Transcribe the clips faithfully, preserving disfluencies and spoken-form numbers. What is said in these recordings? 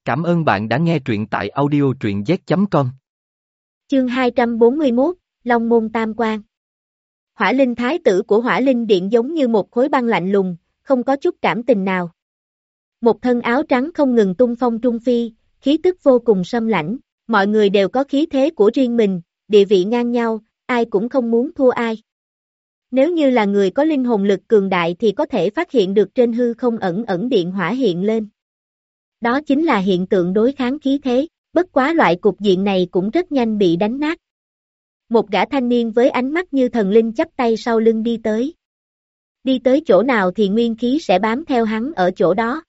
Cảm ơn bạn đã nghe truyện tại audio truyện z chấm com. Chương hai trăm bốn mươi mốt, Long Môn Tam Quan. Hỏa Linh Thái tử của Hỏa Linh Điện giống như một khối băng lạnh lùng, không có chút cảm tình nào. Một thân áo trắng không ngừng tung phong trung phi, khí tức vô cùng xâm lãnh, mọi người đều có khí thế của riêng mình, địa vị ngang nhau, ai cũng không muốn thua ai. Nếu như là người có linh hồn lực cường đại thì có thể phát hiện được trên hư không ẩn ẩn điện hỏa hiện lên. Đó chính là hiện tượng đối kháng khí thế, bất quá loại cục diện này cũng rất nhanh bị đánh nát. Một gã thanh niên với ánh mắt như thần linh chắp tay sau lưng đi tới. Đi tới chỗ nào thì nguyên khí sẽ bám theo hắn ở chỗ đó.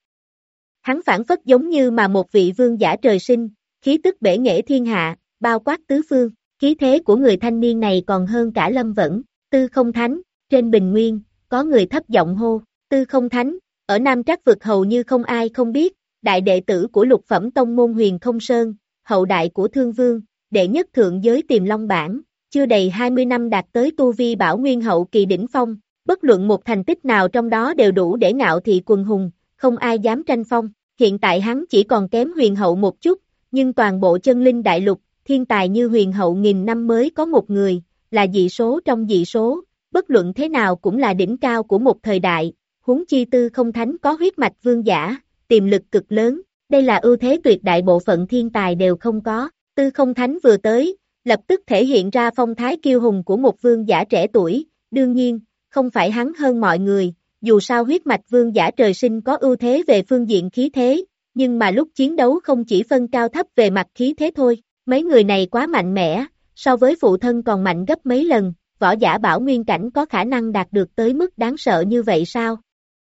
Hắn phản phất giống như mà một vị vương giả trời sinh, khí tức bể nghệ thiên hạ, bao quát tứ phương, khí thế của người thanh niên này còn hơn cả Lâm Vẫn, Tư Không Thánh, trên bình nguyên, có người thấp giọng hô, Tư Không Thánh, ở Nam Trắc vực hầu như không ai không biết, đại đệ tử của lục phẩm tông môn Huyền Không Sơn, hậu đại của Thương Vương, đệ nhất thượng giới Tiềm Long Bảng, chưa đầy hai mươi năm đạt tới tu vi bảo nguyên hậu kỳ đỉnh phong, bất luận một thành tích nào trong đó đều đủ để ngạo thị quần hùng, không ai dám tranh phong, hiện tại hắn chỉ còn kém huyền hậu một chút, nhưng toàn bộ chân linh đại lục, thiên tài như huyền hậu nghìn năm mới có một người, là dị số trong dị số, bất luận thế nào cũng là đỉnh cao của một thời đại, huống chi Tư Không Thánh có huyết mạch vương giả, tiềm lực cực lớn, đây là ưu thế tuyệt đại bộ phận thiên tài đều không có, Tư Không Thánh vừa tới, lập tức thể hiện ra phong thái kiêu hùng của một vương giả trẻ tuổi, đương nhiên, không phải hắn hơn mọi người, dù sao huyết mạch vương giả trời sinh có ưu thế về phương diện khí thế, nhưng mà lúc chiến đấu không chỉ phân cao thấp về mặt khí thế thôi, mấy người này quá mạnh mẽ, so với phụ thân còn mạnh gấp mấy lần, võ giả bảo nguyên cảnh có khả năng đạt được tới mức đáng sợ như vậy sao?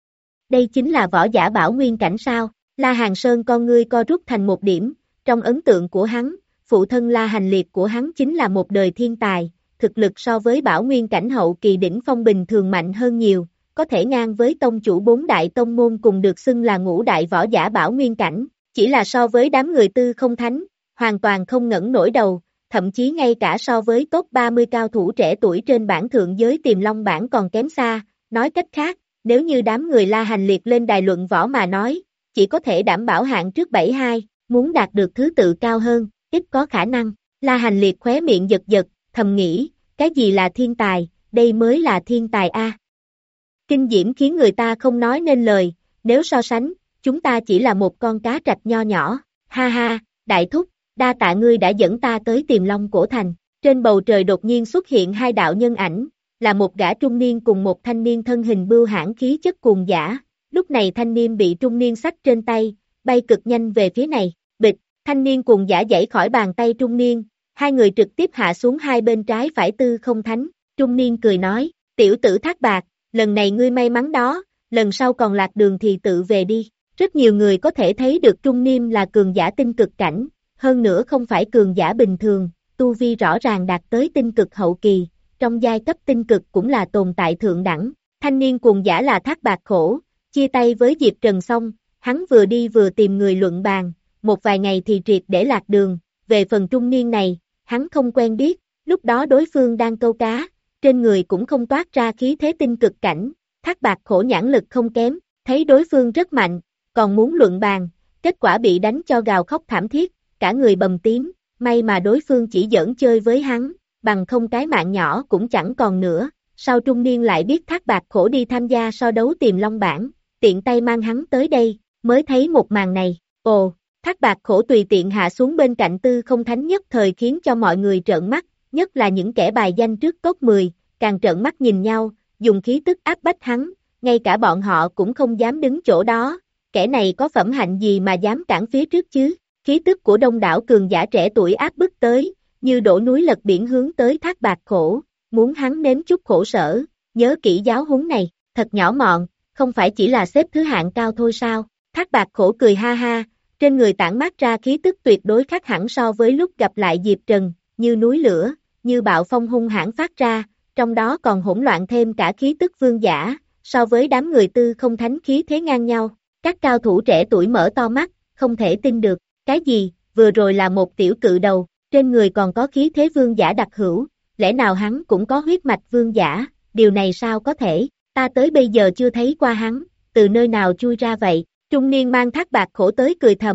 Đây chính là võ giả bảo nguyên cảnh sao? La Hàn Sơn con ngươi co rút thành một điểm, trong ấn tượng của hắn, phụ thân La Hành Liệt của hắn chính là một đời thiên tài, thực lực so với bảo nguyên cảnh hậu kỳ đỉnh phong bình thường mạnh hơn nhiều, có thể ngang với tông chủ bốn đại tông môn cùng được xưng là ngũ đại võ giả bảo nguyên cảnh, chỉ là so với đám người Tư Không Thánh, hoàn toàn không ngẩng nổi đầu, thậm chí ngay cả so với top ba mươi cao thủ trẻ tuổi trên bảng thượng giới Tiềm Long bảng còn kém xa, nói cách khác, nếu như đám người La Hành Liệt lên đài luận võ mà nói, chỉ có thể đảm bảo hạng trước bảy hai, muốn đạt được thứ tự cao hơn, ít có khả năng. La Hành Liệt khóe miệng giật giật, thầm nghĩ, cái gì là thiên tài, đây mới là thiên tài a. Kinh diễm khiến người ta không nói nên lời, nếu so sánh, chúng ta chỉ là một con cá trạch nho nhỏ, ha ha, đại thúc, đa tạ ngươi đã dẫn ta tới Tiềm Long cổ thành. Trên bầu trời đột nhiên xuất hiện hai đạo nhân ảnh, là một gã trung niên cùng một thanh niên thân hình bưu hãn khí chất cuồng dã. Lúc này thanh niên bị trung niên xách trên tay, bay cực nhanh về phía này, bịch, thanh niên cuồng dã giãy khỏi bàn tay trung niên, hai người trực tiếp hạ xuống hai bên trái phải Tư Không Thánh, trung niên cười nói, tiểu tử Thác Bạt, lần này ngươi may mắn đó, lần sau còn lạc đường thì tự về đi, rất nhiều người có thể thấy được trung niên là cường giả tinh cực cảnh, hơn nữa không phải cường giả bình thường, tu vi rõ ràng đạt tới tinh cực hậu kỳ, trong giai cấp tinh cực cũng là tồn tại thượng đẳng, thanh niên cuồng dã là Thác Bạt khổ. Chia tay với Diệp Trần xong, hắn vừa đi vừa tìm người luận bàn, một vài ngày thì triệt để lạc đường, về phần trung niên này, hắn không quen biết, lúc đó đối phương đang câu cá, trên người cũng không toát ra khí thế tinh cực cảnh, Thác Bạt khổ nhãn lực không kém, thấy đối phương rất mạnh, còn muốn luận bàn, kết quả bị đánh cho gào khóc thảm thiết, cả người bầm tím, may mà đối phương chỉ giỡn chơi với hắn, bằng không cái mạng nhỏ cũng chẳng còn nữa, sau trung niên lại biết Thác Bạt khổ đi tham gia so đấu Tiềm Long bảng. Tiện tay mang hắn tới đây, mới thấy một màn này, ồ, Thác Bạt khổ tùy tiện hạ xuống bên cạnh Tư Không Thánh nhất thời khiến cho mọi người trợn mắt, nhất là những kẻ bài danh trước top mười, càng trợn mắt nhìn nhau, dùng khí tức áp bách hắn, ngay cả bọn họ cũng không dám đứng chỗ đó, kẻ này có phẩm hạnh gì mà dám cản phía trước chứ, khí tức của đông đảo cường giả trẻ tuổi áp bức tới, như đổ núi lật biển hướng tới Thác Bạt khổ, muốn hắn nếm chút khổ sở, nhớ kỹ giáo huấn này, thật nhỏ mọn. Không phải chỉ là xếp thứ hạng cao thôi sao, Thác Bạt khổ cười ha ha, trên người tản mát ra khí tức tuyệt đối khác hẳn so với lúc gặp lại Diệp Trần, như núi lửa, như bạo phong hung hãn phát ra, trong đó còn hỗn loạn thêm cả khí tức vương giả, so với đám người Tư Không Thánh khí thế ngang nhau, các cao thủ trẻ tuổi mở to mắt, không thể tin được, cái gì, vừa rồi là một tiểu cự đầu, trên người còn có khí thế vương giả đặc hữu, lẽ nào hắn cũng có huyết mạch vương giả, điều này sao có thể? Ta tới bây giờ chưa thấy qua hắn, từ nơi nào chui ra vậy, trung niên mang Thác Bạt khổ tới cười thầm,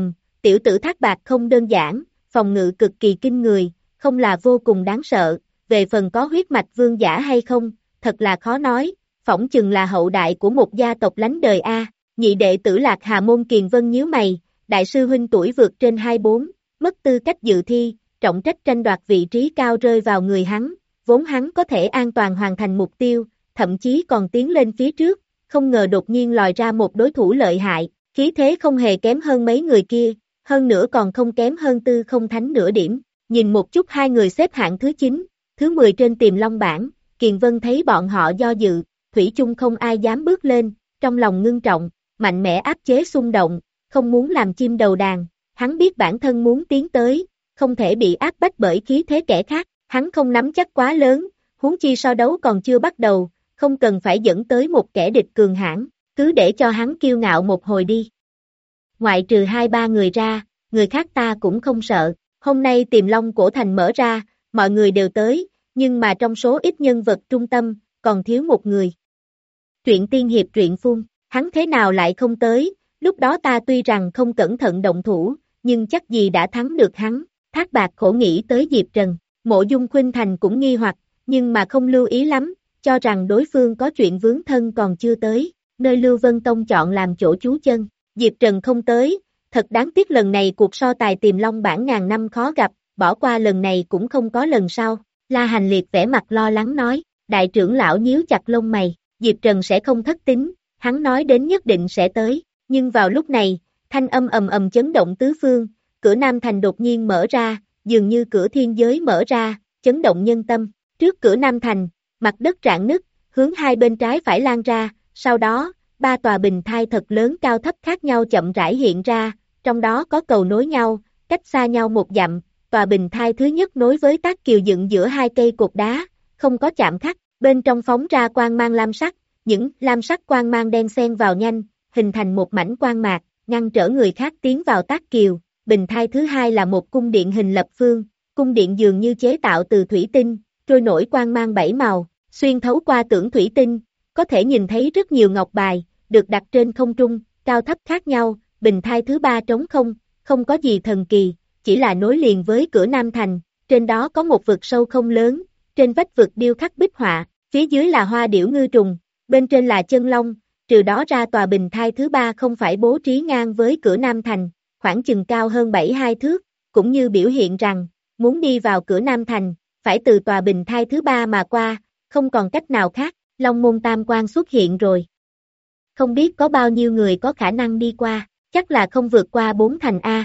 tiểu tử Thác Bạt không đơn giản, phòng ngự cực kỳ kinh người, không là vô cùng đáng sợ, về phần có huyết mạch vương giả hay không, thật là khó nói, phỏng chừng là hậu đại của một gia tộc lánh đời A, nhị đệ tử Lạc Hà Môn Kiền Vân nhíu mày, đại sư huynh tuổi vượt trên hai bốn, mất tư cách dự thi, trọng trách tranh đoạt vị trí cao rơi vào người hắn, vốn hắn có thể an toàn hoàn thành mục tiêu, thậm chí còn tiến lên phía trước, không ngờ đột nhiên lòi ra một đối thủ lợi hại, khí thế không hề kém hơn mấy người kia, hơn nữa còn không kém hơn Tư Không Thánh nửa điểm, nhìn một chút hai người xếp hạng thứ chín, thứ mười trên Tiềm Long bảng, Kiền Vân thấy bọn họ do dự, thủy chung không ai dám bước lên, trong lòng ngưng trọng, mạnh mẽ áp chế xung động, không muốn làm chim đầu đàn, hắn biết bản thân muốn tiến tới, không thể bị áp bách bởi khí thế kẻ khác, hắn không nắm chắc quá lớn, huống chi so đấu còn chưa bắt đầu, không cần phải dẫn tới một kẻ địch cường hãn, cứ để cho hắn kiêu ngạo một hồi đi. Ngoại trừ hai ba người ra, người khác ta cũng không sợ, hôm nay Tiềm Long cổ thành mở ra, mọi người đều tới, nhưng mà trong số ít nhân vật trung tâm, còn thiếu một người. Truyện tiên hiệp truyện phun, hắn thế nào lại không tới, lúc đó ta tuy rằng không cẩn thận động thủ, nhưng chắc gì đã thắng được hắn, Thác Bạt khổ nghĩ tới Diệp Trần, Mộ Dung Khuynh Thành cũng nghi hoặc, nhưng mà không lưu ý lắm, cho rằng đối phương có chuyện vướng thân còn chưa tới, nơi Lưu Vân Tông chọn làm chỗ trú chân, Diệp Trần không tới, thật đáng tiếc lần này cuộc so tài Tiềm Long bảng ngàn năm khó gặp, bỏ qua lần này cũng không có lần sau, La Hành Liệt vẻ mặt lo lắng nói, đại trưởng lão nhíu chặt lông mày, Diệp Trần sẽ không thất tín, hắn nói đến nhất định sẽ tới, nhưng vào lúc này, thanh âm ầm ầm chấn động tứ phương, cửa Nam Thành đột nhiên mở ra, dường như cửa thiên giới mở ra, chấn động nhân tâm, trước cửa Nam Thành, mặt đất rạn nứt, hướng hai bên trái phải lan ra, sau đó, ba tòa bình thai thật lớn cao thấp khác nhau chậm rãi hiện ra, trong đó có cầu nối nhau, cách xa nhau một dặm, tòa bình thai thứ nhất nối với Tác Kiều dựng giữa hai cây cột đá, không có chạm khắc, bên trong phóng ra quang mang lam sắc, những lam sắc quang mang đen xen vào nhanh, hình thành một mảnh quang mạc, ngăn trở người khác tiến vào Tác Kiều. Bình thai thứ hai là một cung điện hình lập phương, cung điện dường như chế tạo từ thủy tinh, trôi nổi quang mang bảy màu, xuyên thấu qua tưởng thủy tinh, có thể nhìn thấy rất nhiều ngọc bài, được đặt trên không trung, cao thấp khác nhau, bình thai thứ ba trống không, không có gì thần kỳ, chỉ là nối liền với cửa Nam Thành, trên đó có một vực sâu không lớn, trên vách vực điêu khắc bích họa, phía dưới là hoa điểu ngư trùng, bên trên là chân long, trừ đó ra tòa bình thai thứ ba không phải bố trí ngang với cửa Nam Thành, khoảng chừng cao hơn bảy hai thước, cũng như biểu hiện rằng, muốn đi vào cửa Nam Thành, phải từ tòa bình thai thứ ba mà qua, không còn cách nào khác, Long Môn Tam Quan xuất hiện rồi. Không biết có bao nhiêu người có khả năng đi qua, chắc là không vượt qua bốn thành A.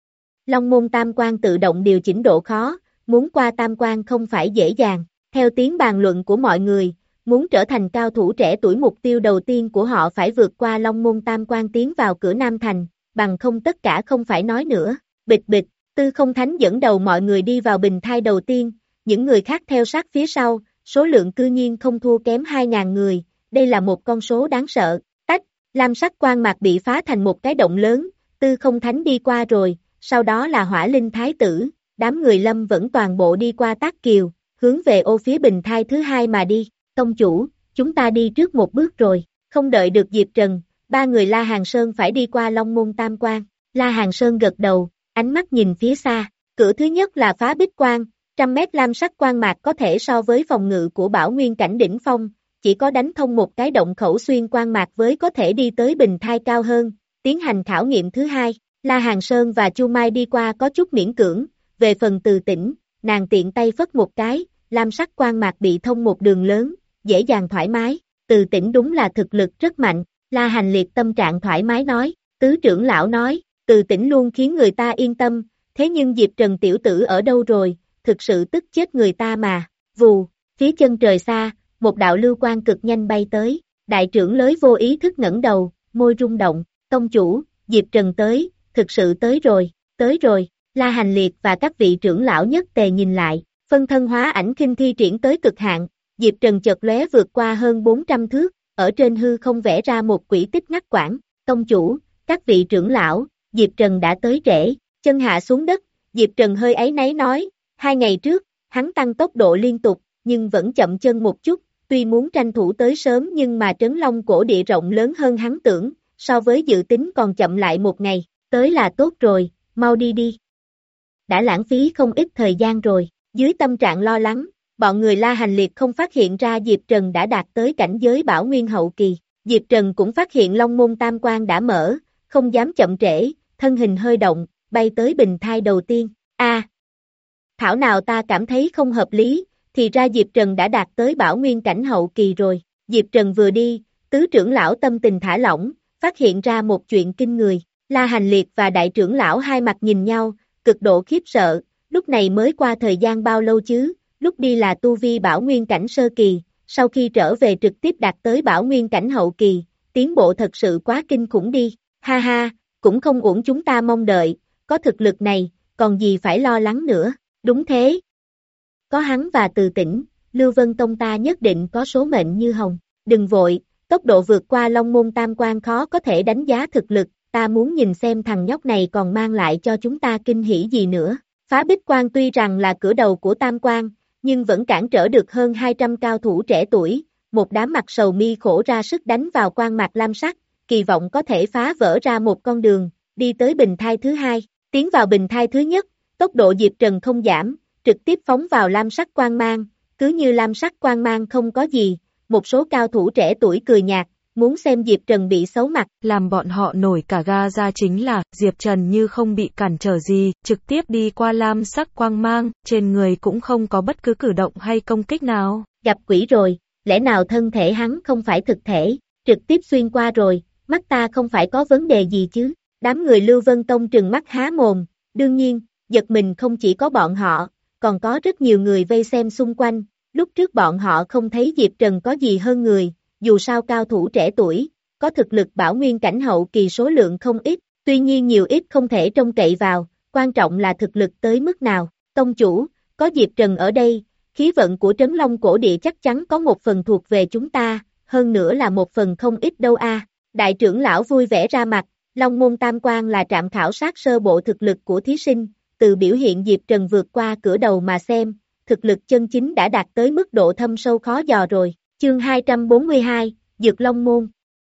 Long Môn Tam Quan tự động điều chỉnh độ khó, muốn qua Tam Quan không phải dễ dàng, theo tiếng bàn luận của mọi người, muốn trở thành cao thủ trẻ tuổi mục tiêu đầu tiên của họ phải vượt qua Long Môn Tam Quan tiến vào cửa Nam Thành, bằng không tất cả không phải nói nữa, bịch bịch, Tư Không Thánh dẫn đầu mọi người đi vào bình thai đầu tiên, những người khác theo sát phía sau, số lượng cư nhiên không thua kém hai nghìn người, đây là một con số đáng sợ, tách, lam sắc quang mạc bị phá thành một cái động lớn, Tư Không Thánh đi qua rồi, sau đó là Hỏa Linh Thái Tử, đám người Lâm vẫn toàn bộ đi qua Tác Kiều, hướng về ô phía bình thai thứ hai mà đi, tông chủ, chúng ta đi trước một bước rồi, không đợi được Diệp Trần, ba người La Hàng Sơn phải đi qua Long Môn Tam Quan, La Hàng Sơn gật đầu, ánh mắt nhìn phía xa, cửa thứ nhất là phá bích quan, trăm mét lam sắc quang mạc có thể so với phòng ngự của Bảo Nguyên cảnh đỉnh phong, chỉ có đánh thông một cái động khẩu xuyên quang mạc với có thể đi tới bình thai cao hơn, tiến hành khảo nghiệm thứ hai, La Hàng Sơn và Chu Mai đi qua có chút miễn cưỡng, về phần Từ Tĩnh, nàng tiện tay phất một cái, lam sắc quang mạc bị thông một đường lớn, dễ dàng thoải mái, Từ Tĩnh đúng là thực lực rất mạnh, La Hành Liệt tâm trạng thoải mái nói, tứ trưởng lão nói, Từ Tĩnh luôn khiến người ta yên tâm, thế nhưng Diệp Trần tiểu tử ở đâu rồi, thực sự tức chết người ta mà, vù, phía chân trời xa, một đạo lưu quang cực nhanh bay tới, đại trưởng lới vô ý thức ngẩng đầu, môi rung động, tông chủ, Diệp Trần tới, thực sự tới rồi, tới rồi, La Hành Liệt và các vị trưởng lão nhất tề nhìn lại, phân thân hóa ảnh kinh thi triển tới cực hạn, Diệp Trần chợt lóe vượt qua hơn bốn trăm thước, ở trên hư không vẽ ra một quỹ tích ngắt quãng, tông chủ, các vị trưởng lão, Diệp Trần đã tới trễ, chân hạ xuống đất, Diệp Trần hơi áy náy nói, hai ngày trước, hắn tăng tốc độ liên tục, nhưng vẫn chậm chân một chút, tuy muốn tranh thủ tới sớm nhưng mà trấn long cổ địa rộng lớn hơn hắn tưởng, so với dự tính còn chậm lại một ngày, tới là tốt rồi, mau đi đi. Đã lãng phí không ít thời gian rồi, dưới tâm trạng lo lắng, bọn người La Hành Liệt không phát hiện ra Diệp Trần đã đạt tới cảnh giới Bảo Nguyên hậu kỳ. Diệp Trần cũng phát hiện Long Môn Tam Quan đã mở, không dám chậm trễ, thân hình hơi động, bay tới bình thai đầu tiên. A, à, thảo nào ta cảm thấy không hợp lý, thì ra Diệp Trần đã đạt tới Bảo Nguyên cảnh hậu kỳ rồi. Diệp Trần vừa đi, tứ trưởng lão tâm tình thả lỏng, phát hiện ra một chuyện kinh người. La Hành Liệt và đại trưởng lão hai mặt nhìn nhau, cực độ khiếp sợ, lúc này mới qua thời gian bao lâu chứ, lúc đi là tu vi Bảo Nguyên cảnh sơ kỳ, sau khi trở về trực tiếp đạt tới Bảo Nguyên cảnh hậu kỳ, tiến bộ thật sự quá kinh khủng đi, ha ha, cũng không uổng chúng ta mong đợi, có thực lực này, còn gì phải lo lắng nữa, đúng thế. Có hắn và Từ Tĩnh, Lưu Vân Tông ta nhất định có số mệnh như hồng, đừng vội, tốc độ vượt qua Long Môn Tam Quan khó có thể đánh giá thực lực, ta muốn nhìn xem thằng nhóc này còn mang lại cho chúng ta kinh hỉ gì nữa. Phá Bích Quan tuy rằng là cửa đầu của Tam Quan, nhưng vẫn cản trở được hơn hai trăm cao thủ trẻ tuổi, một đám mặt sầu mi khổ ra sức đánh vào quan mạc lam sắc, kỳ vọng có thể phá vỡ ra một con đường, đi tới bình thai thứ hai, tiến vào bình thai thứ nhất, tốc độ Diệp Trần không giảm, trực tiếp phóng vào lam sắc quang mang, cứ như lam sắc quang mang không có gì, một số cao thủ trẻ tuổi cười nhạt, muốn xem Diệp Trần bị xấu mặt. Làm bọn họ nổi cả ga ra chính là, Diệp Trần như không bị cản trở gì, trực tiếp đi qua lam sắc quang mang, trên người cũng không có bất cứ cử động hay công kích nào. Gặp quỷ rồi, lẽ nào thân thể hắn không phải thực thể, trực tiếp xuyên qua rồi, mắt ta không phải có vấn đề gì chứ. Đám người Lưu Vân Tông trừng mắt há mồm, đương nhiên, giật mình không chỉ có bọn họ, còn có rất nhiều người vây xem xung quanh, lúc trước bọn họ không thấy Diệp Trần có gì hơn người, dù sao cao thủ trẻ tuổi, có thực lực Bảo Nguyên cảnh hậu kỳ số lượng không ít, tuy nhiên nhiều ít không thể trông cậy vào, quan trọng là thực lực tới mức nào. Tông chủ, có Diệp Trần ở đây, khí vận của Trấn Long cổ địa chắc chắn có một phần thuộc về chúng ta, hơn nữa là một phần không ít đâu a. Đại trưởng lão vui vẻ ra mặt, Long Môn Tam Quan là trạm khảo sát sơ bộ thực lực của thí sinh, từ biểu hiện Diệp Trần vượt qua cửa đầu mà xem, thực lực chân chính đã đạt tới mức độ thâm sâu khó dò rồi. Chương hai trăm bốn mươi hai, Dược Long Môn.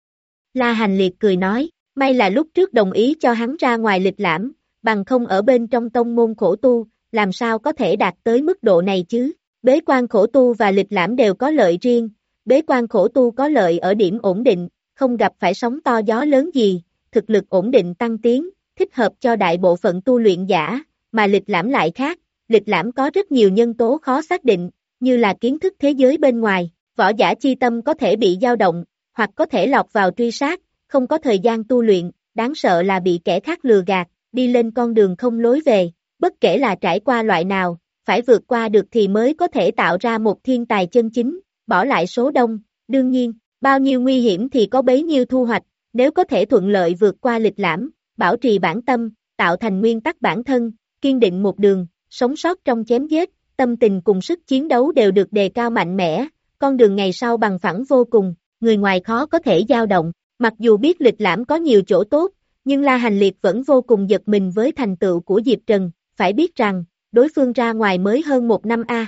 La Hành Liệt cười nói, may là lúc trước đồng ý cho hắn ra ngoài lịch lãm, bằng không ở bên trong tông môn khổ tu, làm sao có thể đạt tới mức độ này chứ. Bế quan khổ tu và lịch lãm đều có lợi riêng, bế quan khổ tu có lợi ở điểm ổn định, không gặp phải sóng to gió lớn gì, thực lực ổn định tăng tiến, thích hợp cho đại bộ phận tu luyện giả, mà lịch lãm lại khác, lịch lãm có rất nhiều nhân tố khó xác định, như là kiến thức thế giới bên ngoài. Võ giả chi tâm có thể bị dao động, hoặc có thể lọt vào truy sát, không có thời gian tu luyện, đáng sợ là bị kẻ khác lừa gạt, đi lên con đường không lối về, bất kể là trải qua loại nào, phải vượt qua được thì mới có thể tạo ra một thiên tài chân chính, bỏ lại số đông, đương nhiên, bao nhiêu nguy hiểm thì có bấy nhiêu thu hoạch, nếu có thể thuận lợi vượt qua lịch lãm, bảo trì bản tâm, tạo thành nguyên tắc bản thân, kiên định một đường, sống sót trong chém giết, tâm tình cùng sức chiến đấu đều được đề cao mạnh mẽ. Con đường ngày sau bằng phẳng vô cùng, người ngoài khó có thể dao động, mặc dù biết lịch lãm có nhiều chỗ tốt, nhưng La Hành Liệt vẫn vô cùng giật mình với thành tựu của Diệp Trần, phải biết rằng, đối phương ra ngoài mới hơn một năm a.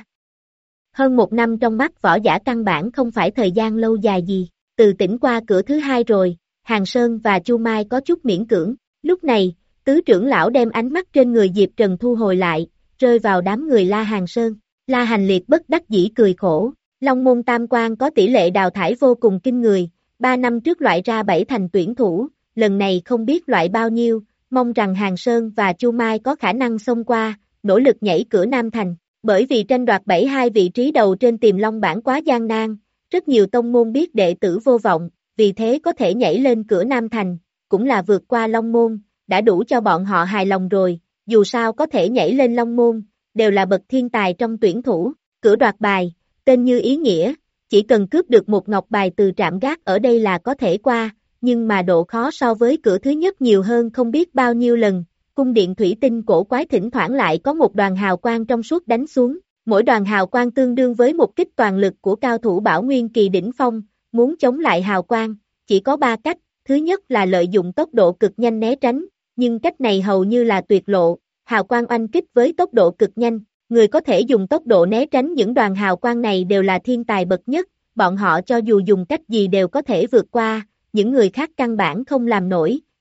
Hơn một năm trong mắt võ giả căn bản không phải thời gian lâu dài gì, Từ Tĩnh qua cửa thứ hai rồi, Hàng Sơn và Chu Mai có chút miễn cưỡng, lúc này, tứ trưởng lão đem ánh mắt trên người Diệp Trần thu hồi lại, rơi vào đám người La Hàng Sơn, La Hành Liệt bất đắc dĩ cười khổ. Long Môn Tam Quan có tỷ lệ đào thải vô cùng kinh người, ba năm trước loại ra bảy thành tuyển thủ, lần này không biết loại bao nhiêu, mong rằng Hàng Sơn và Chu Mai có khả năng xông qua, nỗ lực nhảy cửa Nam Thành, bởi vì tranh đoạt bảy hai vị trí đầu trên Tiềm Long bảng quá gian nan, rất nhiều tông môn biết đệ tử vô vọng, vì thế có thể nhảy lên cửa Nam Thành, cũng là vượt qua Long Môn, đã đủ cho bọn họ hài lòng rồi, dù sao có thể nhảy lên Long Môn, đều là bậc thiên tài trong tuyển thủ, cửa đoạt bài. Tên như ý nghĩa, chỉ cần cướp được một ngọc bài từ trạm gác ở đây là có thể qua, nhưng mà độ khó so với cửa thứ nhất nhiều hơn không biết bao nhiêu lần, cung điện thủy tinh cổ quái thỉnh thoảng lại có một đoàn hào quang trong suốt đánh xuống, mỗi đoàn hào quang tương đương với một kích toàn lực của cao thủ Bảo Nguyên kỳ đỉnh phong, muốn chống lại hào quang, chỉ có ba cách, thứ nhất là lợi dụng tốc độ cực nhanh né tránh, nhưng cách này hầu như là tuyệt lộ, hào quang oanh kích với tốc độ cực nhanh. Người có thể dùng tốc độ né tránh những đoàn hào quang này đều là thiên tài bậc nhất, bọn họ cho dù dùng cách gì đều có thể vượt qua, những người khác căn bản không làm nổi,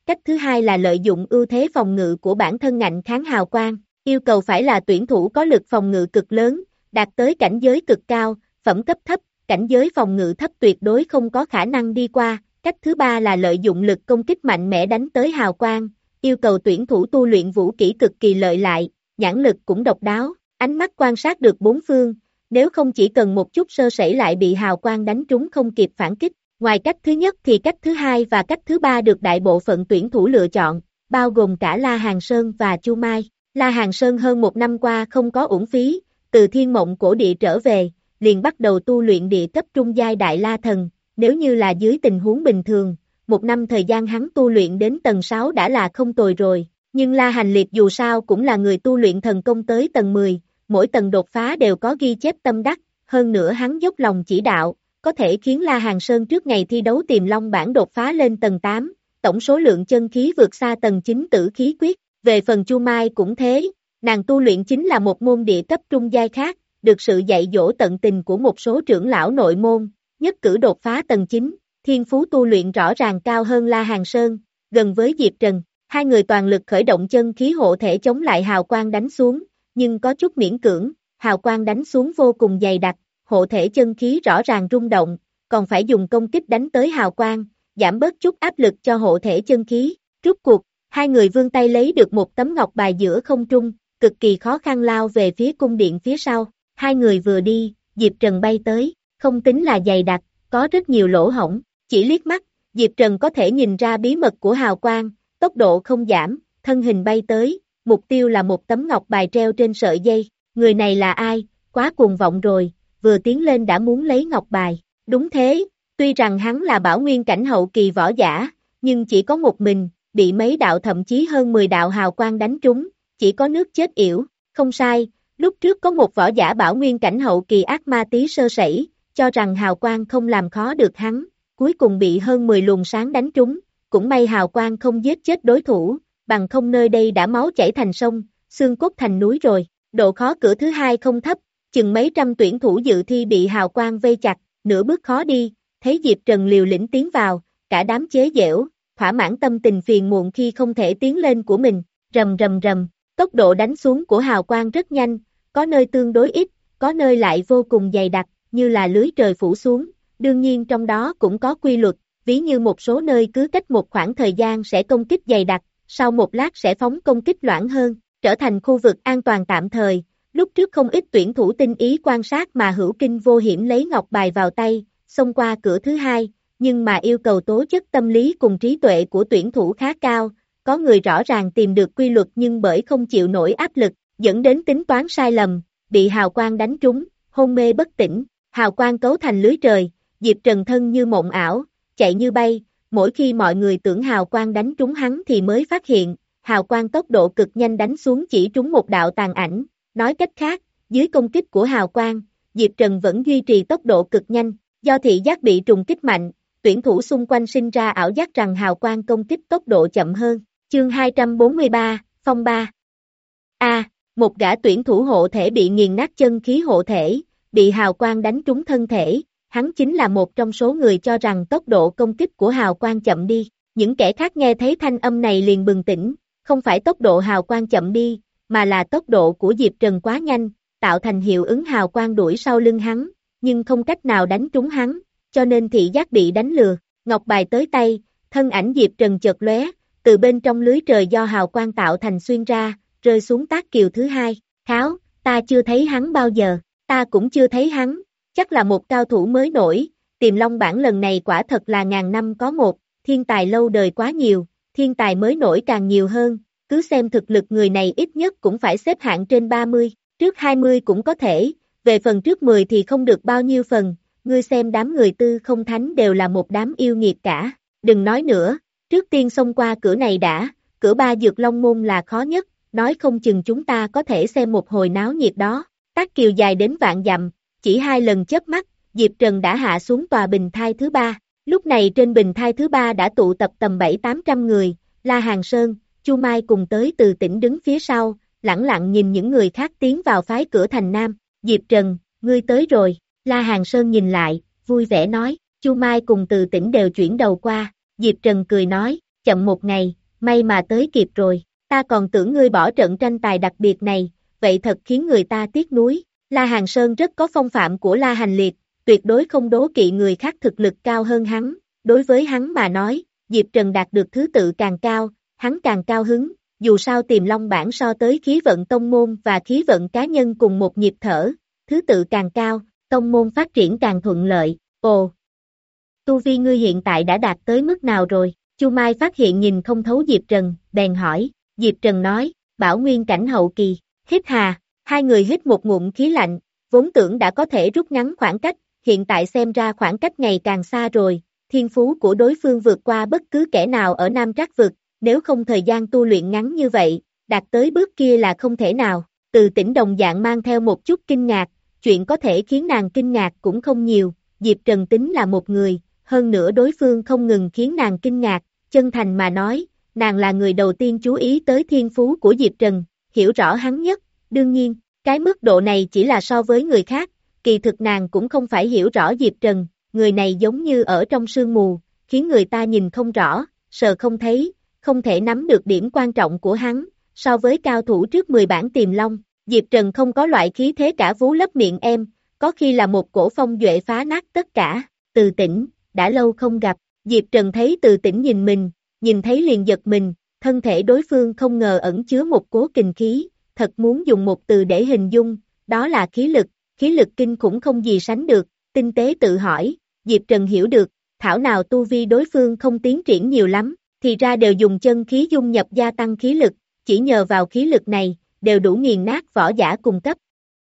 cách thứ hai là lợi dụng ưu thế phòng ngự của bản thân ngạnh kháng hào quang, yêu cầu phải là tuyển thủ có lực phòng ngự cực lớn, đạt tới cảnh giới cực cao, phẩm cấp thấp, cảnh giới phòng ngự thấp tuyệt đối không có khả năng đi qua, cách thứ ba là lợi dụng lực công kích mạnh mẽ đánh tới hào quang, yêu cầu tuyển thủ tu luyện vũ kỹ cực kỳ lợi lại, nhãn lực cũng độc đáo, ánh mắt quan sát được bốn phương, nếu không chỉ cần một chút sơ sẩy lại bị hào quang đánh trúng không kịp phản kích. Ngoài cách thứ nhất thì cách thứ hai và cách thứ ba được đại bộ phận tuyển thủ lựa chọn, bao gồm cả La Hàn Sơn và Chu Mai. La Hàn Sơn hơn một năm qua không có uổng phí, từ thiên mộng cổ địa trở về, liền bắt đầu tu luyện địa cấp trung giai đại la thần, nếu như là dưới tình huống bình thường, một năm thời gian hắn tu luyện đến tầng sáu đã là không tồi rồi, nhưng La Hành Liệt dù sao cũng là người tu luyện thần công tới tầng mười, mỗi tầng đột phá đều có ghi chép tâm đắc, hơn nữa hắn dốc lòng chỉ đạo, có thể khiến La Hàn Sơn trước ngày thi đấu Tiềm Long bảng đột phá lên tầng tám, tổng số lượng chân khí vượt xa tầng chín tử khí quyết. Về phần Chu Mai cũng thế, nàng tu luyện chính là một môn địa cấp trung giai khác, được sự dạy dỗ tận tình của một số trưởng lão nội môn, nhất cử đột phá tầng chín, thiên phú tu luyện rõ ràng cao hơn La Hàn Sơn, gần với Diệp Trần, hai người toàn lực khởi động chân khí hộ thể chống lại hào quang đánh xuống, nhưng có chút miễn cưỡng, hào quang đánh xuống vô cùng dày đặc, hộ thể chân khí rõ ràng rung động, còn phải dùng công kích đánh tới hào quang, giảm bớt chút áp lực cho hộ thể chân khí, rút cuộc, hai người vươn tay lấy được một tấm ngọc bài giữa không trung, cực kỳ khó khăn lao về phía cung điện phía sau, hai người vừa đi, Diệp Trần bay tới, không tính là dày đặc, có rất nhiều lỗ hổng, chỉ liếc mắt, Diệp Trần có thể nhìn ra bí mật của hào quang, tốc độ không giảm, thân hình bay tới, mục tiêu là một tấm ngọc bài treo trên sợi dây, người này là ai, quá cuồng vọng rồi, vừa tiến lên đã muốn lấy ngọc bài, đúng thế, tuy rằng hắn là bảo nguyên cảnh hậu kỳ võ giả, nhưng chỉ có một mình, bị mấy đạo thậm chí hơn mười đạo hào quang đánh trúng, chỉ có nước chết yểu, không sai, lúc trước có một võ giả bảo nguyên cảnh hậu kỳ ác ma tí sơ sẩy, cho rằng hào quang không làm khó được hắn, cuối cùng bị hơn mười luồng sáng đánh trúng, cũng may hào quang không giết chết đối thủ, bằng không nơi đây đã máu chảy thành sông, xương cốt thành núi rồi, độ khó cửa thứ hai không thấp, chừng mấy trăm tuyển thủ dự thi bị hào quang vây chặt, nửa bước khó đi, thấy Diệp Trần liều lĩnh tiến vào, cả đám chế giễu, thỏa mãn tâm tình phiền muộn khi không thể tiến lên của mình, rầm rầm rầm, tốc độ đánh xuống của hào quang rất nhanh, có nơi tương đối ít, có nơi lại vô cùng dày đặc, như là lưới trời phủ xuống, đương nhiên trong đó cũng có quy luật, ví như một số nơi cứ cách một khoảng thời gian sẽ công kích dày đặc, sau một lát sẽ phóng công kích loãng hơn, trở thành khu vực an toàn tạm thời. Lúc trước không ít tuyển thủ tinh ý quan sát mà hữu kinh vô hiểm lấy ngọc bài vào tay, xông qua cửa thứ hai, nhưng mà yêu cầu tố chất tâm lý cùng trí tuệ của tuyển thủ khá cao, có người rõ ràng tìm được quy luật nhưng bởi không chịu nổi áp lực, dẫn đến tính toán sai lầm, bị hào quang đánh trúng, hôn mê bất tỉnh, hào quang cấu thành lưới trời, Diệp Trần thân như mộng ảo, chạy như bay, mỗi khi mọi người tưởng hào quang đánh trúng hắn thì mới phát hiện, hào quang tốc độ cực nhanh đánh xuống chỉ trúng một đạo tàn ảnh. Nói cách khác, dưới công kích của hào quang, Diệp Trần vẫn duy trì tốc độ cực nhanh, do thị giác bị trùng kích mạnh, tuyển thủ xung quanh sinh ra ảo giác rằng hào quang công kích tốc độ chậm hơn. Chương hai trăm bốn mươi ba, Phong ba. A, à, một gã tuyển thủ hộ thể bị nghiền nát chân khí hộ thể, bị hào quang đánh trúng thân thể, hắn chính là một trong số người cho rằng tốc độ công kích của hào quang chậm đi. Những kẻ khác nghe thấy thanh âm này liền bừng tỉnh, không phải tốc độ hào quang chậm đi, mà là tốc độ của Diệp Trần quá nhanh, tạo thành hiệu ứng hào quang đuổi sau lưng hắn, nhưng không cách nào đánh trúng hắn, cho nên thị giác bị đánh lừa. Ngọc bài tới tay, thân ảnh Diệp Trần chợt lóe, từ bên trong lưới trời do hào quang tạo thành xuyên ra, rơi xuống tác kiều thứ hai. Kháo, ta chưa thấy hắn bao giờ, ta cũng chưa thấy hắn, chắc là một cao thủ mới nổi, Tiềm Long bảng lần này quả thật là ngàn năm có một, thiên tài lâu đời quá nhiều, thiên tài mới nổi càng nhiều hơn. Cứ xem thực lực người này ít nhất cũng phải xếp hạng trên ba mươi, trước hai mươi cũng có thể, về phần trước mười thì không được bao nhiêu phần, ngươi xem đám người tư không thánh đều là một đám yêu nghiệt cả, đừng nói nữa, trước tiên xông qua cửa này đã, cửa ba Dược Long môn là khó nhất, nói không chừng chúng ta có thể xem một hồi náo nhiệt đó, tác kiều dài đến vạn dặm, chỉ hai lần chớp mắt, Diệp Trần đã hạ xuống tòa bình thai thứ ba, lúc này trên bình thai thứ ba đã tụ tập tầm bảy tám trăm người, La Hàn Sơn, Chu Mai cùng tới từ tỉnh đứng phía sau, lẳng lặng nhìn những người khác tiến vào phái cửa thành Nam. Diệp Trần, ngươi tới rồi, La Hàn Sơn nhìn lại, vui vẻ nói, Chu Mai cùng từ tỉnh đều chuyển đầu qua, Diệp Trần cười nói, chậm một ngày, may mà tới kịp rồi, ta còn tưởng ngươi bỏ trận tranh tài đặc biệt này, vậy thật khiến người ta tiếc nuối. La Hàn Sơn rất có phong phạm của La Hành Liệt, tuyệt đối không đố kỵ người khác thực lực cao hơn hắn, đối với hắn mà nói, Diệp Trần đạt được thứ tự càng cao, hắn càng cao hứng, dù sao Tiềm Long Bảng so tới khí vận tông môn và khí vận cá nhân cùng một nhịp thở, thứ tự càng cao, tông môn phát triển càng thuận lợi. Ồ, tu vi ngươi hiện tại đã đạt tới mức nào rồi? Chu Mai phát hiện nhìn không thấu Diệp Trần, bèn hỏi. Diệp Trần nói, bảo nguyên cảnh hậu kỳ. Hít hà, hai người hít một ngụm khí lạnh, vốn tưởng đã có thể rút ngắn khoảng cách, hiện tại xem ra khoảng cách ngày càng xa rồi, thiên phú của đối phương vượt qua bất cứ kẻ nào ở Nam Trác vực, nếu không thời gian tu luyện ngắn như vậy, đạt tới bước kia là không thể nào. Từ Tĩnh đồng dạng mang theo một chút kinh ngạc, chuyện có thể khiến nàng kinh ngạc cũng không nhiều, Diệp Trần tính là một người, hơn nữa đối phương không ngừng khiến nàng kinh ngạc, chân thành mà nói, nàng là người đầu tiên chú ý tới thiên phú của Diệp Trần, hiểu rõ hắn nhất, đương nhiên, cái mức độ này chỉ là so với người khác, kỳ thực nàng cũng không phải hiểu rõ Diệp Trần, người này giống như ở trong sương mù, khiến người ta nhìn không rõ, sờ không thấy, không thể nắm được điểm quan trọng của hắn, so với cao thủ trước mười bản Tiềm Long, Diệp Trần không có loại khí thế cả vú lấp miệng em, có khi là một cổ phong duệ phá nát tất cả. Từ Tĩnh, đã lâu không gặp, Diệp Trần thấy Từ Tĩnh nhìn mình, nhìn thấy liền giật mình, thân thể đối phương không ngờ ẩn chứa một cố kình khí, thật muốn dùng một từ để hình dung, đó là khí lực, khí lực kinh khủng không gì sánh được, tinh tế tự hỏi, Diệp Trần hiểu được, thảo nào tu vi đối phương không tiến triển nhiều lắm, thì ra đều dùng chân khí dung nhập gia tăng khí lực, chỉ nhờ vào khí lực này, đều đủ nghiền nát võ giả cùng cấp.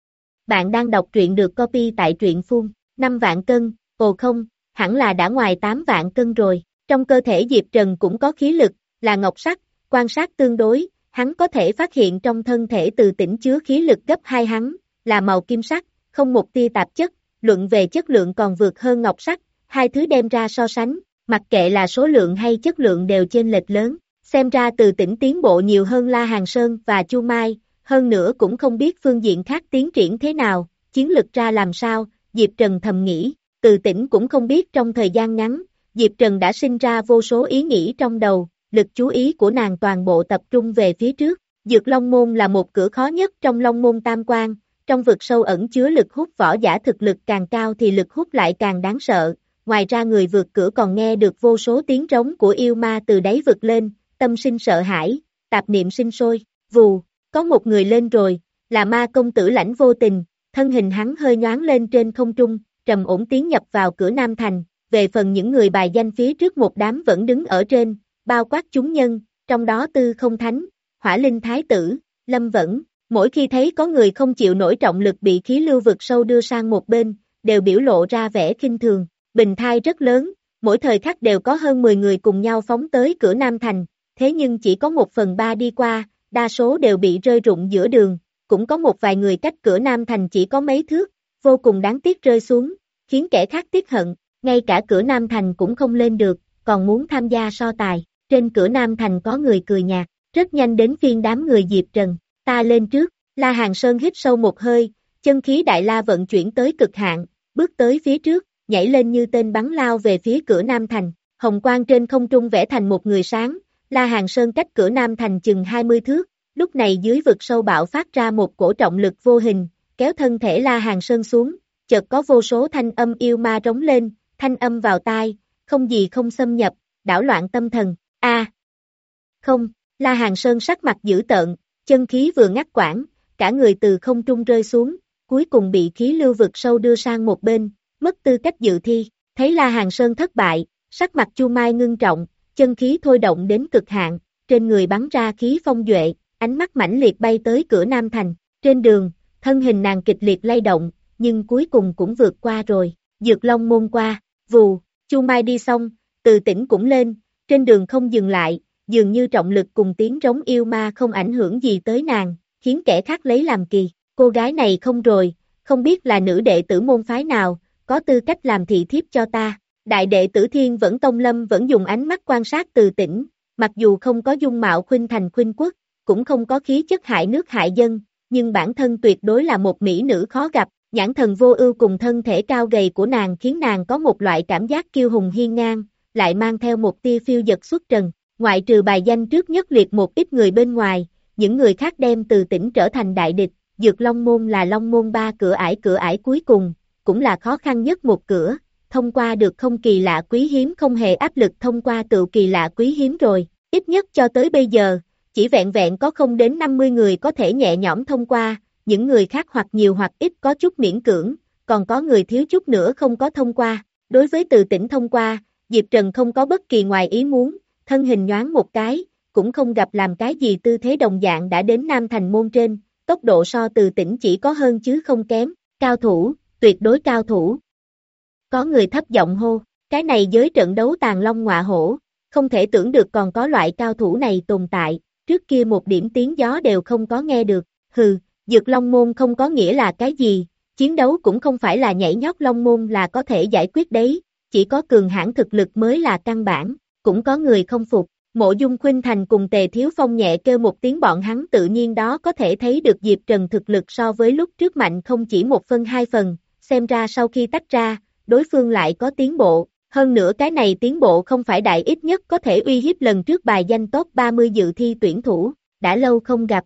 Bạn đang đọc truyện được copy tại truyện phun, năm vạn cân, ồ không, hẳn là đã ngoài tám vạn cân rồi, trong cơ thể Diệp Trần cũng có khí lực, là ngọc sắc, quan sát tương đối, hắn có thể phát hiện trong thân thể Từ Tĩnh chứa khí lực gấp hai hắn, là màu kim sắc, không một tia tạp chất, luận về chất lượng còn vượt hơn ngọc sắc, hai thứ đem ra so sánh, mặc kệ là số lượng hay chất lượng đều chênh lệch lớn, xem ra Từ Tĩnh tiến bộ nhiều hơn La Hàn Sơn và Chu Mai, hơn nữa cũng không biết phương diện khác tiến triển thế nào, chiến lực ra làm sao, Diệp Trần thầm nghĩ, Từ Tĩnh cũng không biết trong thời gian ngắn, Diệp Trần đã sinh ra vô số ý nghĩ trong đầu, lực chú ý của nàng toàn bộ tập trung về phía trước, Dược Long Môn là một cửa khó nhất trong Long Môn Tam Quan, trong vực sâu ẩn chứa lực hút võ giả thực lực càng cao thì lực hút lại càng đáng sợ, ngoài ra người vượt cửa còn nghe được vô số tiếng trống của yêu ma từ đáy vực lên, tâm sinh sợ hãi, tạp niệm sinh sôi, vù, có một người lên rồi, là ma công tử Lãnh Vô Tình, thân hình hắn hơi nhoáng lên trên không trung, trầm ổn tiến nhập vào cửa Nam Thành, về phần những người bài danh phía trước một đám vẫn đứng ở trên, bao quát chúng nhân, trong đó Tư Không Thánh, Hỏa Linh Thái Tử, Lâm Vẫn, mỗi khi thấy có người không chịu nổi trọng lực bị khí lưu vực sâu đưa sang một bên, đều biểu lộ ra vẻ khinh thường, bình thai rất lớn, mỗi thời khắc đều có hơn mười người cùng nhau phóng tới cửa Nam Thành, thế nhưng chỉ có một phần ba đi qua, đa số đều bị rơi rụng giữa đường, cũng có một vài người cách cửa Nam Thành chỉ có mấy thước, vô cùng đáng tiếc rơi xuống, khiến kẻ khác tiếc hận, ngay cả cửa Nam Thành cũng không lên được, còn muốn tham gia so tài, trên cửa Nam Thành có người cười nhạt, rất nhanh đến phiên đám người Diệp Trần, ta lên trước, La Hàn Sơn hít sâu một hơi, chân khí đại la vận chuyển tới cực hạn, bước tới phía trước, nhảy lên như tên bắn lao về phía cửa Nam Thành, hồng quang trên không trung vẽ thành một người sáng, La Hàn Sơn cách cửa Nam Thành chừng hai mươi thước, lúc này dưới vực sâu bạo phát ra một cổ trọng lực vô hình, kéo thân thể La Hàn Sơn xuống, chợt có vô số thanh âm yêu ma rống lên, thanh âm vào tai, không gì không xâm nhập, đảo loạn tâm thần, a không, La Hàn Sơn sắc mặt dữ tợn, chân khí vừa ngắt quãng, cả người từ không trung rơi xuống, cuối cùng bị khí lưu vực sâu đưa sang một bên, mất tư cách dự thi, thấy La Hàn Sơn thất bại, sắc mặt Chu Mai ngưng trọng, chân khí thôi động đến cực hạn, trên người bắn ra khí phong duệ, ánh mắt mãnh liệt bay tới cửa Nam Thành, trên đường, thân hình nàng kịch liệt lay động, nhưng cuối cùng cũng vượt qua rồi, Dược Long Môn qua, vù, Chu Mai đi xong, Từ Tĩnh cũng lên, trên đường không dừng lại, dường như trọng lực cùng tiếng rống yêu ma không ảnh hưởng gì tới nàng, khiến kẻ khác lấy làm kỳ, cô gái này không rồi, không biết là nữ đệ tử môn phái nào, có tư cách làm thị thiếp cho ta. Đại đệ tử Thiên Vẫn Tông Lâm vẫn dùng ánh mắt quan sát Từ Tĩnh, mặc dù không có dung mạo khuynh thành khuynh quốc, cũng không có khí chất hại nước hại dân, nhưng bản thân tuyệt đối là một mỹ nữ khó gặp, nhãn thần vô ưu cùng thân thể cao gầy của nàng khiến nàng có một loại cảm giác kiêu hùng hiên ngang, lại mang theo một tia phiêu dật xuất trần. Ngoại trừ bài danh trước nhất liệt một ít người bên ngoài, những người khác đem Từ Tĩnh trở thành đại địch, Dược Long Môn là Long Môn ba cửa ải cửa ải cuối cùng, cũng là khó khăn nhất một cửa, thông qua được không kỳ lạ quý hiếm không hề áp lực thông qua tự kỳ lạ quý hiếm rồi, ít nhất cho tới bây giờ, chỉ vẹn vẹn có không đến năm mươi người có thể nhẹ nhõm thông qua, những người khác hoặc nhiều hoặc ít có chút miễn cưỡng, còn có người thiếu chút nữa không có thông qua, đối với Từ Tĩnh thông qua, Diệp Trần không có bất kỳ ngoài ý muốn, thân hình nhoáng một cái, cũng không gặp làm cái gì tư thế đồng dạng đã đến Nam Thành môn trên, tốc độ so Từ Tĩnh chỉ có hơn chứ không kém, cao thủ, tuyệt đối cao thủ. Có người thấp giọng hô, cái này giới trận đấu tàn long ngọa hổ, không thể tưởng được còn có loại cao thủ này tồn tại, trước kia một điểm tiếng gió đều không có nghe được, hừ, Dược Long Môn không có nghĩa là cái gì, chiến đấu cũng không phải là nhảy nhót Long Môn là có thể giải quyết đấy, chỉ có cường hãn thực lực mới là căn bản, cũng có người không phục. Mộ Dung Khuynh Thành cùng Tề Thiếu Phong nhẹ kêu một tiếng bọn hắn tự nhiên đó có thể thấy được Diệp Trần thực lực so với lúc trước mạnh không chỉ một phân hai phần, xem ra sau khi tách ra, đối phương lại có tiến bộ, hơn nữa cái này tiến bộ không phải đại ít nhất có thể uy hiếp lần trước bài danh top ba mươi dự thi tuyển thủ, đã lâu không gặp.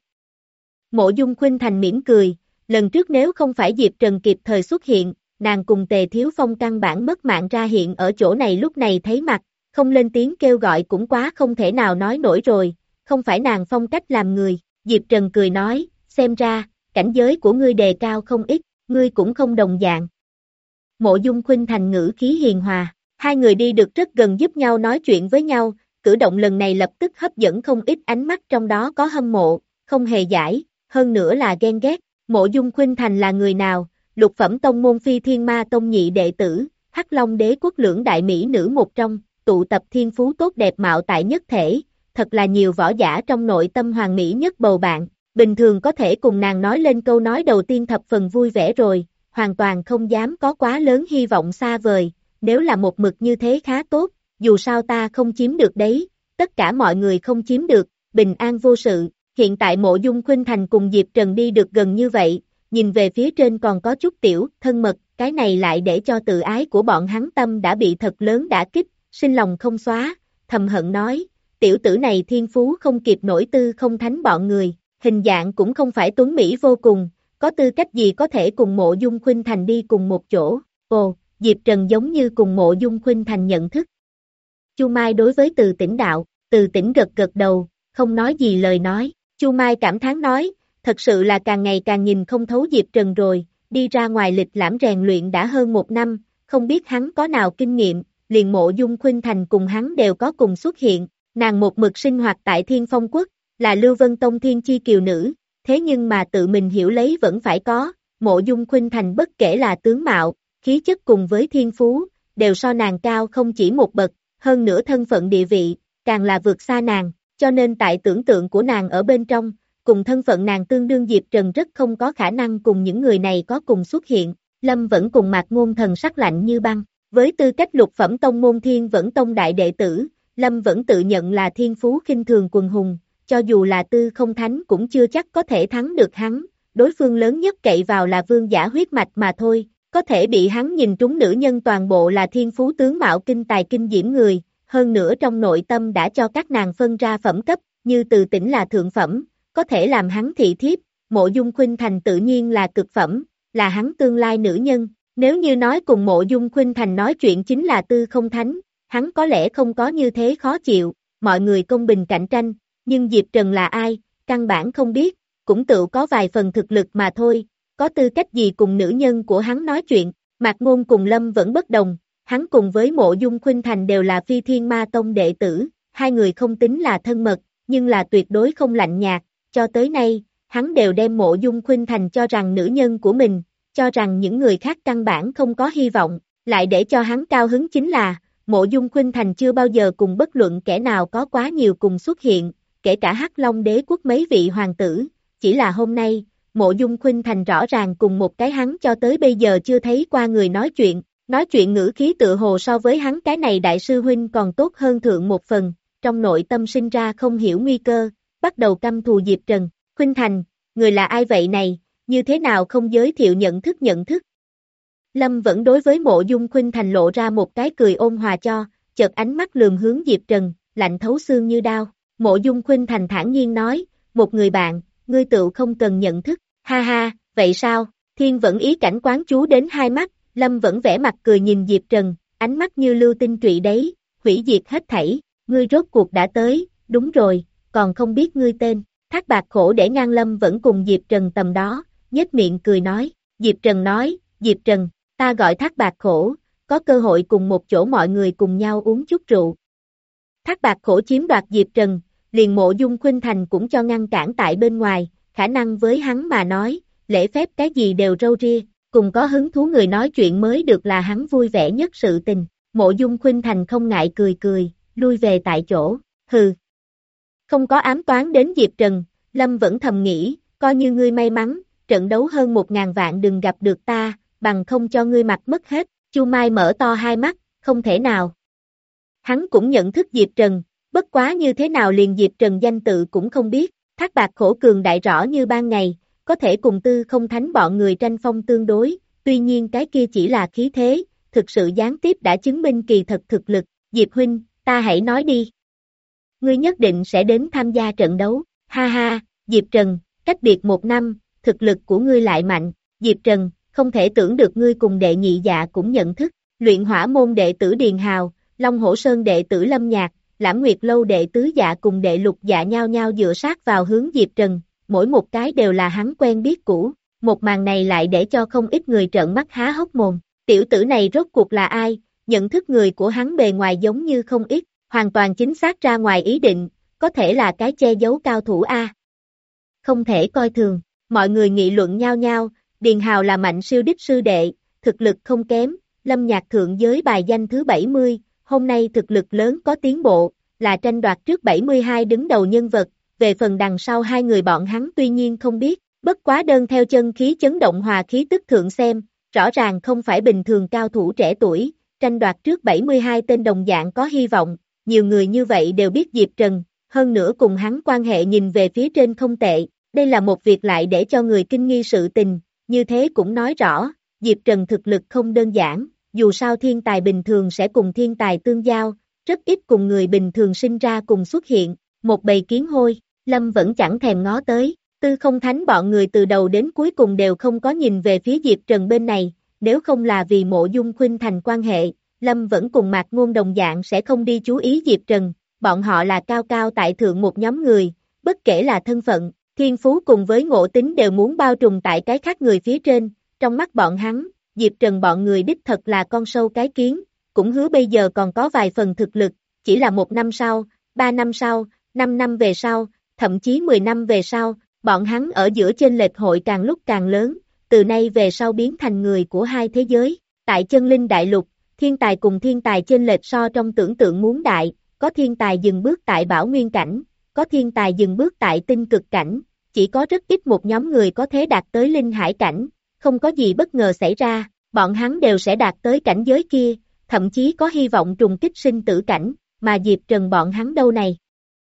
Mộ Dung Khuynh Thành mỉm cười, lần trước nếu không phải Diệp Trần kịp thời xuất hiện, nàng cùng Tề Thiếu Phong căn bản mất mạng ra hiện ở chỗ này lúc này thấy mặt, không lên tiếng kêu gọi cũng quá không thể nào nói nổi rồi, không phải nàng phong cách làm người, Diệp Trần cười nói, xem ra, cảnh giới của ngươi đề cao không ít, ngươi cũng không đồng dạng. Mộ Dung Khuynh Thành ngữ khí hiền hòa, hai người đi được rất gần giúp nhau nói chuyện với nhau, cử động lần này lập tức hấp dẫn không ít ánh mắt trong đó có hâm mộ, không hề giải, hơn nữa là ghen ghét, Mộ Dung Khuynh Thành là người nào, lục phẩm tông môn Phi Thiên Ma Tông nhị đệ tử, Hắc Long Đế quốc lưỡng đại mỹ nữ một trong, tụ tập thiên phú tốt đẹp mạo tại nhất thể, thật là nhiều võ giả trong nội tâm hoàng mỹ nhất bầu bạn, bình thường có thể cùng nàng nói lên câu nói đầu tiên thập phần vui vẻ rồi, hoàn toàn không dám có quá lớn hy vọng xa vời, nếu là một mực như thế khá tốt, dù sao ta không chiếm được đấy, tất cả mọi người không chiếm được, bình an vô sự, hiện tại Mộ Dung Khuynh Thành cùng Diệp Trần đi được gần như vậy, nhìn về phía trên còn có chút tiểu, thân mật, cái này lại để cho tự ái của bọn hắn tâm đã bị thật lớn đả kích, sinh lòng không xóa, thầm hận nói, tiểu tử này thiên phú không kịp nổi tư không thánh bọn người, hình dạng cũng không phải tuấn mỹ vô cùng, có tư cách gì có thể cùng Mộ Dung Khuynh Thành đi cùng một chỗ, ồ, Diệp Trần giống như cùng Mộ Dung Khuynh Thành nhận thức. Chu Mai đối với Từ Tĩnh đạo, Từ Tĩnh gật gật đầu, không nói gì lời nói, Chu Mai cảm thán nói, thật sự là càng ngày càng nhìn không thấu Diệp Trần rồi, đi ra ngoài lịch lãm rèn luyện đã hơn một năm, không biết hắn có nào kinh nghiệm, liền Mộ Dung Khuynh Thành cùng hắn đều có cùng xuất hiện, nàng một mực sinh hoạt tại Thiên Phong Quốc, là Lưu Vân Tông Thiên Chi Kiều Nữ, thế nhưng mà tự mình hiểu lấy vẫn phải có, Mộ Dung Khuynh Thành bất kể là tướng mạo, khí chất cùng với thiên phú, đều so nàng cao không chỉ một bậc, hơn nữa thân phận địa vị, càng là vượt xa nàng, cho nên tại tưởng tượng của nàng ở bên trong, cùng thân phận nàng tương đương Diệp Trần rất không có khả năng cùng những người này có cùng xuất hiện, Lâm vẫn cùng Mạc Ngôn thần sắc lạnh như băng, với tư cách lục phẩm tông môn Thiên Vẫn Tông đại đệ tử, Lâm vẫn tự nhận là thiên phú khinh thường quần hùng, cho dù là tư không thánh cũng chưa chắc có thể thắng được hắn, đối phương lớn nhất cậy vào là vương giả huyết mạch mà thôi, có thể bị hắn nhìn trúng nữ nhân toàn bộ là thiên phú tướng mạo kinh tài kinh diễm người, hơn nữa trong nội tâm đã cho các nàng phân ra phẩm cấp, như Từ Tĩnh là thượng phẩm, có thể làm hắn thị thiếp, Mộ Dung Khuynh Thành tự nhiên là cực phẩm, là hắn tương lai nữ nhân, nếu như nói cùng Mộ Dung Khuynh Thành nói chuyện chính là tư không thánh, hắn có lẽ không có như thế khó chịu, mọi người công bình cạnh tranh, nhưng Diệp Trần là ai, căn bản không biết, cũng tự có vài phần thực lực mà thôi, có tư cách gì cùng nữ nhân của hắn nói chuyện, Mạc Ngôn cùng Lâm vẫn bất đồng, hắn cùng với Mộ Dung Khuynh Thành đều là Phi Thiên Ma Tông đệ tử, hai người không tính là thân mật, nhưng là tuyệt đối không lạnh nhạt, cho tới nay, hắn đều đem Mộ Dung Khuynh Thành cho rằng nữ nhân của mình, cho rằng những người khác căn bản không có hy vọng, lại để cho hắn cao hứng chính là, Mộ Dung Khuynh Thành chưa bao giờ cùng bất luận kẻ nào có quá nhiều cùng xuất hiện, kể cả Hắc Long Đế quốc mấy vị hoàng tử, chỉ là hôm nay, Mộ Dung Khuynh Thành rõ ràng cùng một cái hắn cho tới bây giờ chưa thấy qua người nói chuyện, nói chuyện ngữ khí tự hồ so với hắn cái này đại sư huynh còn tốt hơn thượng một phần, trong nội tâm sinh ra không hiểu nguy cơ, bắt đầu căm thù Diệp Trần, Khuynh Thành, người là ai vậy này, như thế nào không giới thiệu nhận thức nhận thức. Lâm vẫn đối với Mộ Dung Khuynh Thành lộ ra một cái cười ôn hòa cho, chợt ánh mắt lườm hướng Diệp Trần, lạnh thấu xương như đao. Mộ Dung Khuynh Thành thản nhiên nói, một người bạn, ngươi tựu không cần nhận thức, ha ha, vậy sao? Thiên vẫn ý cảnh quán chú đến hai mắt, Lâm vẫn vẻ mặt cười nhìn Diệp Trần, ánh mắt như lưu tinh trụy đấy, hủy diệt hết thảy, ngươi rốt cuộc đã tới, đúng rồi, còn không biết ngươi tên. Thác Bạt Khổ để ngang Lâm vẫn cùng Diệp Trần tầm đó, nhếch miệng cười nói, Diệp Trần nói, Diệp Trần, ta gọi Thác Bạt Khổ, có cơ hội cùng một chỗ mọi người cùng nhau uống chút rượu. Thác Bạt Khổ chiếm đoạt Diệp Trần, liền Mộ Dung Khuynh Thành cũng cho ngăn cản tại bên ngoài, khả năng với hắn mà nói, lễ phép cái gì đều râu ria, cùng có hứng thú người nói chuyện mới được là hắn vui vẻ nhất sự tình. Mộ Dung Khuynh Thành không ngại cười cười, lui về tại chỗ, hừ. Không có ám toán đến Diệp Trần, Lâm vẫn thầm nghĩ, coi như ngươi may mắn, trận đấu hơn một ngàn vạn đừng gặp được ta, bằng không cho ngươi mặt mất hết. Chu Mai mở to hai mắt, không thể nào. Hắn cũng nhận thức Diệp Trần, bất quá như thế nào liền Diệp Trần danh tự cũng không biết. Thác Bạt Khổ cường đại rõ như ban ngày, có thể cùng Tư Không Thánh bọn người tranh phong tương đối, tuy nhiên cái kia chỉ là khí thế, thực sự gián tiếp đã chứng minh kỳ thật thực lực. Diệp huynh, ta hãy nói đi. Ngươi nhất định sẽ đến tham gia trận đấu, ha ha, Diệp Trần, cách biệt một năm, thực lực của ngươi lại mạnh, Diệp Trần, không thể tưởng được ngươi cùng đệ nhị dạ cũng nhận thức, luyện hỏa môn đệ tử Điền Hào, Long Hổ Sơn đệ tử Lâm Nhạc, Lãm Nguyệt Lâu đệ tứ dạ cùng đệ lục dạ nhao nhao dựa sát vào hướng Diệp Trần, mỗi một cái đều là hắn quen biết cũ, một màn này lại để cho không ít người trợn mắt há hốc mồm, tiểu tử này rốt cuộc là ai, nhận thức người của hắn bề ngoài giống như không ít, hoàn toàn chính xác ra ngoài ý định, có thể là cái che giấu cao thủ A. Không thể coi thường, mọi người nghị luận nhau nhau, Điền Hào là mạnh siêu đích sư đệ, thực lực không kém, Lâm Nhạc thượng giới bài danh thứ bảy mươi, hôm nay thực lực lớn có tiến bộ, là tranh đoạt trước bảy mươi hai đứng đầu nhân vật, về phần đằng sau hai người bọn hắn tuy nhiên không biết, bất quá đơn theo chân khí chấn động hòa khí tức thượng xem, rõ ràng không phải bình thường cao thủ trẻ tuổi, tranh đoạt trước bảy mươi hai tên đồng dạng có hy vọng, nhiều người như vậy đều biết Diệp Trần, hơn nữa cùng hắn quan hệ nhìn về phía trên không tệ, đây là một việc lại để cho người kinh nghi sự tình, như thế cũng nói rõ, Diệp Trần thực lực không đơn giản, dù sao thiên tài bình thường sẽ cùng thiên tài tương giao, rất ít cùng người bình thường sinh ra cùng xuất hiện, một bầy kiến hôi, Lâm vẫn chẳng thèm ngó tới, Tư Không Thánh bọn người từ đầu đến cuối cùng đều không có nhìn về phía Diệp Trần bên này, nếu không là vì Mộ Dung Khuynh Thành quan hệ, Lâm vẫn cùng Mạc Ngôn đồng dạng sẽ không đi chú ý Diệp Trần, bọn họ là cao cao tại thượng một nhóm người, bất kể là thân phận, thiên phú cùng với ngộ tính đều muốn bao trùm tại cái khác người phía trên, trong mắt bọn hắn, Diệp Trần bọn người đích thật là con sâu cái kiến, cũng hứa bây giờ còn có vài phần thực lực, chỉ là một năm sau, ba năm sau, năm năm về sau, thậm chí mười năm về sau, bọn hắn ở giữa chênh lệch hội càng lúc càng lớn, từ nay về sau biến thành người của hai thế giới, tại chân linh đại lục, thiên tài cùng thiên tài chênh lệch so trong tưởng tượng muốn đại, có thiên tài dừng bước tại bảo nguyên cảnh, có thiên tài dừng bước tại tinh cực cảnh, chỉ có rất ít một nhóm người có thể đạt tới linh hải cảnh, không có gì bất ngờ xảy ra, bọn hắn đều sẽ đạt tới cảnh giới kia, thậm chí có hy vọng trùng kích sinh tử cảnh, mà Diệp Trần bọn hắn đâu này.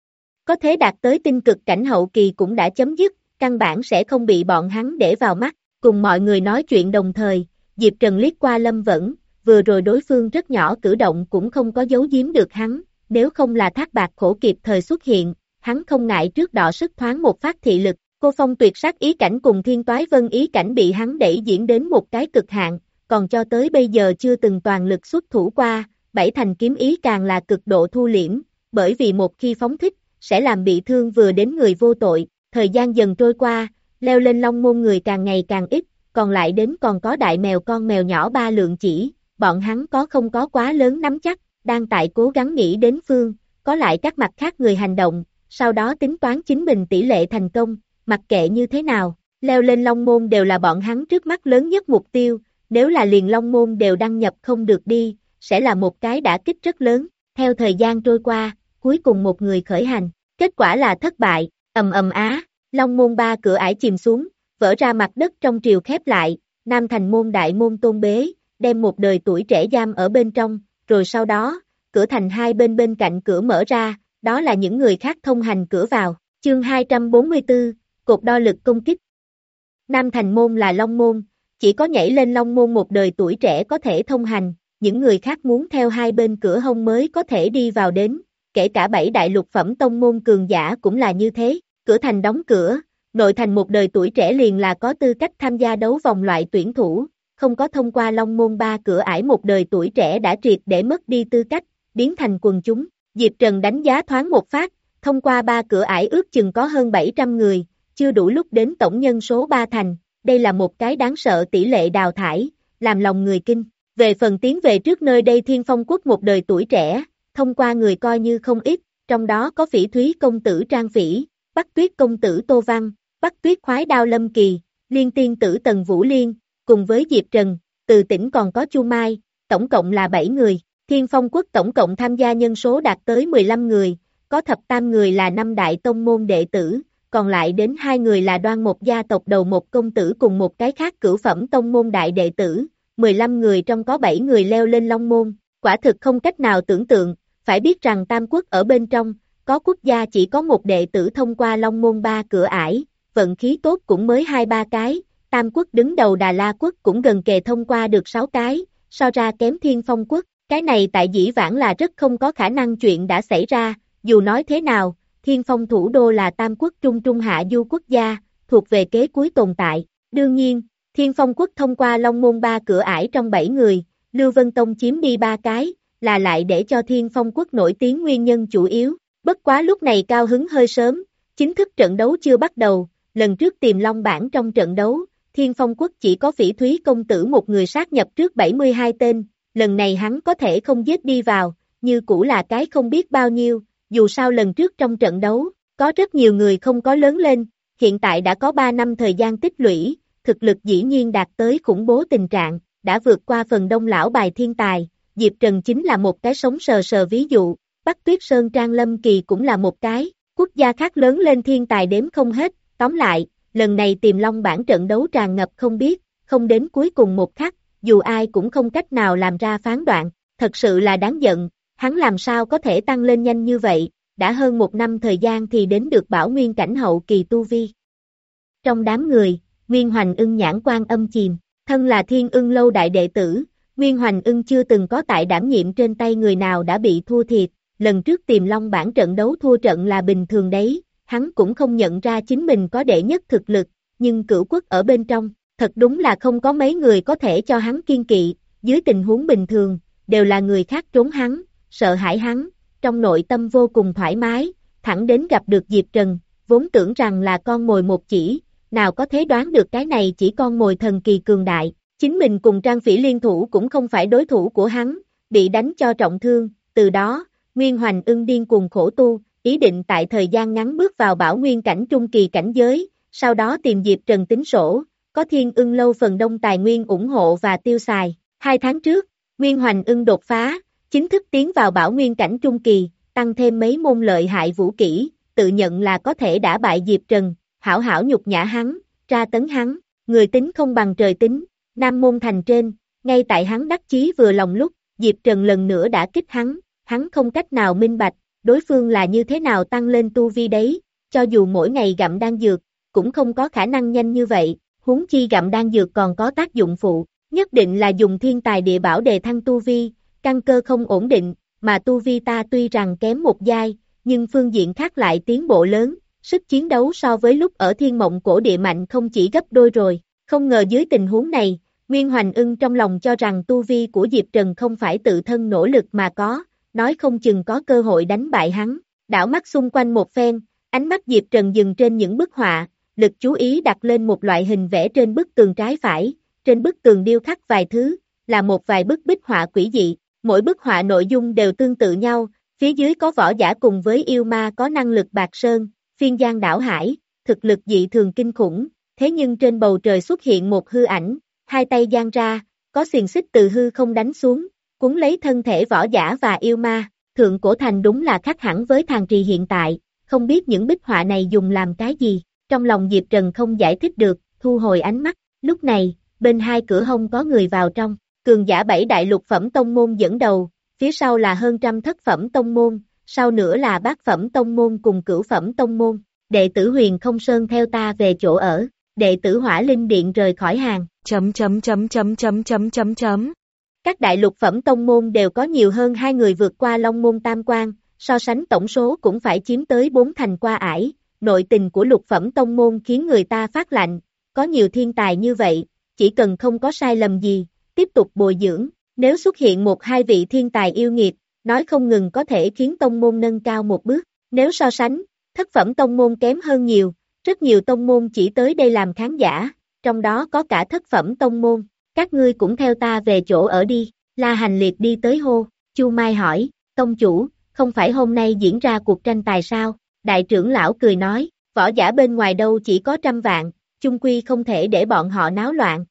Có thể đạt tới tinh cực cảnh hậu kỳ cũng đã chấm dứt, căn bản sẽ không bị bọn hắn để vào mắt, cùng mọi người nói chuyện đồng thời, Diệp Trần liếc qua Lâm Vẫn, vừa rồi đối phương rất nhỏ cử động cũng không có giấu giếm được hắn, nếu không là Thác Bạt Khổ kịp thời xuất hiện, hắn không ngại trước đọ sức thoáng một phát thị lực, cô phong tuyệt sắc ý cảnh cùng thiên toái vân ý cảnh bị hắn đẩy diễn đến một cái cực hạn, còn cho tới bây giờ chưa từng toàn lực xuất thủ qua, bảy thành kiếm ý càng là cực độ thu liễm, bởi vì một khi phóng thích, sẽ làm bị thương vừa đến người vô tội, thời gian dần trôi qua, leo lên long môn người càng ngày càng ít, còn lại đến còn có đại mèo con mèo nhỏ ba lượng chỉ, bọn hắn có không có quá lớn nắm chắc, đang tại cố gắng nghĩ đến phương, có lại các mặt khác người hành động, sau đó tính toán chính mình tỷ lệ thành công, mặc kệ như thế nào, leo lên long môn đều là bọn hắn trước mắt lớn nhất mục tiêu, nếu là liền long môn đều đăng nhập không được đi, sẽ là một cái đả kích rất lớn, theo thời gian trôi qua, cuối cùng một người khởi hành, kết quả là thất bại, ầm ầm á, long môn ba cửa ải chìm xuống, vỡ ra mặt đất trong triều khép lại, Nam Thành môn đại môn tôn bế, đem một đời tuổi trẻ giam ở bên trong, rồi sau đó, cửa thành hai bên bên cạnh cửa mở ra, đó là những người khác thông hành cửa vào, chương hai trăm bốn mươi tư, cột đo lực công kích. Nam Thành môn là long môn, chỉ có nhảy lên long môn một đời tuổi trẻ có thể thông hành, những người khác muốn theo hai bên cửa hông mới có thể đi vào đến, kể cả bảy đại lục phẩm tông môn cường giả cũng là như thế, cửa thành đóng cửa, nội thành một đời tuổi trẻ liền là có tư cách tham gia đấu vòng loại tuyển thủ, không có thông qua Long Môn ba cửa ải một đời tuổi trẻ đã triệt để mất đi tư cách, biến thành quần chúng. Diệp Trần đánh giá thoáng một phát, thông qua ba cửa ải ước chừng có hơn bảy trăm người, chưa đủ lúc đến tổng nhân số ba thành, đây là một cái đáng sợ tỷ lệ đào thải, làm lòng người kinh. Về phần tiến về trước nơi đây Thiên Phong Quốc một đời tuổi trẻ, thông qua người coi như không ít, trong đó có Phỉ Thúy công tử Trang Phỉ, Bắc Tuyết công tử Tô Văn, Bắc Tuyết khoái đao Lâm Kỳ, Liên tiên tử Tần Vũ Liên, cùng với Diệp Trần, từ tỉnh còn có Chu Mai, tổng cộng là bảy người. Thiên Phong Quốc tổng cộng tham gia nhân số đạt tới mười lăm người, có thập tam người là năm đại tông môn đệ tử, còn lại đến hai người là Đoan một gia tộc đầu một công tử cùng một cái khác cửu phẩm tông môn đại đệ tử, mười lăm người trong có bảy người leo lên Long Môn, quả thực không cách nào tưởng tượng, phải biết rằng Tam Quốc ở bên trong, có quốc gia chỉ có một đệ tử thông qua Long Môn ba cửa ải, vận khí tốt cũng mới hai ba cái, Tam Quốc đứng đầu Đà La Quốc cũng gần kề thông qua được sáu cái, so ra kém Thiên Phong Quốc, cái này tại dĩ vãng là rất không có khả năng chuyện đã xảy ra, dù nói thế nào, Thiên Phong thủ đô là Tam Quốc trung trung hạ du quốc gia, thuộc về kế cuối tồn tại, đương nhiên, Thiên Phong Quốc thông qua Long Môn ba cửa ải trong bảy người, Lưu Vân Tông chiếm đi ba cái, là lại để cho Thiên Phong Quốc nổi tiếng nguyên nhân chủ yếu, bất quá lúc này cao hứng hơi sớm, chính thức trận đấu chưa bắt đầu, lần trước tìm Long bảng trong trận đấu, Thiên Phong Quốc chỉ có Phỉ Thúy công tử một người sát nhập trước bảy mươi hai tên, lần này hắn có thể không giết đi vào, như cũ là cái không biết bao nhiêu, dù sao lần trước trong trận đấu, có rất nhiều người không có lớn lên, hiện tại đã có ba năm thời gian tích lũy, thực lực dĩ nhiên đạt tới khủng bố tình trạng, đã vượt qua phần đông lão bài thiên tài, Diệp Trần chính là một cái sống sờ sờ ví dụ, Bắc Tuyết Sơn Trang Lâm Kỳ cũng là một cái, quốc gia khác lớn lên thiên tài đếm không hết, tóm lại, lần này tìm Long bảng trận đấu tràn ngập không biết, không đến cuối cùng một khắc, dù ai cũng không cách nào làm ra phán đoạn, thật sự là đáng giận, hắn làm sao có thể tăng lên nhanh như vậy, đã hơn một năm thời gian thì đến được bảo nguyên cảnh hậu kỳ tu vi. Trong đám người, Nguyên Hoành Ưng nhãn quan âm chìm, thân là Thiên Ưng lâu đại đệ tử, Nguyên Hoành Ưng chưa từng có tại đảm nhiệm trên tay người nào đã bị thua thiệt, lần trước tìm Long bảng trận đấu thua trận là bình thường đấy, hắn cũng không nhận ra chính mình có đệ nhất thực lực, nhưng cửu quốc ở bên trong, thật đúng là không có mấy người có thể cho hắn kiên kỵ, dưới tình huống bình thường, đều là người khác trốn hắn, sợ hãi hắn, trong nội tâm vô cùng thoải mái, thẳng đến gặp được Diệp Trần, vốn tưởng rằng là con mồi một chỉ, nào có thể đoán được cái này chỉ con mồi thần kỳ cường đại, chính mình cùng Trang Phỉ liên thủ cũng không phải đối thủ của hắn, bị đánh cho trọng thương, từ đó, Nguyên Hoành Ưng điên cuồng khổ tu, ý định tại thời gian ngắn bước vào bảo nguyên cảnh trung kỳ cảnh giới, sau đó tìm Diệp Trần tính sổ, có Thiên Ưng lâu phần đông tài nguyên ủng hộ và tiêu xài. Hai tháng trước, Nguyên Hoành Ưng đột phá, chính thức tiến vào bảo nguyên cảnh trung kỳ, tăng thêm mấy môn lợi hại vũ kỹ, tự nhận là có thể đả bại Diệp Trần, hảo hảo nhục nhã hắn, tra tấn hắn, người tính không bằng trời tính, Nam Môn thành trên, ngay tại hắn đắc chí vừa lòng lúc, Diệp Trần lần nữa đã kích hắn, hắn không cách nào minh bạch, đối phương là như thế nào tăng lên tu vi đấy, cho dù mỗi ngày gặm đan dược, cũng không có khả năng nhanh như vậy, huống chi gặm đan dược còn có tác dụng phụ, nhất định là dùng thiên tài địa bảo đề thăng tu vi, căn cơ không ổn định, mà tu vi ta tuy rằng kém một giai, nhưng phương diện khác lại tiến bộ lớn, sức chiến đấu so với lúc ở Thiên Mộng Cổ Địa mạnh không chỉ gấp đôi rồi, không ngờ dưới tình huống này, Nguyên Hoành Ưng trong lòng cho rằng tu vi của Diệp Trần không phải tự thân nỗ lực mà có, nói không chừng có cơ hội đánh bại hắn, đảo mắt xung quanh một phen, ánh mắt Diệp Trần dừng trên những bức họa, lực chú ý đặt lên một loại hình vẽ trên bức tường trái phải, trên bức tường điêu khắc vài thứ, là một vài bức bích họa quỷ dị, mỗi bức họa nội dung đều tương tự nhau, phía dưới có võ giả cùng với yêu ma có năng lực bạc sơn, phiên giang đảo hải, thực lực dị thường kinh khủng, thế nhưng trên bầu trời xuất hiện một hư ảnh, hai tay giang ra, có xiềng xích từ hư không đánh xuống, cuốn lấy thân thể võ giả và yêu ma, Thượng Cổ Thành đúng là khác hẳn với Thàng Trì hiện tại, không biết những bích họa này dùng làm cái gì, trong lòng Diệp Trần không giải thích được, thu hồi ánh mắt, lúc này, bên hai cửa hông có người vào trong, cường giả bảy đại lục phẩm tông môn dẫn đầu, phía sau là hơn trăm thất phẩm tông môn, sau nữa là bát phẩm tông môn cùng cửu phẩm tông môn, đệ tử Huyền Không Sơn theo ta về chỗ ở, đệ tử Hỏa Linh Điện rời khỏi hàng, chấm chấm chấm chấm chấm chấm chấm chấm. Các đại lục phẩm tông môn đều có nhiều hơn hai người vượt qua Long Môn Tam Quan, so sánh tổng số cũng phải chiếm tới bốn thành qua ải, nội tình của lục phẩm tông môn khiến người ta phát lạnh, có nhiều thiên tài như vậy, chỉ cần không có sai lầm gì, tiếp tục bồi dưỡng, nếu xuất hiện một hai vị thiên tài yêu nghiệt, nói không ngừng có thể khiến tông môn nâng cao một bước, nếu so sánh, thất phẩm tông môn kém hơn nhiều, rất nhiều tông môn chỉ tới đây làm khán giả, trong đó có cả thất phẩm tông môn, các ngươi cũng theo ta về chỗ ở đi, La Hành Liệt đi tới hô, Chu Mai hỏi, tông chủ, không phải hôm nay diễn ra cuộc tranh tài sao, đại trưởng lão cười nói, võ giả bên ngoài đâu chỉ có trăm vạn, chung quy không thể để bọn họ náo loạn.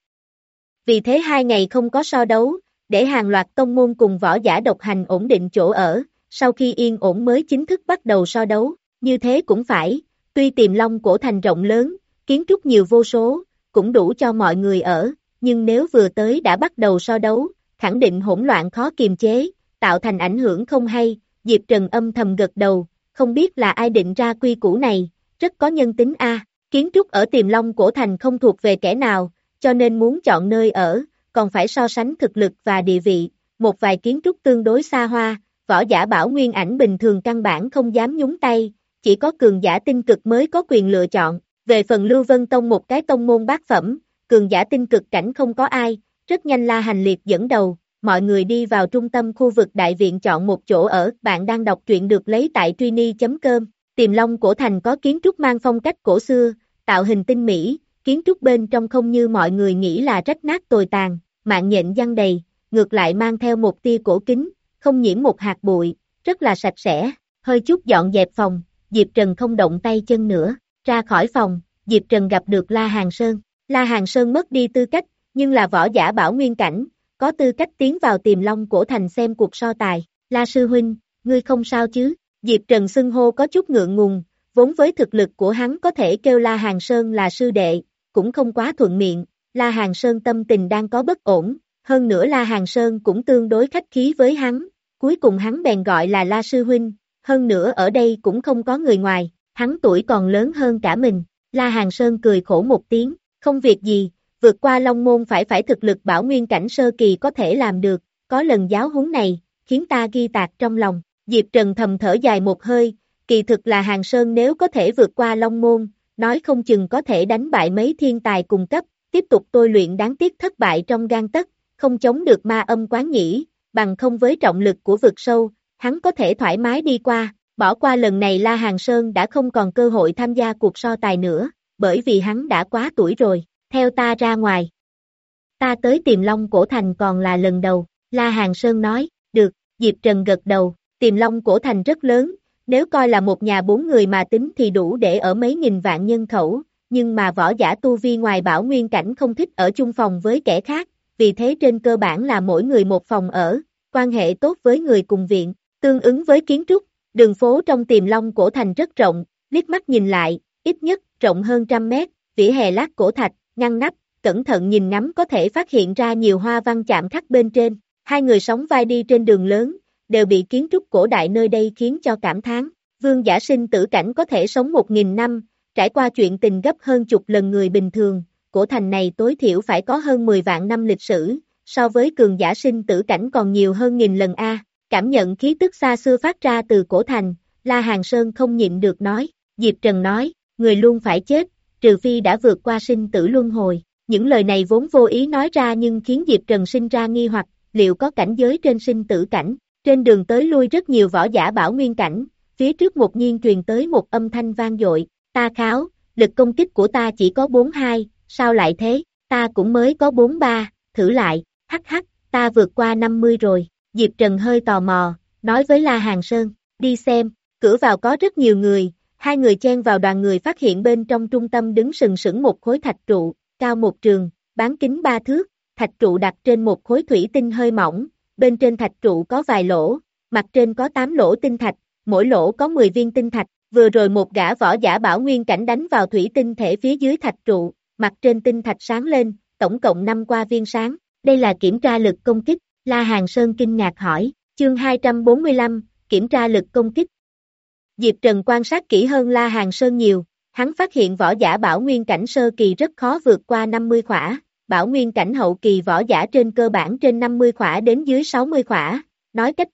Vì thế hai ngày không có so đấu, để hàng loạt tông môn cùng võ giả độc hành ổn định chỗ ở, sau khi yên ổn mới chính thức bắt đầu so đấu, như thế cũng phải, tuy Tiềm Long cổ thành rộng lớn, kiến trúc nhiều vô số, cũng đủ cho mọi người ở, nhưng nếu vừa tới đã bắt đầu so đấu, khẳng định hỗn loạn khó kiềm chế, tạo thành ảnh hưởng không hay, Diệp Trần âm thầm gật đầu, không biết là ai định ra quy củ này, rất có nhân tính a. Kiến trúc ở Tiềm Long cổ thành không thuộc về kẻ nào, cho nên muốn chọn nơi ở, còn phải so sánh thực lực và địa vị, một vài kiến trúc tương đối xa hoa, võ giả bảo nguyên ảnh bình thường căn bản không dám nhúng tay, chỉ có cường giả tinh cực mới có quyền lựa chọn, về phần Lưu Vân Tông một cái tông môn bát phẩm, cường giả tinh cực cảnh không có ai, rất nhanh La Hành Liệt dẫn đầu, mọi người đi vào trung tâm khu vực đại viện chọn một chỗ ở, bạn đang đọc truyện được lấy tại Trini chấm com, Tiềm Long cổ thành có kiến trúc mang phong cách cổ xưa, tạo hình tinh mỹ, kiến trúc bên trong không như mọi người nghĩ là rách nát tồi tàn, mạng nhện giăng đầy, ngược lại mang theo một tia cổ kính, không nhiễm một hạt bụi, rất là sạch sẽ, hơi chút dọn dẹp phòng, Diệp Trần không động tay chân nữa, ra khỏi phòng, Diệp Trần gặp được La Hàng Sơn, La Hàng Sơn mất đi tư cách, nhưng là võ giả bảo nguyên cảnh, có tư cách tiến vào Tiềm Long cổ thành xem cuộc so tài, La sư huynh, ngươi không sao chứ, Diệp Trần xưng hô có chút ngượng ngùng, vốn với thực lực của hắn có thể kêu La Hàng Sơn là sư đệ, cũng không quá thuận miệng, La Hàng Sơn tâm tình đang có bất ổn, hơn nữa La Hàng Sơn cũng tương đối khách khí với hắn, cuối cùng hắn bèn gọi là La sư huynh, hơn nữa ở đây cũng không có người ngoài, hắn tuổi còn lớn hơn cả mình, La Hàng Sơn cười khổ một tiếng, không việc gì, vượt qua Long Môn phải phải thực lực bảo nguyên cảnh sơ kỳ có thể làm được, có lần giáo huấn này, khiến ta ghi tạc trong lòng, Diệp Trần thầm thở dài một hơi, kỳ thực là Hàng Sơn nếu có thể vượt qua Long Môn, nói không chừng có thể đánh bại mấy thiên tài cùng cấp, tiếp tục tôi luyện đáng tiếc thất bại trong gang tấc, không chống được ma âm quán nhĩ, bằng không với trọng lực của vực sâu, hắn có thể thoải mái đi qua, bỏ qua lần này La Hàng Sơn đã không còn cơ hội tham gia cuộc so tài nữa, bởi vì hắn đã quá tuổi rồi, theo ta ra ngoài. Ta tới Tiềm Long cổ thành còn là lần đầu, La Hàng Sơn nói, được, Diệp Trần gật đầu, Tiềm Long cổ thành rất lớn, nếu coi là một nhà bốn người mà tính thì đủ để ở mấy nghìn vạn nhân khẩu, nhưng mà võ giả tu vi ngoài bảo nguyên cảnh không thích ở chung phòng với kẻ khác, vì thế trên cơ bản là mỗi người một phòng ở, quan hệ tốt với người cùng viện, tương ứng với kiến trúc, đường phố trong Tiềm Long cổ thành rất rộng, liếc mắt nhìn lại, ít nhất rộng hơn trăm mét, vỉa hè lát cổ thạch, ngăn nắp, cẩn thận nhìn ngắm có thể phát hiện ra nhiều hoa văn chạm khắc bên trên, hai người sóng vai đi trên đường lớn, đều bị kiến trúc cổ đại nơi đây khiến cho cảm thán, vương giả sinh tử cảnh có thể sống một nghìn năm, trải qua chuyện tình gấp hơn chục lần người bình thường, cổ thành này tối thiểu phải có hơn mười vạn năm lịch sử, so với cường giả sinh tử cảnh còn nhiều hơn nghìn lần a. Cảm nhận khí tức xa xưa phát ra từ cổ thành, La Hàng Sơn không nhịn được nói, Diệp Trần nói, người luôn phải chết, trừ phi đã vượt qua sinh tử luân hồi, những lời này vốn vô ý nói ra nhưng khiến Diệp Trần sinh ra nghi hoặc, liệu có cảnh giới trên sinh tử cảnh, trên đường tới lui rất nhiều võ giả bảo nguyên cảnh, phía trước một nhiên truyền tới một âm thanh vang dội, ta kháo, lực công kích của ta chỉ có bốn hai, sao lại thế, ta cũng mới có bốn ba, thử lại, hắc hắc, ta vượt qua năm mươi rồi. Diệp Trần hơi tò mò, nói với La Hàng Sơn, đi xem, cửa vào có rất nhiều người, hai người chen vào đoàn người phát hiện bên trong trung tâm đứng sừng sững một khối thạch trụ, cao một trường, bán kính ba thước, thạch trụ đặt trên một khối thủy tinh hơi mỏng, bên trên thạch trụ có vài lỗ, mặt trên có tám lỗ tinh thạch, mỗi lỗ có mười viên tinh thạch, vừa rồi một gã võ giả bảo nguyên cảnh đánh vào thủy tinh thể phía dưới thạch trụ, mặt trên tinh thạch sáng lên, tổng cộng năm qua viên sáng, đây là kiểm tra lực công kích. La Hàng Sơn kinh ngạc hỏi, chương hai trăm bốn mươi lăm, kiểm tra lực công kích. Diệp Trần quan sát kỹ hơn La Hàng Sơn nhiều, hắn phát hiện võ giả bảo nguyên cảnh sơ kỳ rất khó vượt qua năm mươi khỏa, bảo nguyên cảnh hậu kỳ võ giả trên cơ bản trên năm mươi khỏa đến dưới sáu mươi khỏa, nói cách khác,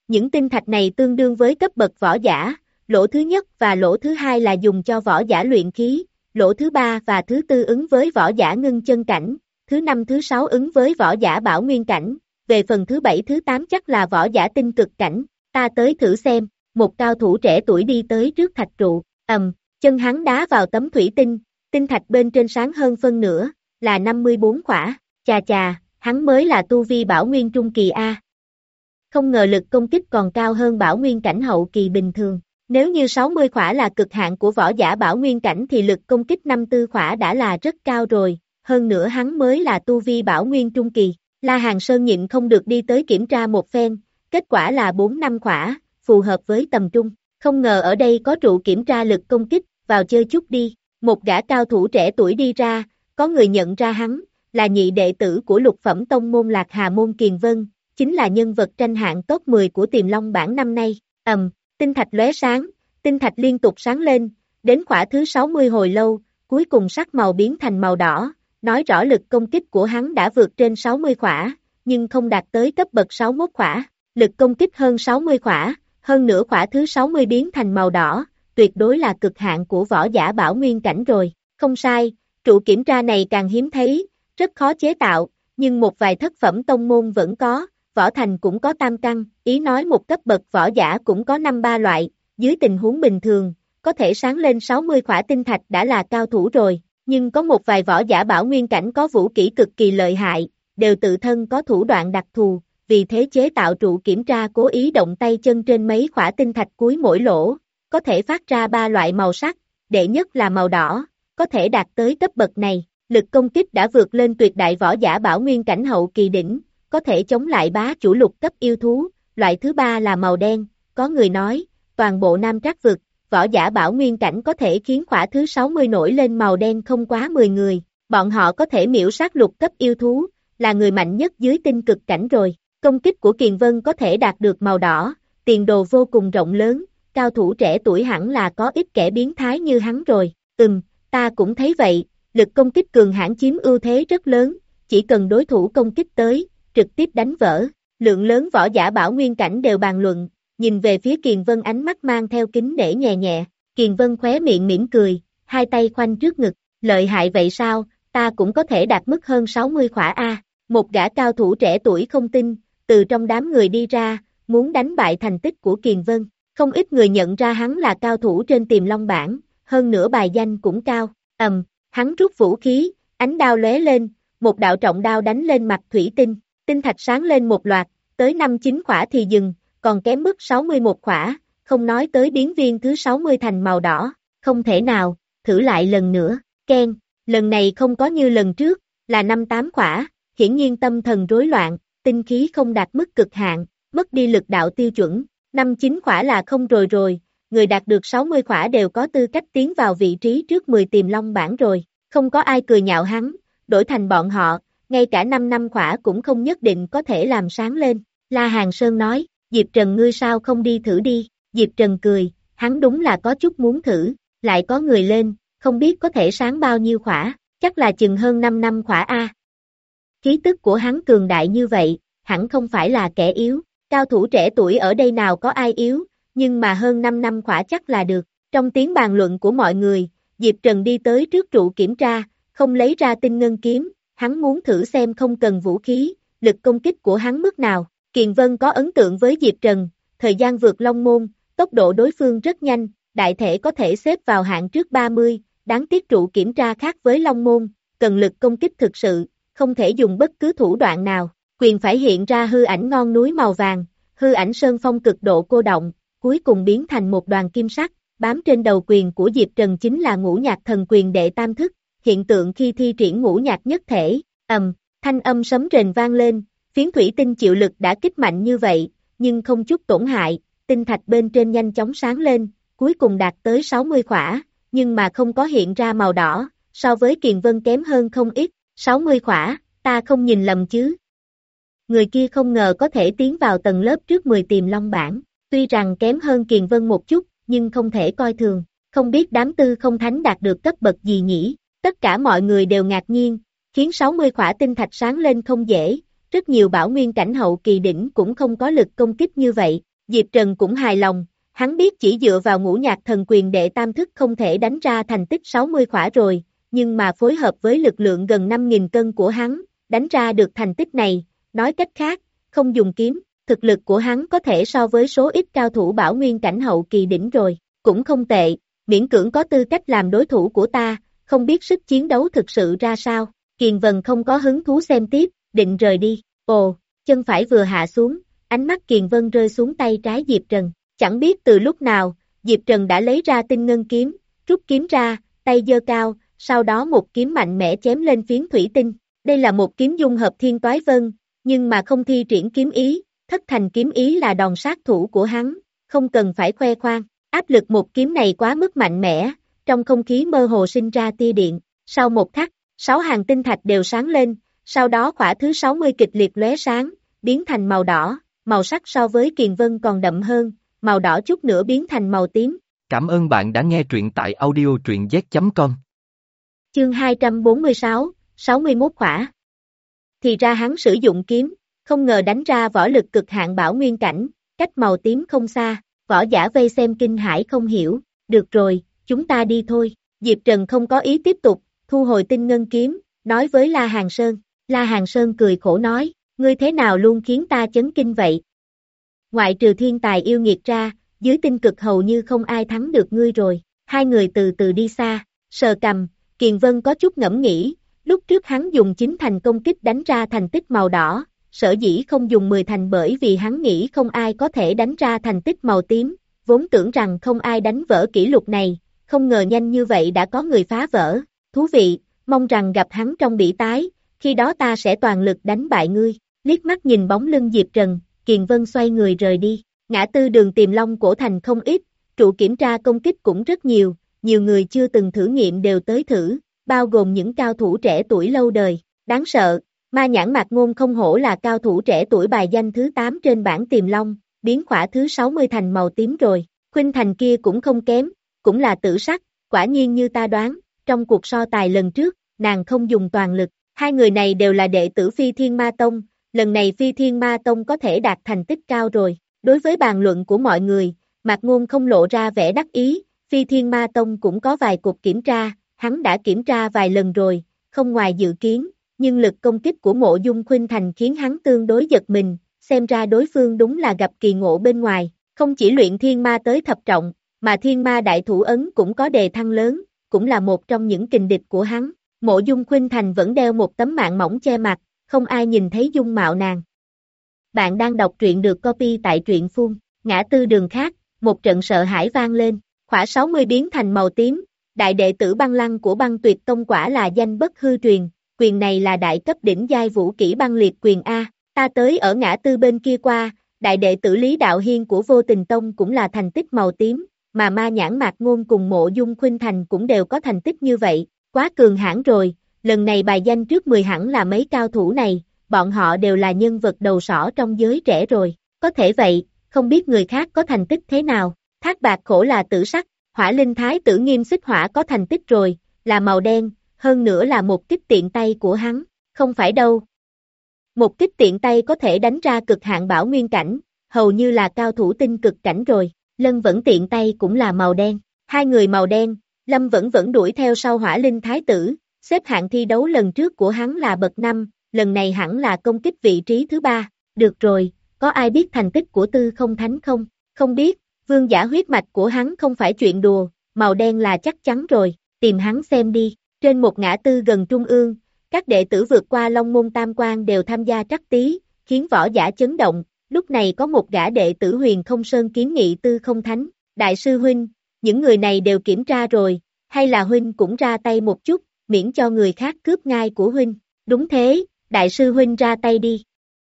Những tinh thạch này tương đương với cấp bậc võ giả, lỗ thứ nhất và lỗ thứ hai là dùng cho võ giả luyện khí, lỗ thứ ba và thứ tư ứng với võ giả ngưng chân cảnh, thứ năm thứ sáu ứng với võ giả bảo nguyên cảnh, về phần thứ bảy thứ tám chắc là võ giả tinh cực cảnh, ta tới thử xem, một cao thủ trẻ tuổi đi tới trước thạch trụ, ầm, chân hắn đá vào tấm thủy tinh, tinh thạch bên trên sáng hơn phân nửa, là năm mươi bốn khỏa, chà chà, hắn mới là tu vi bảo nguyên trung kỳ A. Không ngờ lực công kích còn cao hơn bảo nguyên cảnh hậu kỳ bình thường. Nếu như sáu mươi khỏa là cực hạn của võ giả bảo nguyên cảnh thì lực công kích năm mươi tư khỏa đã là rất cao rồi, hơn nữa hắn mới là tu vi bảo nguyên trung kỳ. La Hàn Sơn nhịn không được đi tới kiểm tra một phen, kết quả là bốn năm khỏa, phù hợp với tầm trung. Không ngờ ở đây có trụ kiểm tra lực công kích, vào chơi chút đi. Một gã cao thủ trẻ tuổi đi ra, có người nhận ra hắn, là nhị đệ tử của lục phẩm tông môn Lạc Hà môn Kiền Vân, chính là nhân vật tranh hạng top mười của Tiềm Long bảng năm nay. Ầm, tinh thạch lóe sáng, tinh thạch liên tục sáng lên, đến khỏa thứ sáu mươi hồi lâu, cuối cùng sắc màu biến thành màu đỏ, nói rõ lực công kích của hắn đã vượt trên sáu mươi khỏa, nhưng không đạt tới cấp bậc sáu mươi mốt khỏa, lực công kích hơn sáu mươi khỏa, hơn nữa khỏa thứ sáu mươi biến thành màu đỏ, tuyệt đối là cực hạn của võ giả bảo nguyên cảnh rồi. Không sai, trụ kiểm tra này càng hiếm thấy, rất khó chế tạo, nhưng một vài thất phẩm tông môn vẫn có, võ thành cũng có tam căn, ý nói một cấp bậc võ giả cũng có năm ba loại, dưới tình huống bình thường, có thể sáng lên sáu mươi khỏa tinh thạch đã là cao thủ rồi, nhưng có một vài võ giả bảo nguyên cảnh có vũ kỹ cực kỳ lợi hại, đều tự thân có thủ đoạn đặc thù, vì thế chế tạo trụ kiểm tra cố ý động tay chân trên mấy khỏa tinh thạch cuối mỗi lỗ, có thể phát ra ba loại màu sắc, đệ nhất là màu đỏ, có thể đạt tới cấp bậc này, lực công kích đã vượt lên tuyệt đại võ giả bảo nguyên cảnh hậu kỳ đỉnh, có thể chống lại bá chủ lục cấp yêu thú, loại thứ ba là màu đen, có người nói, toàn bộ Nam Trác vực, võ giả bảo nguyên cảnh có thể khiến khỏa thứ sáu mươi nổi lên màu đen không quá mười người, bọn họ có thể miễu sát lục cấp yêu thú, là người mạnh nhất dưới tinh cực cảnh rồi, công kích của Kiền Vân có thể đạt được màu đỏ, tiền đồ vô cùng rộng lớn, cao thủ trẻ tuổi hẳn là có ít kẻ biến thái như hắn rồi, ừm, ta cũng thấy vậy, lực công kích cường hãn chiếm ưu thế rất lớn, chỉ cần đối thủ công kích tới, trực tiếp đánh vỡ, lượng lớn võ giả bảo nguyên cảnh đều bàn luận, nhìn về phía Kiền Vân ánh mắt mang theo kính nể nhẹ nhẹ, Kiền Vân khóe miệng mỉm cười, hai tay khoanh trước ngực, lợi hại vậy sao, ta cũng có thể đạt mức hơn sáu mươi khỏa A, một gã cao thủ trẻ tuổi không tin, từ trong đám người đi ra, muốn đánh bại thành tích của Kiền Vân, không ít người nhận ra hắn là cao thủ trên Tiềm Long bảng, hơn nữa bài danh cũng cao, ầm, hắn rút vũ khí, ánh đao lóe lên, một đạo trọng đao đánh lên mặt thủy tinh, tinh thạch sáng lên một loạt, tới năm chín khỏa thì dừng, còn kém mức sáu mươi mốt khỏa, không nói tới biến viên thứ sáu mươi thành màu đỏ, không thể nào, thử lại lần nữa, keng, lần này không có như lần trước, là năm tám khỏa, hiển nhiên tâm thần rối loạn, tinh khí không đạt mức cực hạn, mất đi lực đạo tiêu chuẩn, năm chín khỏa là không rồi rồi, người đạt được sáu mươi khỏa đều có tư cách tiến vào vị trí trước mười Tiềm Long bảng rồi, không có ai cười nhạo hắn, đổi thành bọn họ, ngay cả năm năm khỏa cũng không nhất định có thể làm sáng lên, La Hàn Sơn nói, Diệp Trần ngươi sao không đi thử đi, Diệp Trần cười, hắn đúng là có chút muốn thử, lại có người lên, không biết có thể sáng bao nhiêu khỏa, chắc là chừng hơn năm năm khỏa A. Khí tức của hắn cường đại như vậy, hẳn không phải là kẻ yếu, cao thủ trẻ tuổi ở đây nào có ai yếu, nhưng mà hơn năm năm khỏa chắc là được, trong tiếng bàn luận của mọi người, Diệp Trần đi tới trước trụ kiểm tra, không lấy ra tinh ngân kiếm, hắn muốn thử xem không cần vũ khí, lực công kích của hắn mức nào. Kiền Vân có ấn tượng với Diệp Trần, thời gian vượt Long Môn, tốc độ đối phương rất nhanh, đại thể có thể xếp vào hạng trước ba mươi, đáng tiếc trụ kiểm tra khác với Long Môn, cần lực công kích thực sự, không thể dùng bất cứ thủ đoạn nào, quyền phải hiện ra hư ảnh ngon núi màu vàng, hư ảnh sơn phong cực độ cô động, cuối cùng biến thành một đoàn kim sắc, bám trên đầu quyền của Diệp Trần chính là ngũ nhạc thần quyền đệ tam thức, hiện tượng khi thi triển ngũ nhạc nhất thể, ầm, thanh âm sấm rền vang lên. Phiến thủy tinh chịu lực đã kích mạnh như vậy, nhưng không chút tổn hại, tinh thạch bên trên nhanh chóng sáng lên, cuối cùng đạt tới sáu mươi khỏa, nhưng mà không có hiện ra màu đỏ, so với Kiền Vân kém hơn không ít, sáu mươi khỏa, ta không nhìn lầm chứ. Người kia không ngờ có thể tiến vào tầng lớp trước mười Tiềm Long bảng, tuy rằng kém hơn Kiền Vân một chút, nhưng không thể coi thường, không biết đám tư không thánh đạt được cấp bậc gì nhỉ, tất cả mọi người đều ngạc nhiên, khiến sáu mươi khỏa tinh thạch sáng lên không dễ. Rất nhiều bảo nguyên cảnh hậu kỳ đỉnh cũng không có lực công kích như vậy, Diệp Trần cũng hài lòng, hắn biết chỉ dựa vào ngũ nhạc thần quyền đệ tam thức không thể đánh ra thành tích sáu mươi khỏa rồi, nhưng mà phối hợp với lực lượng gần năm nghìn cân của hắn, đánh ra được thành tích này, nói cách khác, không dùng kiếm, thực lực của hắn có thể so với số ít cao thủ bảo nguyên cảnh hậu kỳ đỉnh rồi, cũng không tệ, miễn cưỡng có tư cách làm đối thủ của ta, không biết sức chiến đấu thực sự ra sao, Kiền Vân không có hứng thú xem tiếp, định rời đi, ồ, chân phải vừa hạ xuống, ánh mắt Kiền Vân rơi xuống tay trái Diệp Trần, chẳng biết từ lúc nào, Diệp Trần đã lấy ra tinh ngân kiếm, rút kiếm ra, tay giơ cao, sau đó một kiếm mạnh mẽ chém lên phiến thủy tinh, đây là một kiếm dung hợp thiên toái vân, nhưng mà không thi triển kiếm ý, thất thành kiếm ý là đòn sát thủ của hắn, không cần phải khoe khoang, áp lực một kiếm này quá mức mạnh mẽ, trong không khí mơ hồ sinh ra tia điện, sau một khắc, sáu hàng tinh thạch đều sáng lên, sau đó khỏa thứ sáu mươi kịch liệt lóe sáng, biến thành màu đỏ, màu sắc so với Kiền Vân còn đậm hơn, màu đỏ chút nữa biến thành màu tím. Cảm ơn bạn đã nghe truyện tại audio truyện z chấm com. Chương hai trăm bốn mươi sáu, sáu mươi mốt khỏa. Thì ra hắn sử dụng kiếm, không ngờ đánh ra võ lực cực hạn bảo nguyên cảnh, cách màu tím không xa, võ giả vây xem kinh hãi không hiểu, được rồi, chúng ta đi thôi. Diệp Trần không có ý tiếp tục, thu hồi tinh ngân kiếm, nói với La Hàn Sơn. La Hàn Sơn cười khổ nói, ngươi thế nào luôn khiến ta chấn kinh vậy? Ngoại trừ thiên tài yêu nghiệt ra, dưới tinh cực hầu như không ai thắng được ngươi rồi. Hai người từ từ đi xa, sờ cầm, Kiền Vân có chút ngẫm nghĩ, lúc trước hắn dùng chín thành công kích đánh ra thành tích màu đỏ, sở dĩ không dùng mười thành bởi vì hắn nghĩ không ai có thể đánh ra thành tích màu tím, vốn tưởng rằng không ai đánh vỡ kỷ lục này, không ngờ nhanh như vậy đã có người phá vỡ, thú vị, mong rằng gặp hắn trong bỉ tái, khi đó ta sẽ toàn lực đánh bại ngươi, liếc mắt nhìn bóng lưng Diệp Trần, Kiền Vân xoay người rời đi, ngã tư đường Tiềm Long cổ thành không ít, trụ kiểm tra công kích cũng rất nhiều, nhiều người chưa từng thử nghiệm đều tới thử, bao gồm những cao thủ trẻ tuổi lâu đời, đáng sợ, Ma Nhãn Mạc Ngôn không hổ là cao thủ trẻ tuổi bài danh thứ tám trên bảng Tiềm Long, biến khỏa thứ sáu mươi thành màu tím rồi, Khuynh Thành kia cũng không kém, cũng là tử sắc, quả nhiên như ta đoán, trong cuộc so tài lần trước, nàng không dùng toàn lực, hai người này đều là đệ tử Phi Thiên Ma Tông, lần này Phi Thiên Ma Tông có thể đạt thành tích cao rồi, đối với bàn luận của mọi người, Mạc Ngôn không lộ ra vẻ đắc ý, Phi Thiên Ma Tông cũng có vài cuộc kiểm tra, hắn đã kiểm tra vài lần rồi, không ngoài dự kiến, nhưng lực công kích của Mộ Dung Khuynh Thành khiến hắn tương đối giật mình, xem ra đối phương đúng là gặp kỳ ngộ bên ngoài, không chỉ luyện thiên ma tới thập trọng, mà thiên ma đại thủ ấn cũng có đề thăng lớn, cũng là một trong những kình địch của hắn. Mộ Dung Khuynh Thành vẫn đeo một tấm mạng mỏng che mặt, không ai nhìn thấy dung mạo nàng. Bạn đang đọc truyện được copy tại truyện phun, ngã tư đường khác, một trận sợ hãi vang lên, khỏa sáu mươi biến thành màu tím, đại đệ tử băng lăng của băng tuyệt tông quả là danh bất hư truyền, quyền này là đại cấp đỉnh giai vũ kỹ băng liệt quyền A, ta tới ở ngã tư bên kia qua, đại đệ tử Lý Đạo Hiên của Vô Tình Tông cũng là thành tích màu tím, mà Ma Nhãn Mạc Ngôn cùng Mộ Dung Khuynh Thành cũng đều có thành tích như vậy, quá cường hãn rồi, lần này bài danh trước mười hẳn là mấy cao thủ này, bọn họ đều là nhân vật đầu sỏ trong giới trẻ rồi, có thể vậy, không biết người khác có thành tích thế nào, Thác Bạc Khổ là tử sắc, Hỏa Linh Thái Tử Nghiêm Xích Hỏa có thành tích rồi, là màu đen, hơn nữa là một kích tiện tay của hắn, không phải đâu. Một kích tiện tay có thể đánh ra cực hạn bảo nguyên cảnh, hầu như là cao thủ tinh cực cảnh rồi, Lân Vẫn tiện tay cũng là màu đen, hai người màu đen, Lâm Vẫn vẫn đuổi theo sau Hỏa Linh Thái Tử, xếp hạng thi đấu lần trước của hắn là bậc năm, lần này hẳn là công kích vị trí thứ ba, được rồi, có ai biết thành tích của Tư Không Thánh không? Không biết, vương giả huyết mạch của hắn không phải chuyện đùa, màu đen là chắc chắn rồi, tìm hắn xem đi, trên một ngã tư gần trung ương, các đệ tử vượt qua Long Môn Tam Quan đều tham gia trắc tý, khiến võ giả chấn động, lúc này có một gã đệ tử Huyền Không Sơn kiến nghị Tư Không Thánh, đại sư huynh, những người này đều kiểm tra rồi, hay là huynh cũng ra tay một chút, miễn cho người khác cướp ngai của huynh, đúng thế, đại sư huynh ra tay đi.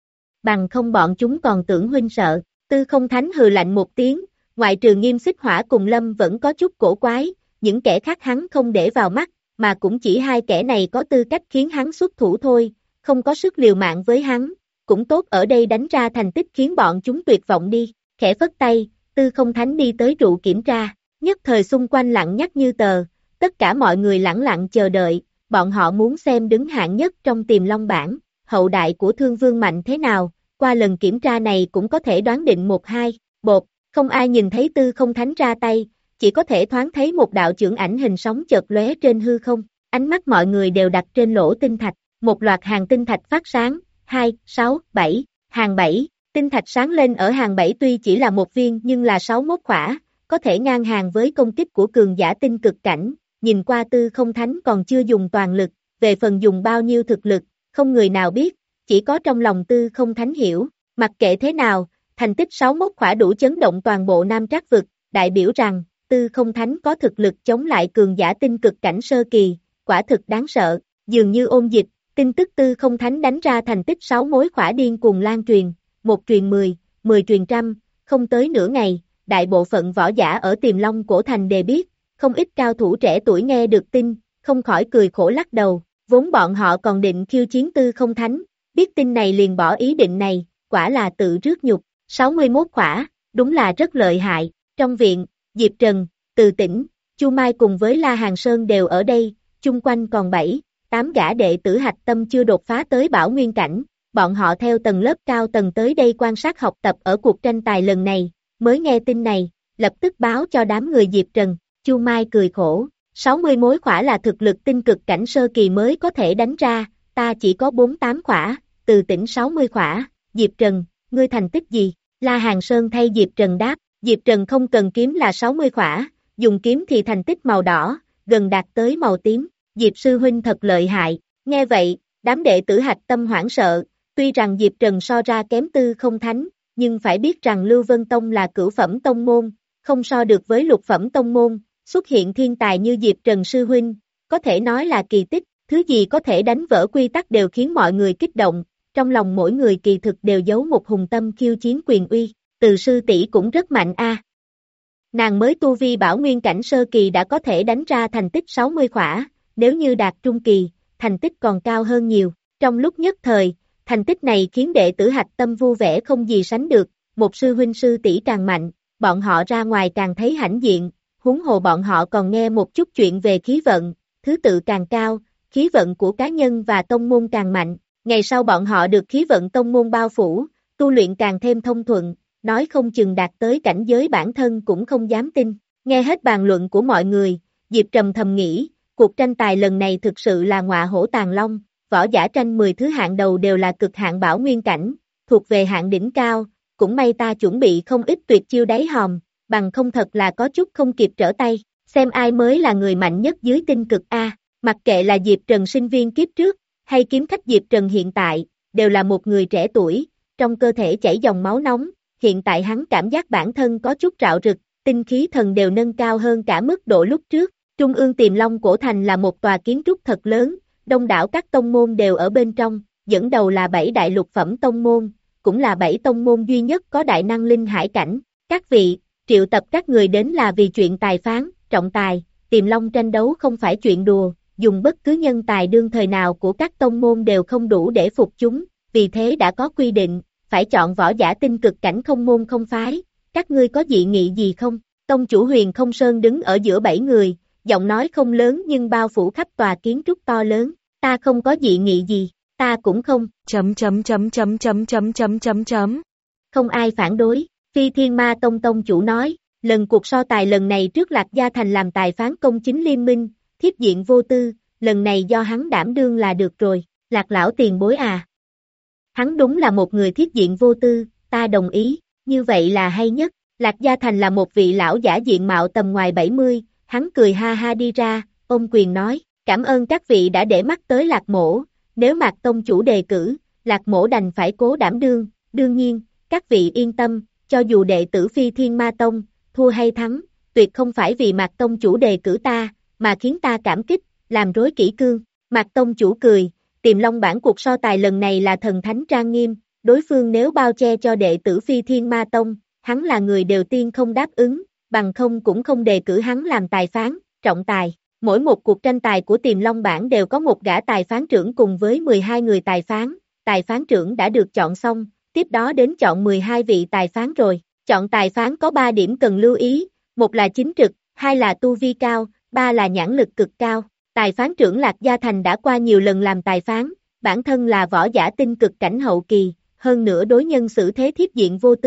Bằng không bọn chúng còn tưởng huynh sợ, Tư Không Thánh hừ lạnh một tiếng, ngoại trừ Nghiêm Xích Hỏa cùng Lâm vẫn có chút cổ quái, những kẻ khác hắn không để vào mắt, mà cũng chỉ hai kẻ này có tư cách khiến hắn xuất thủ thôi, không có sức liều mạng với hắn, cũng tốt ở đây đánh ra thành tích khiến bọn chúng tuyệt vọng đi, khẽ phất tay, Tư Không Thánh đi tới trụ kiểm tra, nhất thời xung quanh lặng nhắc như tờ, tất cả mọi người lẳng lặng chờ đợi, bọn họ muốn xem đứng hạng nhất trong Tiềm Long bảng, hậu đại của Thương Vương mạnh thế nào, qua lần kiểm tra này cũng có thể đoán định một hai, Bột, không ai nhìn thấy Tư Không Thánh ra tay, chỉ có thể thoáng thấy một đạo chưởng ảnh hình sóng chợt lóe trên hư không, ánh mắt mọi người đều đặt trên lỗ tinh thạch, một loạt hàng tinh thạch phát sáng, hai, sáu, bảy, hàng bảy, tinh thạch sáng lên ở hàng bảy tuy chỉ là một viên nhưng là sáu mốt khỏa, có thể ngang hàng với công kích của cường giả tinh cực cảnh, nhìn qua Tư Không Thánh còn chưa dùng toàn lực, về phần dùng bao nhiêu thực lực, không người nào biết, chỉ có trong lòng Tư Không Thánh hiểu, mặc kệ thế nào, thành tích sáu mốt khỏa đủ chấn động toàn bộ Nam Trác vực, đại biểu rằng, Tư Không Thánh có thực lực chống lại cường giả tinh cực cảnh sơ kỳ, quả thực đáng sợ, dường như ôn dịch, tin tức Tư Không Thánh đánh ra thành tích sáu mối khỏa điên cuồng lan truyền, một truyền mười, mười truyền trăm, không tới nửa ngày, đại bộ phận võ giả ở Tiềm Long Cổ Thành đều biết, không ít cao thủ trẻ tuổi nghe được tin, không khỏi cười khổ lắc đầu, vốn bọn họ còn định khiêu chiến Tư Không Thánh, biết tin này liền bỏ ý định này, quả là tự rước nhục, sáu mươi mốt khỏa, đúng là rất lợi hại, trong viện, Diệp Trần, Từ Tĩnh, Chu Mai cùng với La Hàng Sơn đều ở đây, chung quanh còn bảy, tám gã đệ tử hạch tâm chưa đột phá tới bảo nguyên cảnh, bọn họ theo tầng lớp cao tầng tới đây quan sát học tập ở cuộc tranh tài lần này, mới nghe tin này, lập tức báo cho đám người Diệp Trần, Chu Mai cười khổ, sáu mươi mối khỏa là thực lực tinh cực cảnh sơ kỳ mới có thể đánh ra, ta chỉ có bốn mươi tám khỏa, Từ Tĩnh sáu mươi khỏa, Diệp Trần, ngươi thành tích gì? La Hàng Sơn thay Diệp Trần đáp, Diệp Trần không cần kiếm là sáu mươi khỏa, dùng kiếm thì thành tích màu đỏ, gần đạt tới màu tím, Diệp sư huynh thật lợi hại, nghe vậy, đám đệ tử hạch tâm hoảng sợ, tuy rằng Diệp Trần so ra kém Tư Không Thánh, nhưng phải biết rằng Lưu Vân Tông là cửu phẩm tông môn, không so được với lục phẩm tông môn, xuất hiện thiên tài như Diệp Trần sư huynh, có thể nói là kỳ tích, thứ gì có thể đánh vỡ quy tắc đều khiến mọi người kích động, trong lòng mỗi người kỳ thực đều giấu một hùng tâm khiêu chiến quyền uy, Từ sư tỷ cũng rất mạnh a. Nàng mới tu vi bảo nguyên cảnh sơ kỳ đã có thể đánh ra thành tích sáu mươi khỏa, nếu như đạt trung kỳ, thành tích còn cao hơn nhiều, trong lúc nhất thời, thành tích này khiến đệ tử hạch tâm vui vẻ không gì sánh được, một sư huynh sư tỷ càng mạnh, bọn họ ra ngoài càng thấy hãnh diện, huống hồ bọn họ còn nghe một chút chuyện về khí vận, thứ tự càng cao, khí vận của cá nhân và tông môn càng mạnh, ngày sau bọn họ được khí vận tông môn bao phủ, tu luyện càng thêm thông thuận, nói không chừng đạt tới cảnh giới bản thân cũng không dám tin, nghe hết bàn luận của mọi người, Diệp Trầm thầm nghĩ, cuộc tranh tài lần này thực sự là ngọa hổ tàng long, võ giả tranh mười thứ hạng đầu đều là cực hạng bảo nguyên cảnh, thuộc về hạng đỉnh cao, cũng may ta chuẩn bị không ít tuyệt chiêu đáy hòm, bằng không thật là có chút không kịp trở tay, xem ai mới là người mạnh nhất dưới tinh cực A, mặc kệ là Diệp Trần sinh viên kiếp trước, hay kiếm khách Diệp Trần hiện tại, đều là một người trẻ tuổi, trong cơ thể chảy dòng máu nóng, hiện tại hắn cảm giác bản thân có chút rạo rực, tinh khí thần đều nâng cao hơn cả mức độ lúc trước, Trung ương Tiềm Long Cổ Thành là một tòa kiến trúc thật lớn, đông đảo các tông môn đều ở bên trong, dẫn đầu là bảy đại lục phẩm tông môn, cũng là bảy tông môn duy nhất có đại năng linh hải cảnh, các vị, triệu tập các người đến là vì chuyện tài phán, trọng tài, Tiềm Long tranh đấu không phải chuyện đùa, dùng bất cứ nhân tài đương thời nào của các tông môn đều không đủ để phục chúng, vì thế đã có quy định, phải chọn võ giả tinh cực cảnh không môn không phái, các ngươi có dị nghị gì không? Tông chủ Huyền Không Sơn đứng ở giữa bảy người, giọng nói không lớn nhưng bao phủ khắp tòa kiến trúc to lớn, ta không có dị nghị gì, ta cũng không, chấm chấm chấm chấm chấm chấm chấm chấm chấm. Không ai phản đối, Phi Thiên Ma Tông tông chủ nói, lần cuộc so tài lần này trước Lạc Gia Thành làm tài phán công chính liên minh, thiếp diện vô tư, lần này do hắn đảm đương là được rồi, Lạc lão tiền bối à. Hắn đúng là một người thiết diện vô tư, ta đồng ý, như vậy là hay nhất, Lạc Gia Thành là một vị lão giả diện mạo tầm ngoài bảy mươi, hắn cười ha ha đi ra, ôm quyền nói, cảm ơn các vị đã để mắt tới Lạc mỗ, nếu Mạc tông chủ đề cử, Lạc mỗ đành phải cố đảm đương, đương nhiên, các vị yên tâm, cho dù đệ tử Phi Thiên Ma Tông, thua hay thắng, tuyệt không phải vì Mạc tông chủ đề cử ta, mà khiến ta cảm kích, làm rối kỷ cương, Mạc tông chủ cười, Tiềm Long bản cuộc so tài lần này là thần thánh trang nghiêm, đối phương nếu bao che cho đệ tử Phi Thiên Ma Tông, hắn là người đầu tiên không đáp ứng, bằng không cũng không đề cử hắn làm tài phán, trọng tài. Mỗi một cuộc tranh tài của Tiềm Long bản đều có một gã tài phán trưởng cùng với mười hai người tài phán, tài phán trưởng đã được chọn xong, tiếp đó đến chọn mười hai vị tài phán rồi. Chọn tài phán có ba điểm cần lưu ý, một là chính trực, hai là tu vi cao, ba là nhãn lực cực cao. Tài phán trưởng Lạc Gia Thành đã qua nhiều lần làm tài phán, bản thân là võ giả tinh cực cảnh hậu kỳ, hơn nữa đối nhân xử thế thiết diện vô tư,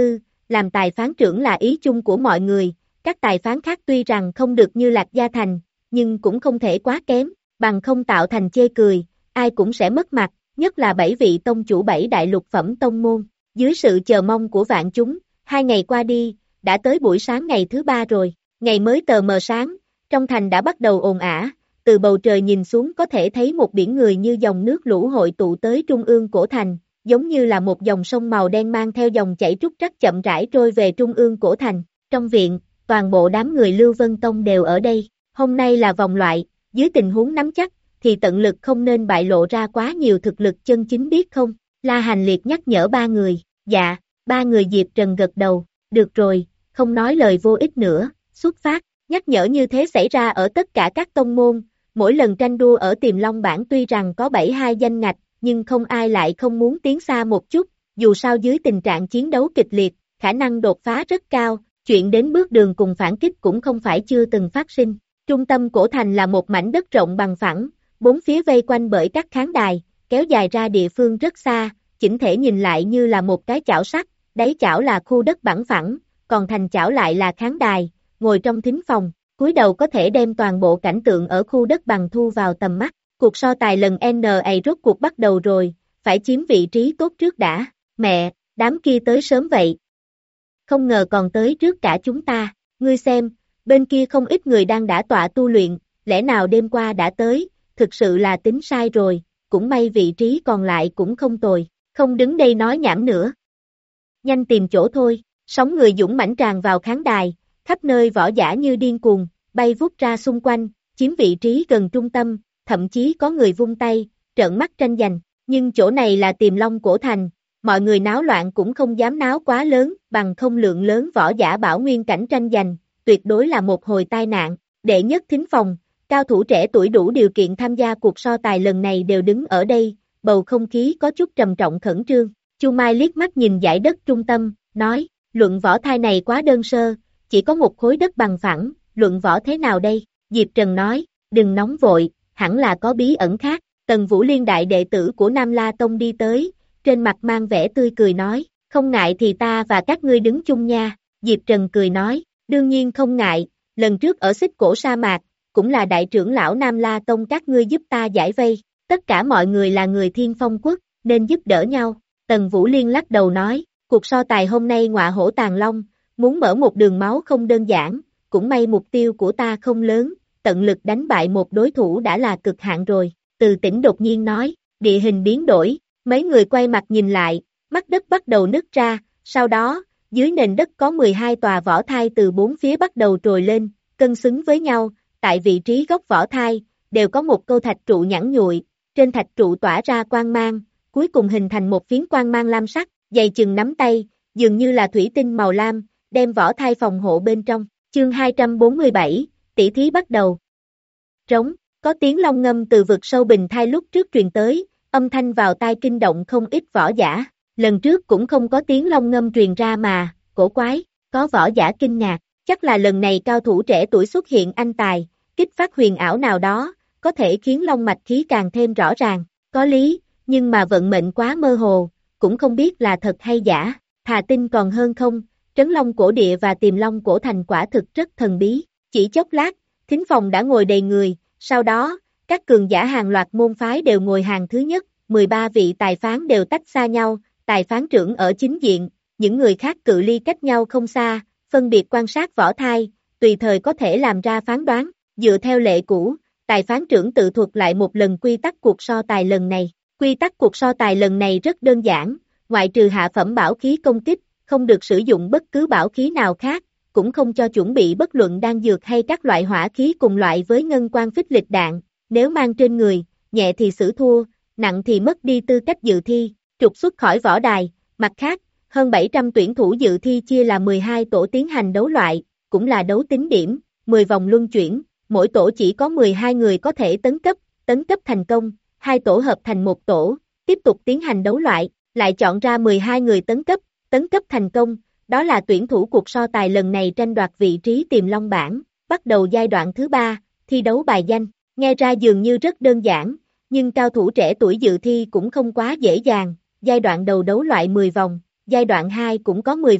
làm tài phán trưởng là ý chung của mọi người, các tài phán khác tuy rằng không được như Lạc Gia Thành, nhưng cũng không thể quá kém, bằng không tạo thành chê cười, ai cũng sẽ mất mặt, nhất là bảy vị tông chủ bảy đại lục phẩm tông môn. Dưới sự chờ mong của vạn chúng, hai ngày qua đi, đã tới buổi sáng ngày thứ ba rồi, ngày mới tờ mờ sáng, trong thành đã bắt đầu ồn ả, từ bầu trời nhìn xuống có thể thấy một biển người như dòng nước lũ hội tụ tới trung ương cổ thành, giống như là một dòng sông màu đen mang theo dòng chảy trúc trắc chậm rãi trôi về trung ương cổ thành. Trong viện, toàn bộ đám người Lưu Vân Tông đều ở đây, hôm nay là vòng loại, dưới tình huống nắm chắc, thì tận lực không nên bại lộ ra quá nhiều thực lực chân chính biết không? La Hành Liệt nhắc nhở ba người, dạ, ba người Diệp Trần gật đầu, được rồi, không nói lời vô ích nữa, xuất phát, nhắc nhở như thế xảy ra ở tất cả các tông môn, mỗi lần tranh đua ở Tiềm Long bảng tuy rằng có bảy hai danh ngạch, nhưng không ai lại không muốn tiến xa một chút, dù sao dưới tình trạng chiến đấu kịch liệt, khả năng đột phá rất cao, chuyện đến bước đường cùng phản kích cũng không phải chưa từng phát sinh. Trung tâm cổ thành là một mảnh đất rộng bằng phẳng, bốn phía vây quanh bởi các khán đài, kéo dài ra địa phương rất xa, chỉnh thể nhìn lại như là một cái chảo sắt, đáy chảo là khu đất bằng phẳng, còn thành chảo lại là khán đài, ngồi trong thính phòng, cúi đầu có thể đem toàn bộ cảnh tượng ở khu đất bằng thu vào tầm mắt. Cuộc so tài lần N A rốt cuộc bắt đầu rồi, phải chiếm vị trí tốt trước đã, mẹ, đám kia tới sớm vậy. Không ngờ còn tới trước cả chúng ta, ngươi xem, bên kia không ít người đang đã tọa tu luyện, lẽ nào đêm qua đã tới, thực sự là tính sai rồi, cũng may vị trí còn lại cũng không tồi, không đứng đây nói nhảm nữa. Nhanh tìm chỗ thôi, sóng người dũng mãnh tràn vào khán đài, khắp nơi võ giả như điên cuồng, bay vút ra xung quanh, chiếm vị trí gần trung tâm, thậm chí có người vung tay, trợn mắt tranh giành, nhưng chỗ này là Tiềm Long cổ thành, mọi người náo loạn cũng không dám náo quá lớn, bằng không lượng lớn võ giả bảo nguyên cảnh tranh giành, tuyệt đối là một hồi tai nạn. Đệ nhất thính phòng, cao thủ trẻ tuổi đủ điều kiện tham gia cuộc so tài lần này đều đứng ở đây, bầu không khí có chút trầm trọng khẩn trương. Chu Mai liếc mắt nhìn dải đất trung tâm, nói, luận võ thai này quá đơn sơ, chỉ có một khối đất bằng phẳng, luận võ thế nào đây? Diệp Trần nói, đừng nóng vội, hẳn là có bí ẩn khác. Tần Vũ Liên đại đệ tử của Nam La Tông đi tới, trên mặt mang vẻ tươi cười nói, không ngại thì ta và các ngươi đứng chung nha. Diệp Trần cười nói, đương nhiên không ngại, lần trước ở xích cổ sa mạc, cũng là đại trưởng lão Nam La Tông các ngươi giúp ta giải vây, tất cả mọi người là người Thiên Phong Quốc, nên giúp đỡ nhau. Tần Vũ Liên lắc đầu nói, cuộc so tài hôm nay ngọa hổ tàng long, muốn mở một đường máu không đơn giản, cũng may mục tiêu của ta không lớn, tận lực đánh bại một đối thủ đã là cực hạn rồi. Từ Tĩnh đột nhiên nói, địa hình biến đổi, mấy người quay mặt nhìn lại, mắt đất bắt đầu nứt ra, sau đó, dưới nền đất có mười hai tòa võ thai từ bốn phía bắt đầu trồi lên, cân xứng với nhau, tại vị trí góc võ thai, đều có một câu thạch trụ nhẵn nhụi, trên thạch trụ tỏa ra quang mang, cuối cùng hình thành một phiến quang mang lam sắc, dày chừng nắm tay, dường như là thủy tinh màu lam, đem võ thai phòng hộ bên trong. Chương hai trăm bốn mươi bảy, tỷ thí bắt đầu. Trống, có tiếng long ngâm từ vực sâu bình thai lúc trước truyền tới, âm thanh vào tai kinh động không ít võ giả. Lần trước cũng không có tiếng long ngâm truyền ra mà, cổ quái, có võ giả kinh ngạc, chắc là lần này cao thủ trẻ tuổi xuất hiện anh tài, kích phát huyền ảo nào đó, có thể khiến long mạch khí càng thêm rõ ràng, có lý, nhưng mà vận mệnh quá mơ hồ, cũng không biết là thật hay giả, thà tin còn hơn không. Trấn Long cổ địa và Tiềm Long cổ thành quả thực rất thần bí, chỉ chốc lát, thính phòng đã ngồi đầy người, sau đó, các cường giả hàng loạt môn phái đều ngồi hàng thứ nhất, mười ba vị tài phán đều tách xa nhau, tài phán trưởng ở chính diện, những người khác cự ly cách nhau không xa, phân biệt quan sát võ thai, tùy thời có thể làm ra phán đoán, dựa theo lệ cũ, tài phán trưởng tự thuật lại một lần quy tắc cuộc so tài lần này, quy tắc cuộc so tài lần này rất đơn giản, ngoại trừ hạ phẩm bảo khí công kích, không được sử dụng bất cứ bảo khí nào khác, cũng không cho chuẩn bị bất luận đan dược hay các loại hỏa khí cùng loại với ngân quang phích lịch đạn, nếu mang trên người, nhẹ thì xử thua, nặng thì mất đi tư cách dự thi, trục xuất khỏi võ đài. Mặt khác, hơn bảy trăm tuyển thủ dự thi chia là mười hai tổ tiến hành đấu loại, cũng là đấu tính điểm, mười vòng luân chuyển, mỗi tổ chỉ có mười hai người có thể tấn cấp, tấn cấp thành công, hai tổ hợp thành một tổ, tiếp tục tiến hành đấu loại, lại chọn ra mười hai người tấn cấp, tấn cấp thành công, đó là tuyển thủ cuộc so tài lần này tranh đoạt vị trí Tiềm Long bảng, bắt đầu giai đoạn thứ ba, thi đấu bài danh, nghe ra dường như rất đơn giản, nhưng cao thủ trẻ tuổi dự thi cũng không quá dễ dàng, giai đoạn đầu đấu loại mười vòng, giai đoạn hai cũng có mười vòng,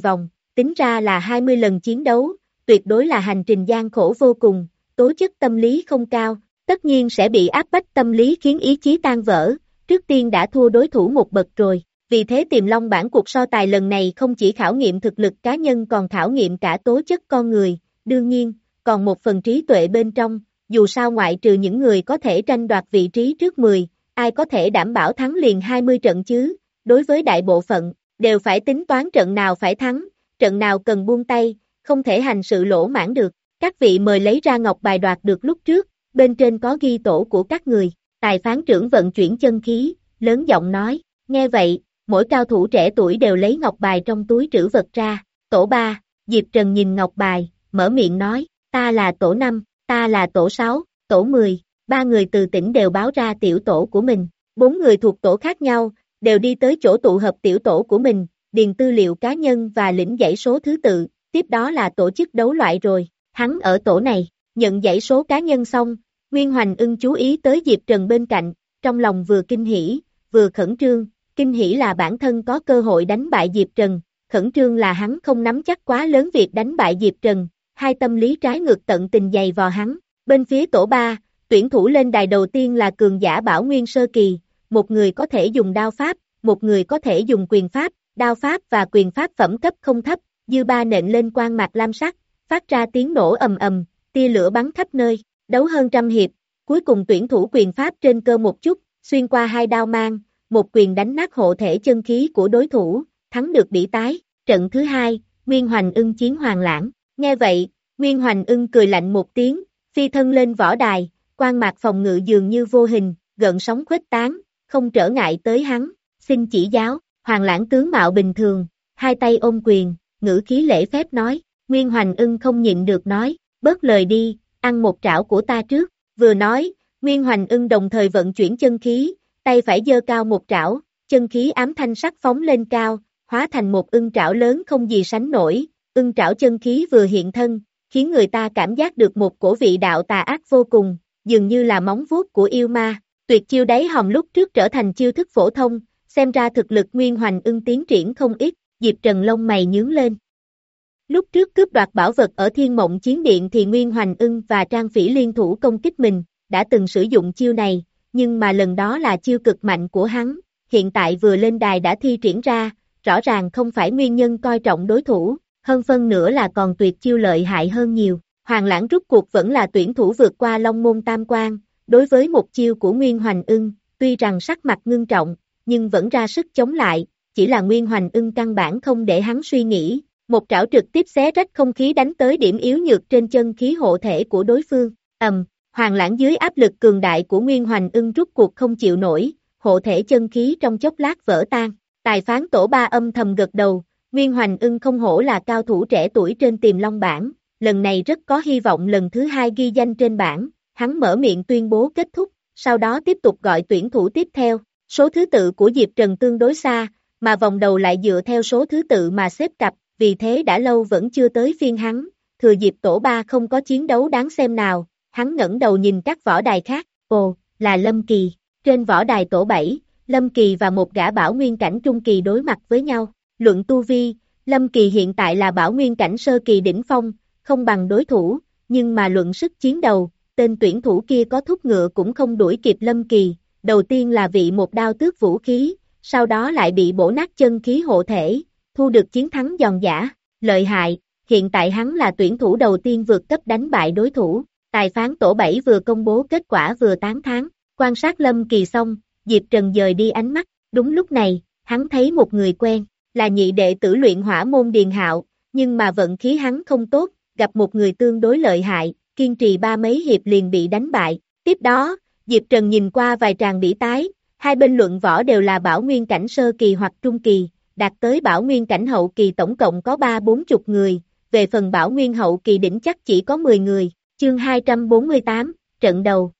tính ra là hai mươi lần chiến đấu, tuyệt đối là hành trình gian khổ vô cùng, tố chất tâm lý không cao, tất nhiên sẽ bị áp bách tâm lý khiến ý chí tan vỡ, trước tiên đã thua đối thủ một bậc rồi. Vì thế Tiềm Long bảng cuộc so tài lần này không chỉ khảo nghiệm thực lực cá nhân còn khảo nghiệm cả tố chất con người, đương nhiên, còn một phần trí tuệ bên trong, dù sao ngoại trừ những người có thể tranh đoạt vị trí trước mười, ai có thể đảm bảo thắng liền hai mươi trận chứ, đối với đại bộ phận, đều phải tính toán trận nào phải thắng, trận nào cần buông tay, không thể hành sự lỗ mãn được. Các vị mời lấy ra ngọc bài đoạt được lúc trước, bên trên có ghi tổ của các người, tài phán trưởng vận chuyển chân khí, lớn giọng nói, nghe vậy, mỗi cao thủ trẻ tuổi đều lấy ngọc bài trong túi trữ vật ra, tổ ba, Diệp Trần nhìn ngọc bài, mở miệng nói, ta là tổ năm, ta là tổ sáu, tổ mười, ba người từ tỉnh đều báo ra tiểu tổ của mình, bốn người thuộc tổ khác nhau, đều đi tới chỗ tụ hợp tiểu tổ của mình, điền tư liệu cá nhân và lĩnh dãy số thứ tự, tiếp đó là tổ chức đấu loại rồi, hắn ở tổ này, nhận dãy số cá nhân xong, Nguyên Hoành Ưng chú ý tới Diệp Trần bên cạnh, trong lòng vừa kinh hỉ, vừa khẩn trương, kinh hỉ là bản thân có cơ hội đánh bại Diệp Trần, khẩn trương là hắn không nắm chắc quá lớn việc đánh bại Diệp Trần, hai tâm lý trái ngược tận tình dày vò hắn. Bên phía tổ ba, tuyển thủ lên đài đầu tiên là cường giả Bảo Nguyên Sơ Kỳ, một người có thể dùng đao pháp, một người có thể dùng quyền pháp, đao pháp và quyền pháp phẩm cấp không thấp, dư ba nện lên quang mạc lam sắc, phát ra tiếng nổ ầm ầm, tia lửa bắn khắp nơi, đấu hơn trăm hiệp, cuối cùng tuyển thủ quyền pháp trên cơ một chút, xuyên qua hai đao mang, một quyền đánh nát hộ thể chân khí của đối thủ, thắng được bỉ tái. Trận thứ hai, Nguyên Hoành Ưng chiến Hoàng Lãng, nghe vậy, Nguyên Hoành Ưng cười lạnh một tiếng, phi thân lên võ đài, quang mạc phòng ngự dường như vô hình, gợn sóng khuếch tán, không trở ngại tới hắn, xin chỉ giáo. Hoàng Lãng tướng mạo bình thường, hai tay ôm quyền, ngữ khí lễ phép nói, Nguyên Hoành Ưng không nhịn được nói, bớt lời đi, ăn một trảo của ta trước, vừa nói, Nguyên Hoành Ưng đồng thời vận chuyển chân khí, tay phải giơ cao một trảo, chân khí ám thanh sắc phóng lên cao, hóa thành một ưng trảo lớn không gì sánh nổi, ưng trảo chân khí vừa hiện thân, khiến người ta cảm giác được một cổ vị đạo tà ác vô cùng, dường như là móng vuốt của yêu ma, tuyệt chiêu đáy hòm lúc trước trở thành chiêu thức phổ thông, xem ra thực lực Nguyên Hoành Ưng tiến triển không ít, Diệp Trần lông mày nhướng lên. Lúc trước cướp đoạt bảo vật ở Thiên Mộng Chiến Điện thì Nguyên Hoành Ưng và Trang Phỉ liên thủ công kích mình, đã từng sử dụng chiêu này, nhưng mà lần đó là chiêu cực mạnh của hắn, hiện tại vừa lên đài đã thi triển ra, rõ ràng không phải nguyên nhân coi trọng đối thủ, hơn phân nữa là còn tuyệt chiêu lợi hại hơn nhiều. Hoàng Lãng rút cuộc vẫn là tuyển thủ vượt qua Long Môn Tam Quan, đối với một chiêu của Nguyên Hoành Ưng, tuy rằng sắc mặt ngưng trọng, nhưng vẫn ra sức chống lại, chỉ là Nguyên Hoành Ưng căn bản không để hắn suy nghĩ, một trảo trực tiếp xé rách không khí đánh tới điểm yếu nhược trên chân khí hộ thể của đối phương, ầm, Hoàng Lãng dưới áp lực cường đại của Nguyên Hoành Ưng rút cuộc không chịu nổi, hộ thể chân khí trong chốc lát vỡ tan, tài phán tổ ba âm thầm gật đầu, Nguyên Hoành Ưng không hổ là cao thủ trẻ tuổi trên Tiềm Long bảng, lần này rất có hy vọng lần thứ hai ghi danh trên bảng, hắn mở miệng tuyên bố kết thúc, sau đó tiếp tục gọi tuyển thủ tiếp theo, số thứ tự của Diệp Trần tương đối xa, mà vòng đầu lại dựa theo số thứ tự mà xếp cặp, vì thế đã lâu vẫn chưa tới phiên hắn, thừa dịp tổ ba không có chiến đấu đáng xem nào, hắn ngẩng đầu nhìn các võ đài khác, ồ, là Lâm Kỳ, trên võ đài tổ bảy, Lâm Kỳ và một gã Bảo Nguyên cảnh trung kỳ đối mặt với nhau, luận tu vi, Lâm Kỳ hiện tại là Bảo Nguyên cảnh sơ kỳ đỉnh phong, không bằng đối thủ, nhưng mà luận sức chiến đầu, tên tuyển thủ kia có thúc ngựa cũng không đuổi kịp Lâm Kỳ, đầu tiên là vị một đao tước vũ khí, sau đó lại bị bổ nát chân khí hộ thể, thu được chiến thắng giòn giã, lợi hại, hiện tại hắn là tuyển thủ đầu tiên vượt cấp đánh bại đối thủ, tài phán tổ bảy vừa công bố kết quả vừa tán thán, quan sát Lâm Kỳ xong, Diệp Trần dời đi ánh mắt, đúng lúc này, hắn thấy một người quen, là nhị đệ tử luyện hỏa môn Điền Hạo, nhưng mà vận khí hắn không tốt, gặp một người tương đối lợi hại, kiên trì ba mấy hiệp liền bị đánh bại, tiếp đó, Diệp Trần nhìn qua vài tràng bỉ tái, hai bên luận võ đều là Bảo Nguyên cảnh sơ kỳ hoặc trung kỳ, đạt tới Bảo Nguyên cảnh hậu kỳ tổng cộng có ba bốn chục người, về phần Bảo Nguyên hậu kỳ đỉnh chắc chỉ có mười người, chương hai trăm bốn mươi tám, trận đầu.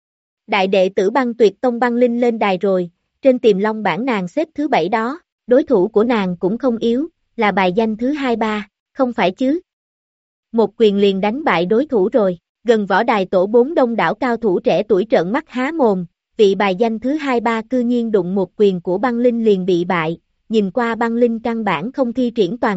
Đại đệ tử Băng Tuyệt Tông Băng Linh lên đài rồi, trên Tiềm Long bảng nàng xếp thứ bảy đó, đối thủ của nàng cũng không yếu, là bài danh thứ hai ba, không phải chứ. Một quyền liền đánh bại đối thủ rồi, gần võ đài tổ bốn đông đảo cao thủ trẻ tuổi trợn mắt há mồm, vị bài danh thứ hai ba cư nhiên đụng một quyền của Băng Linh liền bị bại, nhìn qua Băng Linh căn bản không thi triển toàn lực,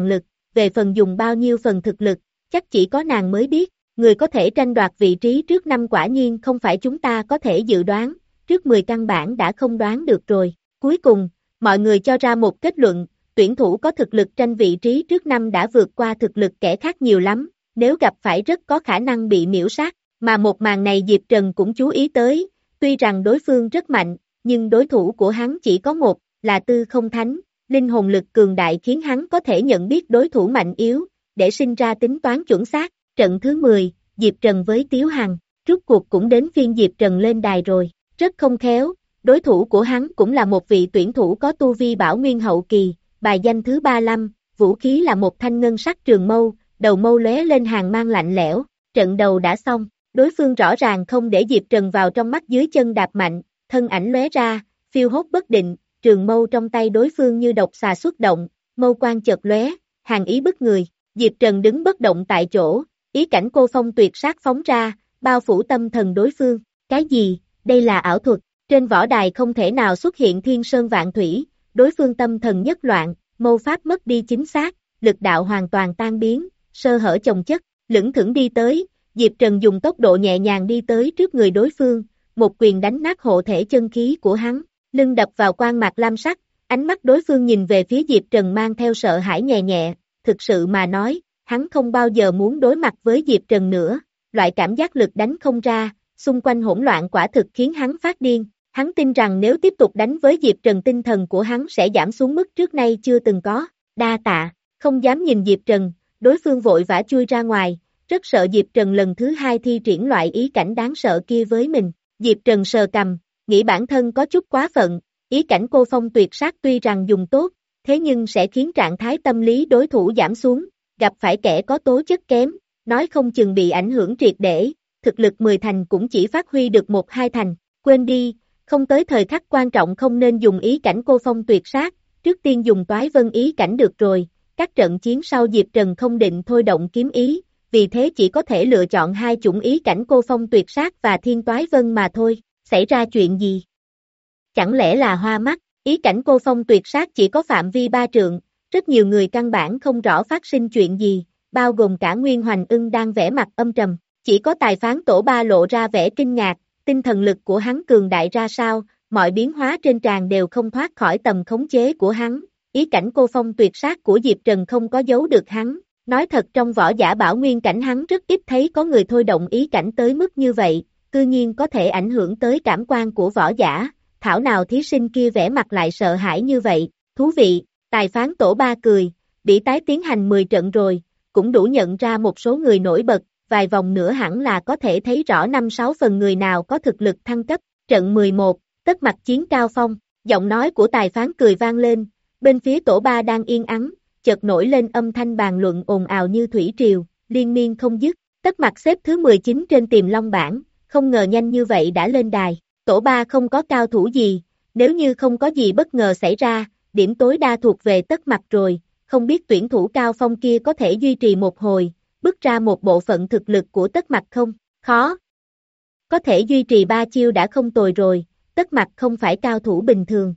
về phần dùng bao nhiêu phần thực lực, chắc chỉ có nàng mới biết, người có thể tranh đoạt vị trí trước năm quả nhiên không phải chúng ta có thể dự đoán, trước mười căn bản đã không đoán được rồi. Cuối cùng, mọi người cho ra một kết luận, tuyển thủ có thực lực tranh vị trí trước năm đã vượt qua thực lực kẻ khác nhiều lắm, nếu gặp phải rất có khả năng bị miễu sát, mà một màn này Diệp Trần cũng chú ý tới, tuy rằng đối phương rất mạnh, nhưng đối thủ của hắn chỉ có một, là Tư Không Thánh, linh hồn lực cường đại khiến hắn có thể nhận biết đối thủ mạnh yếu, để sinh ra tính toán chuẩn xác. Trận thứ mười, Diệp Trần với Tiếu Hằng, rút cuộc cũng đến phiên Diệp Trần lên đài rồi, rất không khéo, đối thủ của hắn cũng là một vị tuyển thủ có tu vi bảo nguyên hậu kỳ, bài danh thứ ba mươi lăm, vũ khí là một thanh ngân sắc trường mâu, đầu mâu lóe lên hàng mang lạnh lẽo, trận đầu đã xong, đối phương rõ ràng không để Diệp Trần vào trong mắt dưới chân đạp mạnh, thân ảnh lóe ra, phiêu hốt bất định, trường mâu trong tay đối phương như độc xà xuất động, mâu quang chợt lóe, hàng ý bức người, Diệp Trần đứng bất động tại chỗ, ý cảnh cô phong tuyệt sát phóng ra, bao phủ tâm thần đối phương, cái gì, đây là ảo thuật, trên võ đài không thể nào xuất hiện thiên sơn vạn thủy, đối phương tâm thần nhất loạn, mâu pháp mất đi chính xác, lực đạo hoàn toàn tan biến, sơ hở chồng chất, lững thững đi tới, Diệp Trần dùng tốc độ nhẹ nhàng đi tới trước người đối phương, một quyền đánh nát hộ thể chân khí của hắn, lưng đập vào quan mạc lam sắc, ánh mắt đối phương nhìn về phía Diệp Trần mang theo sợ hãi nhẹ nhẹ, thực sự mà nói, hắn không bao giờ muốn đối mặt với Diệp Trần nữa, loại cảm giác lực đánh không ra, xung quanh hỗn loạn quả thực khiến hắn phát điên, hắn tin rằng nếu tiếp tục đánh với Diệp Trần tinh thần của hắn sẽ giảm xuống mức trước nay chưa từng có, đa tạ, không dám nhìn Diệp Trần, đối phương vội vã chui ra ngoài, rất sợ Diệp Trần lần thứ hai thi triển loại ý cảnh đáng sợ kia với mình, Diệp Trần sờ cằm, nghĩ bản thân có chút quá phận, ý cảnh cô phong tuyệt sát tuy rằng dùng tốt, thế nhưng sẽ khiến trạng thái tâm lý đối thủ giảm xuống, gặp phải kẻ có tố chất kém, nói không chừng bị ảnh hưởng triệt để, thực lực mười thành cũng chỉ phát huy được một hai thành, quên đi, không tới thời khắc quan trọng không nên dùng ý cảnh cô phong tuyệt sát, trước tiên dùng toái vân ý cảnh được rồi, các trận chiến sau Diệp Trần không định thôi động kiếm ý, vì thế chỉ có thể lựa chọn hai chủng ý cảnh cô phong tuyệt sát và thiên toái vân mà thôi, xảy ra chuyện gì? Chẳng lẽ là hoa mắt, ý cảnh cô phong tuyệt sát chỉ có phạm vi ba trượng, rất nhiều người căn bản không rõ phát sinh chuyện gì, bao gồm cả Nguyên Hoành Ưng đang vẽ mặt âm trầm, chỉ có tài phán tổ ba lộ ra vẻ kinh ngạc, tinh thần lực của hắn cường đại ra sao, mọi biến hóa trên trán đều không thoát khỏi tầm khống chế của hắn, ý cảnh cô phong tuyệt sát của Diệp Trần không có giấu được hắn, nói thật trong võ giả bảo nguyên cảnh hắn rất ít thấy có người thôi động ý cảnh tới mức như vậy, cư nhiên có thể ảnh hưởng tới cảm quan của võ giả, thảo nào thí sinh kia vẽ mặt lại sợ hãi như vậy, thú vị, tài phán tổ ba cười, bị tái tiến hành mười trận rồi, cũng đủ nhận ra một số người nổi bật, vài vòng nữa hẳn là có thể thấy rõ năm sáu phần người nào có thực lực thăng cấp, trận mười một, tất mặt chiến cao phong, giọng nói của tài phán cười vang lên, bên phía tổ ba đang yên ắng, chợt nổi lên âm thanh bàn luận ồn ào như thủy triều, liên miên không dứt, tất mặt xếp thứ mười chín trên Tiềm Long bảng, không ngờ nhanh như vậy đã lên đài, tổ ba không có cao thủ gì, nếu như không có gì bất ngờ xảy ra, điểm tối đa thuộc về tất mặt rồi, không biết tuyển thủ cao phong kia có thể duy trì một hồi, bước ra một bộ phận thực lực của tất mặt không, khó. Có thể duy trì ba chiêu đã không tồi rồi, tất mặt không phải cao thủ bình thường.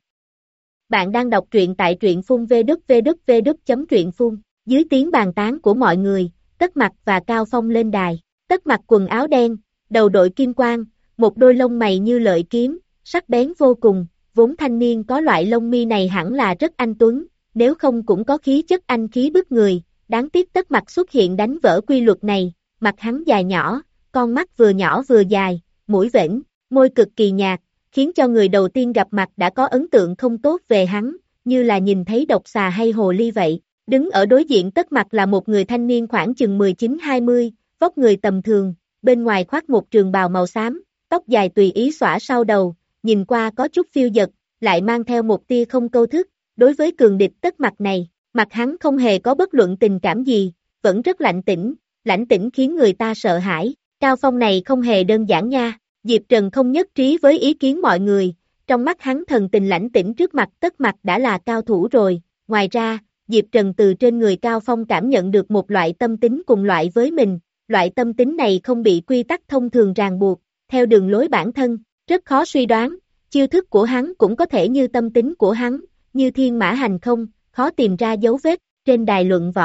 Bạn đang đọc truyện tại truyện phun vê kép vê kép vê kép chấm truyện phun, dưới tiếng bàn tán của mọi người, tất mặt và Cao Phong lên đài, tất mặt quần áo đen, đầu đội kim quang, một đôi lông mày như lợi kiếm, sắc bén vô cùng, vốn thanh niên có loại lông mi này hẳn là rất anh tuấn, nếu không cũng có khí chất anh khí bức người, đáng tiếc tất mặt xuất hiện đánh vỡ quy luật này, mặt hắn dài nhỏ, con mắt vừa nhỏ vừa dài, mũi vểnh, môi cực kỳ nhạt, khiến cho người đầu tiên gặp mặt đã có ấn tượng không tốt về hắn, như là nhìn thấy độc xà hay hồ ly vậy. Đứng ở đối diện tất mặt là một người thanh niên khoảng chừng mười chín hai mươi, vóc người tầm thường, bên ngoài khoác một trường bào màu xám, tóc dài tùy ý xõa sau đầu, nhìn qua có chút phiêu dật, lại mang theo một tia không câu thức, đối với cường địch tất mặt này, mặt hắn không hề có bất luận tình cảm gì, vẫn rất lạnh tĩnh, lãnh tĩnh khiến người ta sợ hãi, Cao Phong này không hề đơn giản nha, Diệp Trần không nhất trí với ý kiến mọi người, trong mắt hắn thần tình lãnh tĩnh trước mặt tất mặt đã là cao thủ rồi, ngoài ra, Diệp Trần từ trên người Cao Phong cảm nhận được một loại tâm tính cùng loại với mình, loại tâm tính này không bị quy tắc thông thường ràng buộc, theo đường lối bản thân, rất khó suy đoán, chiêu thức của hắn cũng có thể như tâm tính của hắn, như thiên mã hành không, khó tìm ra dấu vết, trên đài luận võ,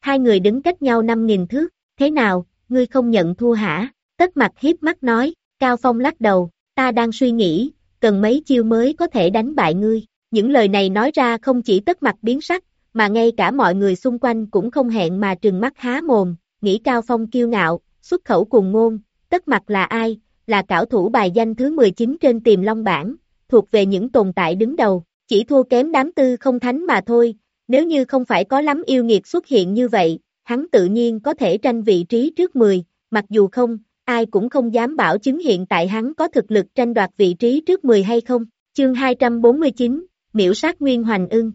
Hai người đứng cách nhau năm nghìn thước, thế nào, ngươi không nhận thua hả? Tất Mặc hiếp mắt nói, Cao Phong lắc đầu, ta đang suy nghĩ, cần mấy chiêu mới có thể đánh bại ngươi. Những lời này nói ra không chỉ Tất Mặc biến sắc, mà ngay cả mọi người xung quanh cũng không hẹn mà trừng mắt há mồm, nghĩ Cao Phong kiêu ngạo, xuất khẩu cùng ngôn, Tất Mặc là ai? Là cảo thủ bài danh thứ mười chín trên Tiềm Long bảng, thuộc về những tồn tại đứng đầu, chỉ thua kém đám tư không thánh mà thôi, nếu như không phải có lắm yêu nghiệt xuất hiện như vậy, hắn tự nhiên có thể tranh vị trí trước mười, mặc dù không, ai cũng không dám bảo chứng hiện tại hắn có thực lực tranh đoạt vị trí trước mười hay không. Chương hai trăm bốn mươi chín, miễu sát Nguyên Hoành Ưng.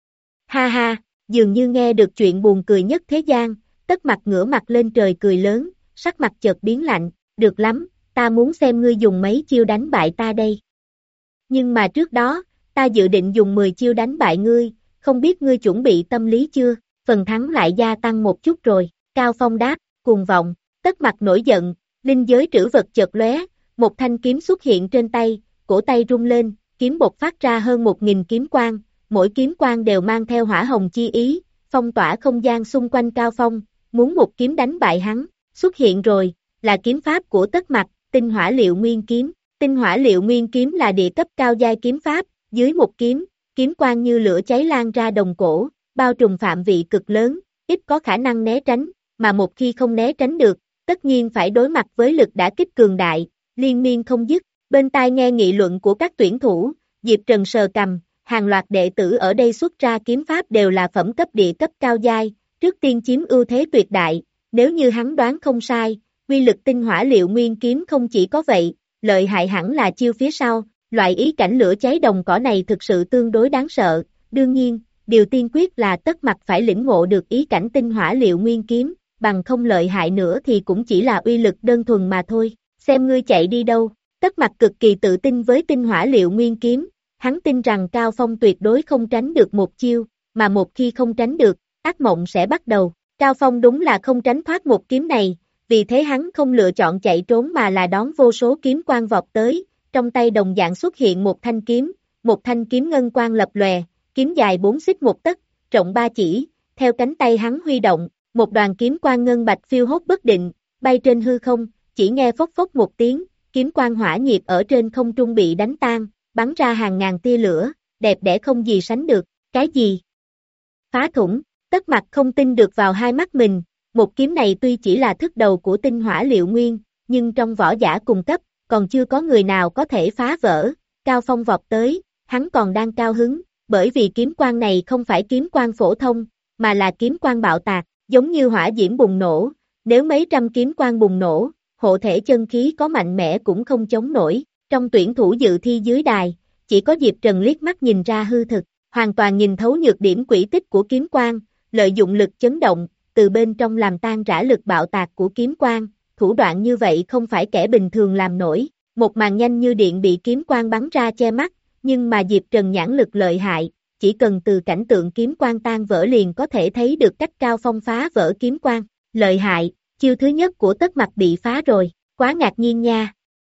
Ha ha, dường như nghe được chuyện buồn cười nhất thế gian, Tất Mặc ngửa mặt lên trời cười lớn, sắc mặt chợt biến lạnh, được lắm, ta muốn xem ngươi dùng mấy chiêu đánh bại ta đây. Nhưng mà trước đó, ta dự định dùng mười chiêu đánh bại ngươi, không biết ngươi chuẩn bị tâm lý chưa, phần thắng lại gia tăng một chút rồi. Cao Phong đáp, cuồng vọng. Tất Mặc nổi giận, linh giới trữ vật chợt lóe, một thanh kiếm xuất hiện trên tay, cổ tay rung lên, kiếm bộc phát ra hơn một nghìn kiếm quang, mỗi kiếm quang đều mang theo hỏa hồng chi ý, phong tỏa không gian xung quanh Cao Phong, muốn một kiếm đánh bại hắn. Xuất hiện rồi, là kiếm pháp của Tất Mặc, Tinh Hỏa Liệu Nguyên Kiếm. Tinh Hỏa Liệu Nguyên Kiếm là địa cấp cao giai kiếm pháp, dưới một kiếm, kiếm quang như lửa cháy lan ra đồng cổ, bao trùm phạm vị cực lớn, ít có khả năng né tránh, mà một khi không né tránh được, tất nhiên phải đối mặt với lực đả kích cường đại, liên miên không dứt. Bên tai nghe nghị luận của các tuyển thủ, Diệp Trần sờ cằm, hàng loạt đệ tử ở đây xuất ra kiếm pháp đều là phẩm cấp địa cấp cao giai, trước tiên chiếm ưu thế tuyệt đại, nếu như hắn đoán không sai, quy lực Tinh Hỏa Liệu Nguyên Kiếm không chỉ có vậy, lợi hại hẳn là chiêu phía sau, loại ý cảnh lửa cháy đồng cỏ này thực sự tương đối đáng sợ, đương nhiên, điều tiên quyết là Tất Mặc phải lĩnh ngộ được ý cảnh Tinh Hỏa Liệu Nguyên Kiếm, bằng không lợi hại nữa thì cũng chỉ là uy lực đơn thuần mà thôi, xem ngươi chạy đi đâu. Tất Mặc cực kỳ tự tin với Tinh Hỏa Liệu Nguyên Kiếm, hắn tin rằng Cao Phong tuyệt đối không tránh được một chiêu, mà một khi không tránh được, ác mộng sẽ bắt đầu. Cao Phong đúng là không tránh thoát một kiếm này, vì thế hắn không lựa chọn chạy trốn mà là đón vô số kiếm quang vọt tới, trong tay đồng dạng xuất hiện một thanh kiếm, một thanh kiếm ngân quang lập lòe, kiếm dài bốn xích một tấc, rộng ba chỉ, theo cánh tay hắn huy động, một đoàn kiếm quang ngân bạch phiêu hốt bất định, bay trên hư không, chỉ nghe phốc phốc một tiếng, kiếm quang hỏa nhiệt ở trên không trung bị đánh tan, bắn ra hàng ngàn tia lửa, đẹp đẽ không gì sánh được, cái gì? Phá thủng, Tất Mặc không tin được vào hai mắt mình, một kiếm này tuy chỉ là thức đầu của Tinh Hỏa Liệu Nguyên, nhưng trong võ giả cùng cấp, còn chưa có người nào có thể phá vỡ. Cao Phong vọt tới, hắn còn đang cao hứng, bởi vì kiếm quang này không phải kiếm quang phổ thông, mà là kiếm quang bạo tạc, giống như hỏa diễm bùng nổ, nếu mấy trăm kiếm quang bùng nổ, hộ thể chân khí có mạnh mẽ cũng không chống nổi. Trong tuyển thủ dự thi dưới đài, chỉ có Diệp Trần liếc mắt nhìn ra hư thực, hoàn toàn nhìn thấu nhược điểm quỹ tích của kiếm quang, lợi dụng lực chấn động, từ bên trong làm tan rã lực bạo tạc của kiếm quang, thủ đoạn như vậy không phải kẻ bình thường làm nổi. Một màn nhanh như điện bị kiếm quang bắn ra che mắt, nhưng mà Diệp Trần nhãn lực lợi hại, chỉ cần từ cảnh tượng kiếm quang tan vỡ liền có thể thấy được cách Cao Phong phá vỡ kiếm quang. Lợi hại, chiêu thứ nhất của Tất Mặc bị phá rồi, quá ngạc nhiên nha.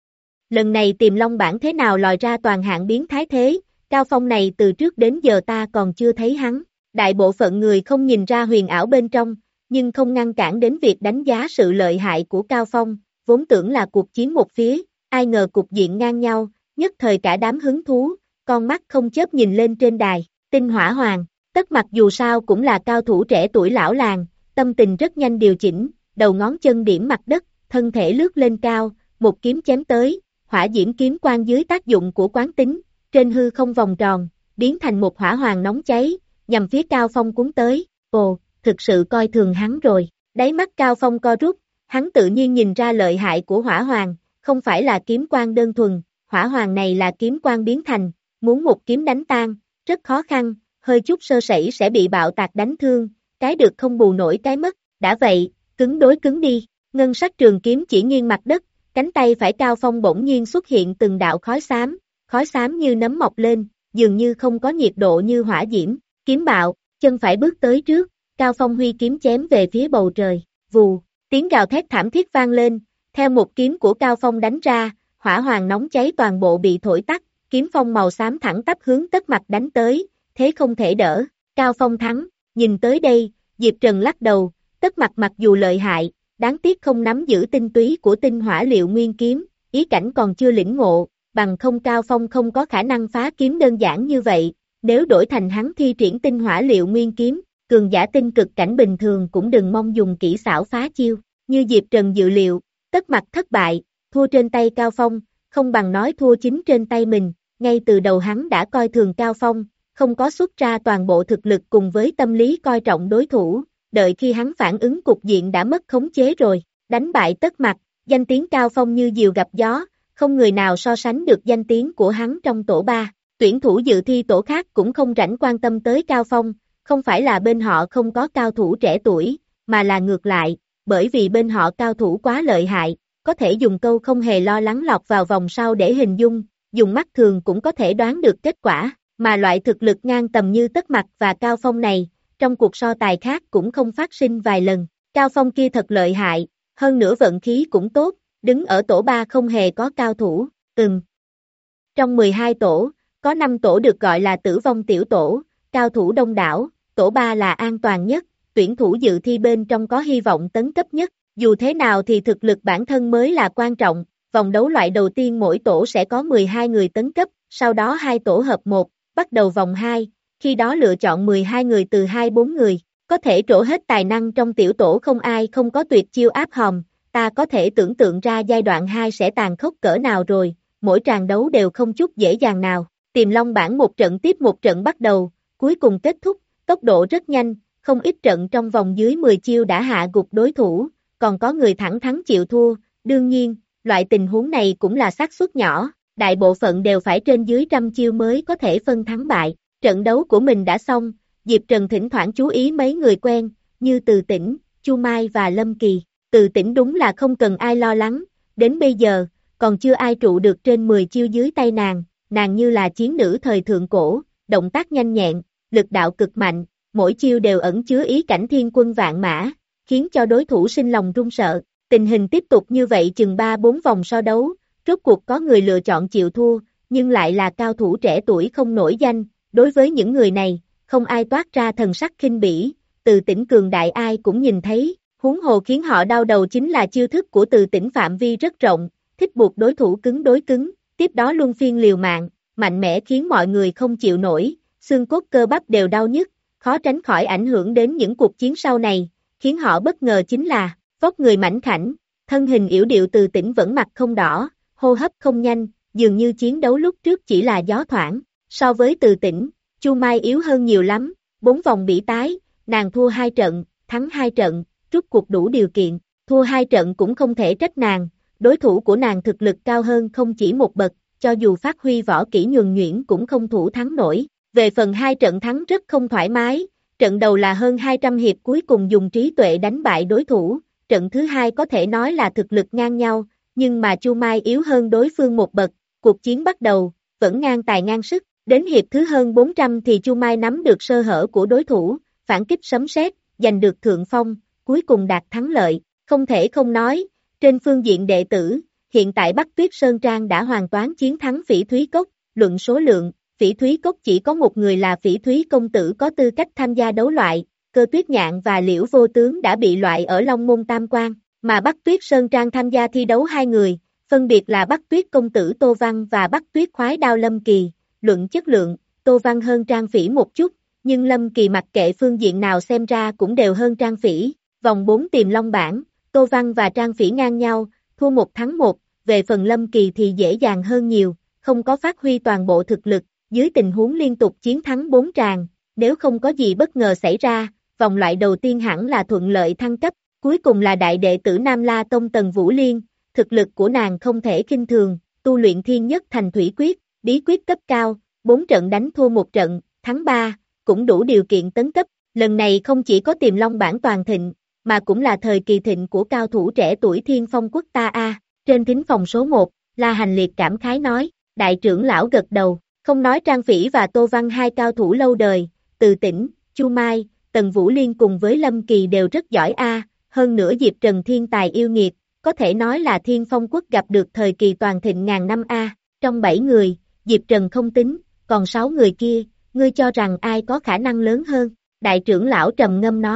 Lần này Tiềm Long bảng thế nào lòi ra toàn hạng biến thái thế, Cao Phong này từ trước đến giờ ta còn chưa thấy hắn. Đại bộ phận người không nhìn ra huyền ảo bên trong, nhưng không ngăn cản đến việc đánh giá sự lợi hại của Cao Phong, vốn tưởng là cuộc chiến một phía, ai ngờ cục diện ngang nhau, nhất thời cả đám hứng thú, con mắt không chớp nhìn lên trên đài, Tinh Hỏa Hoàng. Tất Mặc dù sao cũng là cao thủ trẻ tuổi lão làng, tâm tình rất nhanh điều chỉnh, đầu ngón chân điểm mặt đất, thân thể lướt lên cao, một kiếm chém tới, hỏa diễm kiếm quang dưới tác dụng của quán tính, trên hư không vòng tròn, biến thành một hỏa hoàng nóng cháy, nhằm phía Cao Phong cuốn tới. Ồ, thực sự coi thường hắn rồi. Đáy mắt Cao Phong co rút, hắn tự nhiên nhìn ra lợi hại của hỏa hoàng, không phải là kiếm quang đơn thuần, hỏa hoàng này là kiếm quang biến thành, muốn một kiếm đánh tan, rất khó khăn, hơi chút sơ sẩy sẽ bị bạo tạc đánh thương, cái được không bù nổi cái mất. Đã vậy, cứng đối cứng đi, ngân sắc trường kiếm chỉ nghiêng mặt đất, cánh tay phải Cao Phong bỗng nhiên xuất hiện từng đạo khói xám, khói xám như nấm mọc lên, dường như không có nhiệt độ như hỏa diễm, kiếm bạo, chân phải bước tới trước, Cao Phong huy kiếm chém về phía bầu trời, vù, tiếng gào thét thảm thiết vang lên, theo một kiếm của Cao Phong đánh ra, hỏa hoàng nóng cháy toàn bộ bị thổi tắt, kiếm phong màu xám thẳng tắp hướng Tất Mặc đánh tới, thế không thể đỡ, Cao Phong thắng, nhìn tới đây, Diệp Trần lắc đầu, Tất Mặc mặc dù lợi hại, đáng tiếc không nắm giữ tinh túy của tinh hỏa liệu nguyên kiếm, ý cảnh còn chưa lĩnh ngộ, bằng không Cao Phong không có khả năng phá kiếm đơn giản như vậy, nếu đổi thành hắn thi triển tinh hỏa liệu nguyên kiếm, cường giả tinh cực cảnh bình thường cũng đừng mong dùng kỹ xảo phá chiêu, như Diệp Trần dự liệu, Tất Mặc thất bại, thua trên tay Cao Phong, không bằng nói thua chính trên tay mình, ngay từ đầu hắn đã coi thường Cao Phong, không có xuất ra toàn bộ thực lực cùng với tâm lý coi trọng đối thủ, đợi khi hắn phản ứng cục diện đã mất khống chế rồi, đánh bại Tất Mặc, danh tiếng Cao Phong như diều gặp gió, không người nào so sánh được danh tiếng của hắn trong tổ ba, tuyển thủ dự thi tổ khác cũng không rảnh quan tâm tới Cao Phong, không phải là bên họ không có cao thủ trẻ tuổi, mà là ngược lại, bởi vì bên họ cao thủ quá lợi hại, có thể dùng câu không hề lo lắng lọt vào vòng sau để hình dung, dùng mắt thường cũng có thể đoán được kết quả, mà loại thực lực ngang tầm như Tất Mặc và Cao Phong này, trong cuộc so tài khác cũng không phát sinh vài lần, Cao Phong kia thật lợi hại, hơn nữa vận khí cũng tốt, đứng ở tổ ba không hề có cao thủ, ừm. Trong mười hai tổ, có năm tổ được gọi là tử vong tiểu tổ, cao thủ đông đảo, tổ ba là an toàn nhất, tuyển thủ dự thi bên trong có hy vọng tấn cấp nhất, dù thế nào thì thực lực bản thân mới là quan trọng, vòng đấu loại đầu tiên mỗi tổ sẽ có mười hai người tấn cấp, sau đó hai tổ hợp một, bắt đầu vòng hai, khi đó lựa chọn mười hai người từ hai mươi bốn người, có thể trổ hết tài năng trong tiểu tổ không ai không có tuyệt chiêu áp hòm, ta có thể tưởng tượng ra giai đoạn hai sẽ tàn khốc cỡ nào rồi, mỗi tràng đấu đều không chút dễ dàng nào, Tiềm Long bảng một trận tiếp một trận bắt đầu, cuối cùng kết thúc, tốc độ rất nhanh, không ít trận trong vòng dưới mười chiêu đã hạ gục đối thủ, còn có người thẳng thắn chịu thua, đương nhiên, loại tình huống này cũng là xác suất nhỏ, đại bộ phận đều phải trên dưới trăm chiêu mới có thể phân thắng bại, trận đấu của mình đã xong, Diệp Trần thỉnh thoảng chú ý mấy người quen, như Từ Tĩnh, Chu Mai và Lâm Kỳ, Từ Tĩnh đúng là không cần ai lo lắng, đến bây giờ, còn chưa ai trụ được trên mười chiêu dưới tay nàng, nàng như là chiến nữ thời thượng cổ, động tác nhanh nhẹn, lực đạo cực mạnh, mỗi chiêu đều ẩn chứa ý cảnh thiên quân vạn mã, khiến cho đối thủ sinh lòng run sợ. Tình hình tiếp tục như vậy chừng ba bốn vòng so đấu, rốt cuộc có người lựa chọn chịu thua, nhưng lại là cao thủ trẻ tuổi không nổi danh, đối với những người này, không ai toát ra thần sắc khinh bỉ, Từ Tĩnh cường đại ai cũng nhìn thấy, huống hồ khiến họ đau đầu chính là chiêu thức của Từ Tĩnh phạm vi rất rộng, thích buộc đối thủ cứng đối cứng, tiếp đó luân phiên liều mạng, mạnh mẽ khiến mọi người không chịu nổi, xương cốt cơ bắp đều đau nhức, khó tránh khỏi ảnh hưởng đến những cuộc chiến sau này, khiến họ bất ngờ chính là, vóc người mảnh khảnh, thân hình yểu điệu Từ Tĩnh vẫn mặt không đỏ, hô hấp không nhanh, dường như chiến đấu lúc trước chỉ là gió thoảng, so với Từ Tĩnh, Chu Mai yếu hơn nhiều lắm, bốn vòng bị tái, nàng thua hai trận, thắng hai trận, rút cuộc đủ điều kiện, thua hai trận cũng không thể trách nàng, đối thủ của nàng thực lực cao hơn không chỉ một bậc, cho dù phát huy võ kỹ nhuần nhuyễn cũng không thủ thắng nổi, về phần hai trận thắng rất không thoải mái, trận đầu là hơn hai trăm hiệp cuối cùng dùng trí tuệ đánh bại đối thủ, trận thứ hai có thể nói là thực lực ngang nhau, nhưng mà Chu Mai yếu hơn đối phương một bậc, cuộc chiến bắt đầu, vẫn ngang tài ngang sức, đến hiệp thứ hơn bốn trăm thì Chu Mai nắm được sơ hở của đối thủ, phản kích sấm sét, giành được thượng phong, cuối cùng đạt thắng lợi, không thể không nói, trên phương diện đệ tử, hiện tại Bắc Tuyết Sơn Trang đã hoàn toàn chiến thắng Phỉ Thúy Cốc, luận số lượng, Phỉ Thúy Cốc chỉ có một người là Phỉ Thúy Công Tử có tư cách tham gia đấu loại, Cơ Tuyết Nhạn và Liễu Vô Tướng đã bị loại ở Long Môn Tam Quan, mà Bắc Tuyết Sơn Trang tham gia thi đấu hai người, phân biệt là Bắc Tuyết Công Tử Tô Văn và Bắc Tuyết Khoái Đao Lâm Kỳ, luận chất lượng, Tô Văn hơn Trang Phỉ một chút, nhưng Lâm Kỳ mặc kệ phương diện nào xem ra cũng đều hơn Trang Phỉ, vòng bốn Tiềm Long bảng, Tô Văn và Trang Phỉ ngang nhau, thua một thắng một, về phần Lâm Kỳ thì dễ dàng hơn nhiều, không có phát huy toàn bộ thực lực, dưới tình huống liên tục chiến thắng bốn tràng, nếu không có gì bất ngờ xảy ra, vòng loại đầu tiên hẳn là thuận lợi thăng cấp, cuối cùng là đại đệ tử Nam La Tông Tần Vũ Liên, thực lực của nàng không thể khinh thường, tu luyện thiên nhất thành thủy quyết, bí quyết cấp cao, bốn trận đánh thua một trận, thắng ba, cũng đủ điều kiện tấn cấp, lần này không chỉ có Tiềm Long bảng toàn thịnh, mà cũng là thời kỳ thịnh của cao thủ trẻ tuổi Thiên Phong quốc ta a. Trên thính phòng số một, La Hành Liệt cảm khái nói, đại trưởng lão gật đầu, không nói Trang Phỉ và Tô Văn hai cao thủ lâu đời, Từ Tĩnh, Chu Mai, Tần Vũ Liên cùng với Lâm Kỳ đều rất giỏi a, hơn nữa Diệp Trần thiên tài yêu nghiệt, có thể nói là Thiên Phong quốc gặp được thời kỳ toàn thịnh ngàn năm a, trong bảy người, Diệp Trần không tính, còn sáu người kia, ngươi cho rằng ai có khả năng lớn hơn, đại trưởng lão trầm ngâm nói,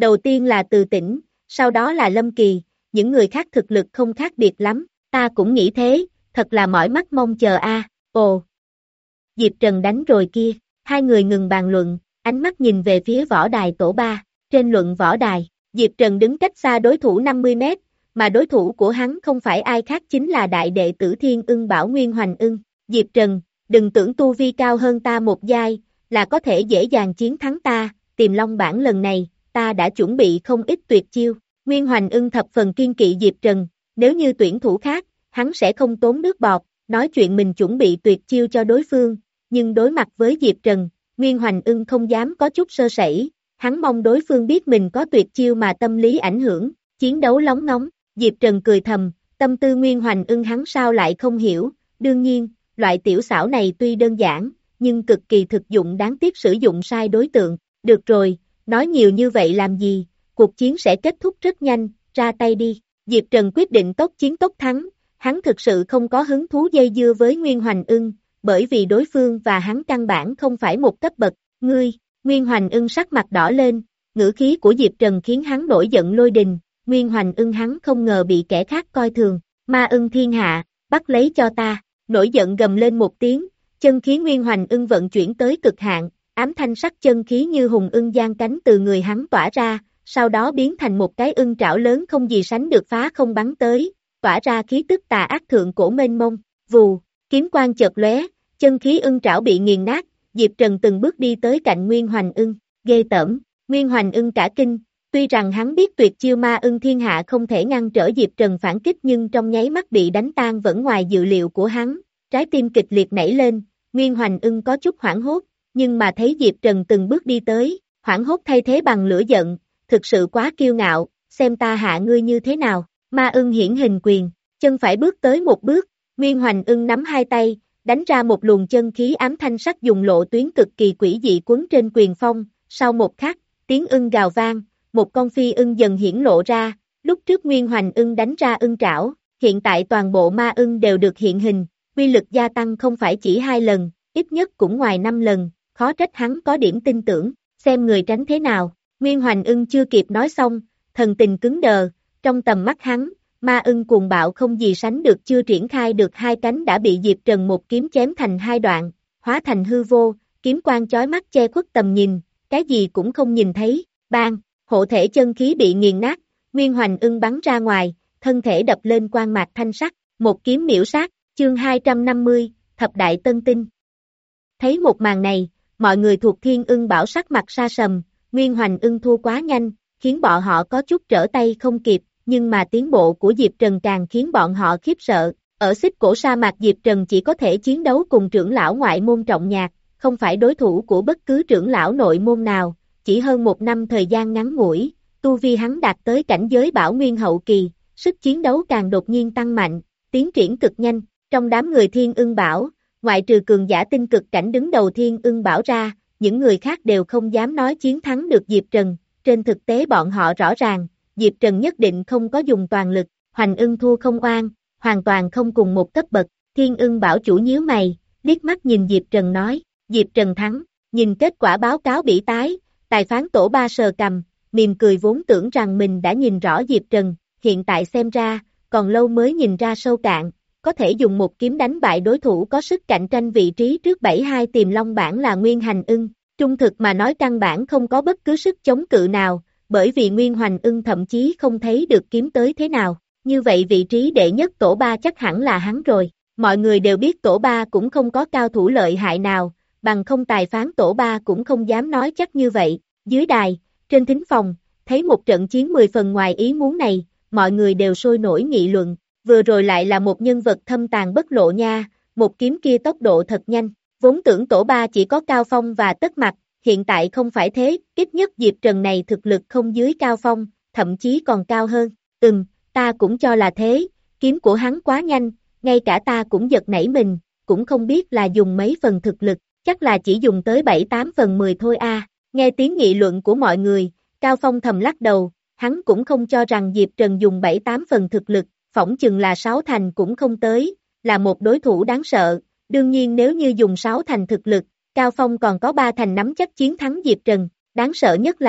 Đầu tiên là Từ Tĩnh, sau đó là Lâm Kỳ, những người khác thực lực không khác biệt lắm, ta cũng nghĩ thế, thật là mỏi mắt mong chờ a. À. Ồ! Diệp Trần đánh rồi kia, hai người ngừng bàn luận, ánh mắt nhìn về phía võ đài tổ ba, trên luận võ đài, Diệp Trần đứng cách xa đối thủ năm mươi mét, mà đối thủ của hắn không phải ai khác chính là đại đệ tử Thiên Ưng Bảo Nguyên Hoành Ưng. Diệp Trần, đừng tưởng tu vi cao hơn ta một giai, là có thể dễ dàng chiến thắng ta, Tiềm Long bản lần này, ta đã chuẩn bị không ít tuyệt chiêu. Nguyên Hoành Ưng thập phần kiên kỵ Diệp Trần, nếu như tuyển thủ khác, hắn sẽ không tốn nước bọt, nói chuyện mình chuẩn bị tuyệt chiêu cho đối phương, nhưng đối mặt với Diệp Trần, Nguyên Hoành Ưng không dám có chút sơ sẩy, hắn mong đối phương biết mình có tuyệt chiêu mà tâm lý ảnh hưởng, chiến đấu lóng ngóng, Diệp Trần cười thầm, tâm tư Nguyên Hoành Ưng hắn sao lại không hiểu, đương nhiên, loại tiểu xảo này tuy đơn giản, nhưng cực kỳ thực dụng đáng tiếc sử dụng sai đối tượng, được rồi, nói nhiều như vậy làm gì, cuộc chiến sẽ kết thúc rất nhanh, ra tay đi, Diệp Trần quyết định tốc chiến tốc thắng, hắn thực sự không có hứng thú dây dưa với Nguyên Hoành Ưng, bởi vì đối phương và hắn căn bản không phải một cấp bậc, ngươi, Nguyên Hoành Ưng sắc mặt đỏ lên, ngữ khí của Diệp Trần khiến hắn nổi giận lôi đình, Nguyên Hoành Ưng hắn không ngờ bị kẻ khác coi thường, ma ưng thiên hạ, bắt lấy cho ta, nổi giận gầm lên một tiếng, chân khí Nguyên Hoành Ưng vận chuyển tới cực hạn, ám thanh sắc chân khí như hùng ưng giang cánh từ người hắn tỏa ra, sau đó biến thành một cái ưng trảo lớn không gì sánh được phá không bắn tới, tỏa ra khí tức tà ác thượng cổ mênh mông, vù, kiếm quang chợt lóe, chân khí ưng trảo bị nghiền nát, Diệp Trần từng bước đi tới cạnh Nguyên Hoành Ưng, ghê tởm, Nguyên Hoành Ưng cả kinh, tuy rằng hắn biết tuyệt chiêu ma ưng thiên hạ không thể ngăn trở Diệp Trần phản kích nhưng trong nháy mắt bị đánh tan vẫn ngoài dự liệu của hắn, trái tim kịch liệt nảy lên, Nguyên Hoành Ưng có chút hoảng hốt, nhưng mà thấy Diệp Trần từng bước đi tới, hoảng hốt thay thế bằng lửa giận, thực sự quá kiêu ngạo, xem ta hạ ngươi như thế nào, ma ưng hiển hình quyền, chân phải bước tới một bước, Nguyên Hoành Ưng nắm hai tay, đánh ra một luồng chân khí ám thanh sắc dùng lộ tuyến cực kỳ quỷ dị quấn trên quyền phong, sau một khắc, tiếng ưng gào vang, một con phi ưng dần hiển lộ ra, lúc trước Nguyên Hoành Ưng đánh ra ưng trảo, hiện tại toàn bộ ma ưng đều được hiện hình, quy lực gia tăng không phải chỉ hai lần, ít nhất cũng ngoài năm lần, khó trách hắn có điểm tin tưởng, xem người tránh thế nào, Nguyên Hoành Ưng chưa kịp nói xong, thần tình cứng đờ, trong tầm mắt hắn, ma ưng cuồng bạo không gì sánh được chưa triển khai được hai cánh đã bị Diệp Trần một kiếm chém thành hai đoạn, hóa thành hư vô, kiếm quang chói mắt che khuất tầm nhìn, cái gì cũng không nhìn thấy, bang, hộ thể chân khí bị nghiền nát, Nguyên Hoành Ưng bắn ra ngoài, thân thể đập lên quang mạc thanh sắc, một kiếm miễu sát, chương hai trăm năm mươi, thập đại tân tinh. Thấy một màn này, mọi người thuộc Thiên Ưng Bảo sắc mặt sa sầm, Nguyên Hoành Ưng thua quá nhanh, khiến bọn họ có chút trở tay không kịp, nhưng mà tiến bộ của Diệp Trần càng khiến bọn họ khiếp sợ, ở xích cổ sa mạc Diệp Trần chỉ có thể chiến đấu cùng trưởng lão ngoại môn Trọng Nhạc, không phải đối thủ của bất cứ trưởng lão nội môn nào, chỉ hơn một năm thời gian ngắn ngủi, tu vi hắn đạt tới cảnh giới Bảo Nguyên hậu kỳ, sức chiến đấu càng đột nhiên tăng mạnh, tiến triển cực nhanh, trong đám người Thiên Ưng Bảo, ngoại trừ cường giả tinh cực cảnh đứng đầu Thiên Ưng Bảo ra, những người khác đều không dám nói chiến thắng được Diệp Trần, trên thực tế bọn họ rõ ràng, Diệp Trần nhất định không có dùng toàn lực, Hoành Ưng thua không oan, hoàn toàn không cùng một cấp bậc, Thiên Ưng Bảo chủ nhíu mày, liếc mắt nhìn Diệp Trần nói, Diệp Trần thắng, nhìn kết quả báo cáo bỉ tái, tài phán tổ ba sờ cầm, mỉm cười vốn tưởng rằng mình đã nhìn rõ Diệp Trần, hiện tại xem ra, còn lâu mới nhìn ra sâu cạn, có thể dùng một kiếm đánh bại đối thủ có sức cạnh tranh vị trí trước bảy hai Tiềm Long bản là Nguyên Hành Ưng, trung thực mà nói căn bản không có bất cứ sức chống cự nào, bởi vì Nguyên Hoành Ưng thậm chí không thấy được kiếm tới thế nào, như vậy vị trí đệ nhất tổ ba chắc hẳn là hắn rồi, mọi người đều biết tổ ba cũng không có cao thủ lợi hại nào, bằng không tài phán tổ ba cũng không dám nói chắc như vậy, dưới đài, trên thính phòng, thấy một trận chiến mười phần ngoài ý muốn này, mọi người đều sôi nổi nghị luận, vừa rồi lại là một nhân vật thâm tàn bất lộ nha, một kiếm kia tốc độ thật nhanh, vốn tưởng tổ ba chỉ có Cao Phong và Tất Mặc, hiện tại không phải thế, ít nhất Diệp Trần này thực lực không dưới Cao Phong, thậm chí còn cao hơn, ừm, ta cũng cho là thế, kiếm của hắn quá nhanh, ngay cả ta cũng giật nảy mình, cũng không biết là dùng mấy phần thực lực, chắc là chỉ dùng tới bảy tám phần mười thôi a. À. Nghe tiếng nghị luận của mọi người, Cao Phong thầm lắc đầu, hắn cũng không cho rằng Diệp Trần dùng bảy tám phần thực lực, phỏng chừng là sáu thành cũng không tới, là một đối thủ đáng sợ, đương nhiên nếu như dùng sáu thành thực lực, Cao Phong còn có ba thành nắm chắc chiến thắng Diệp Trần, đáng sợ nhất là,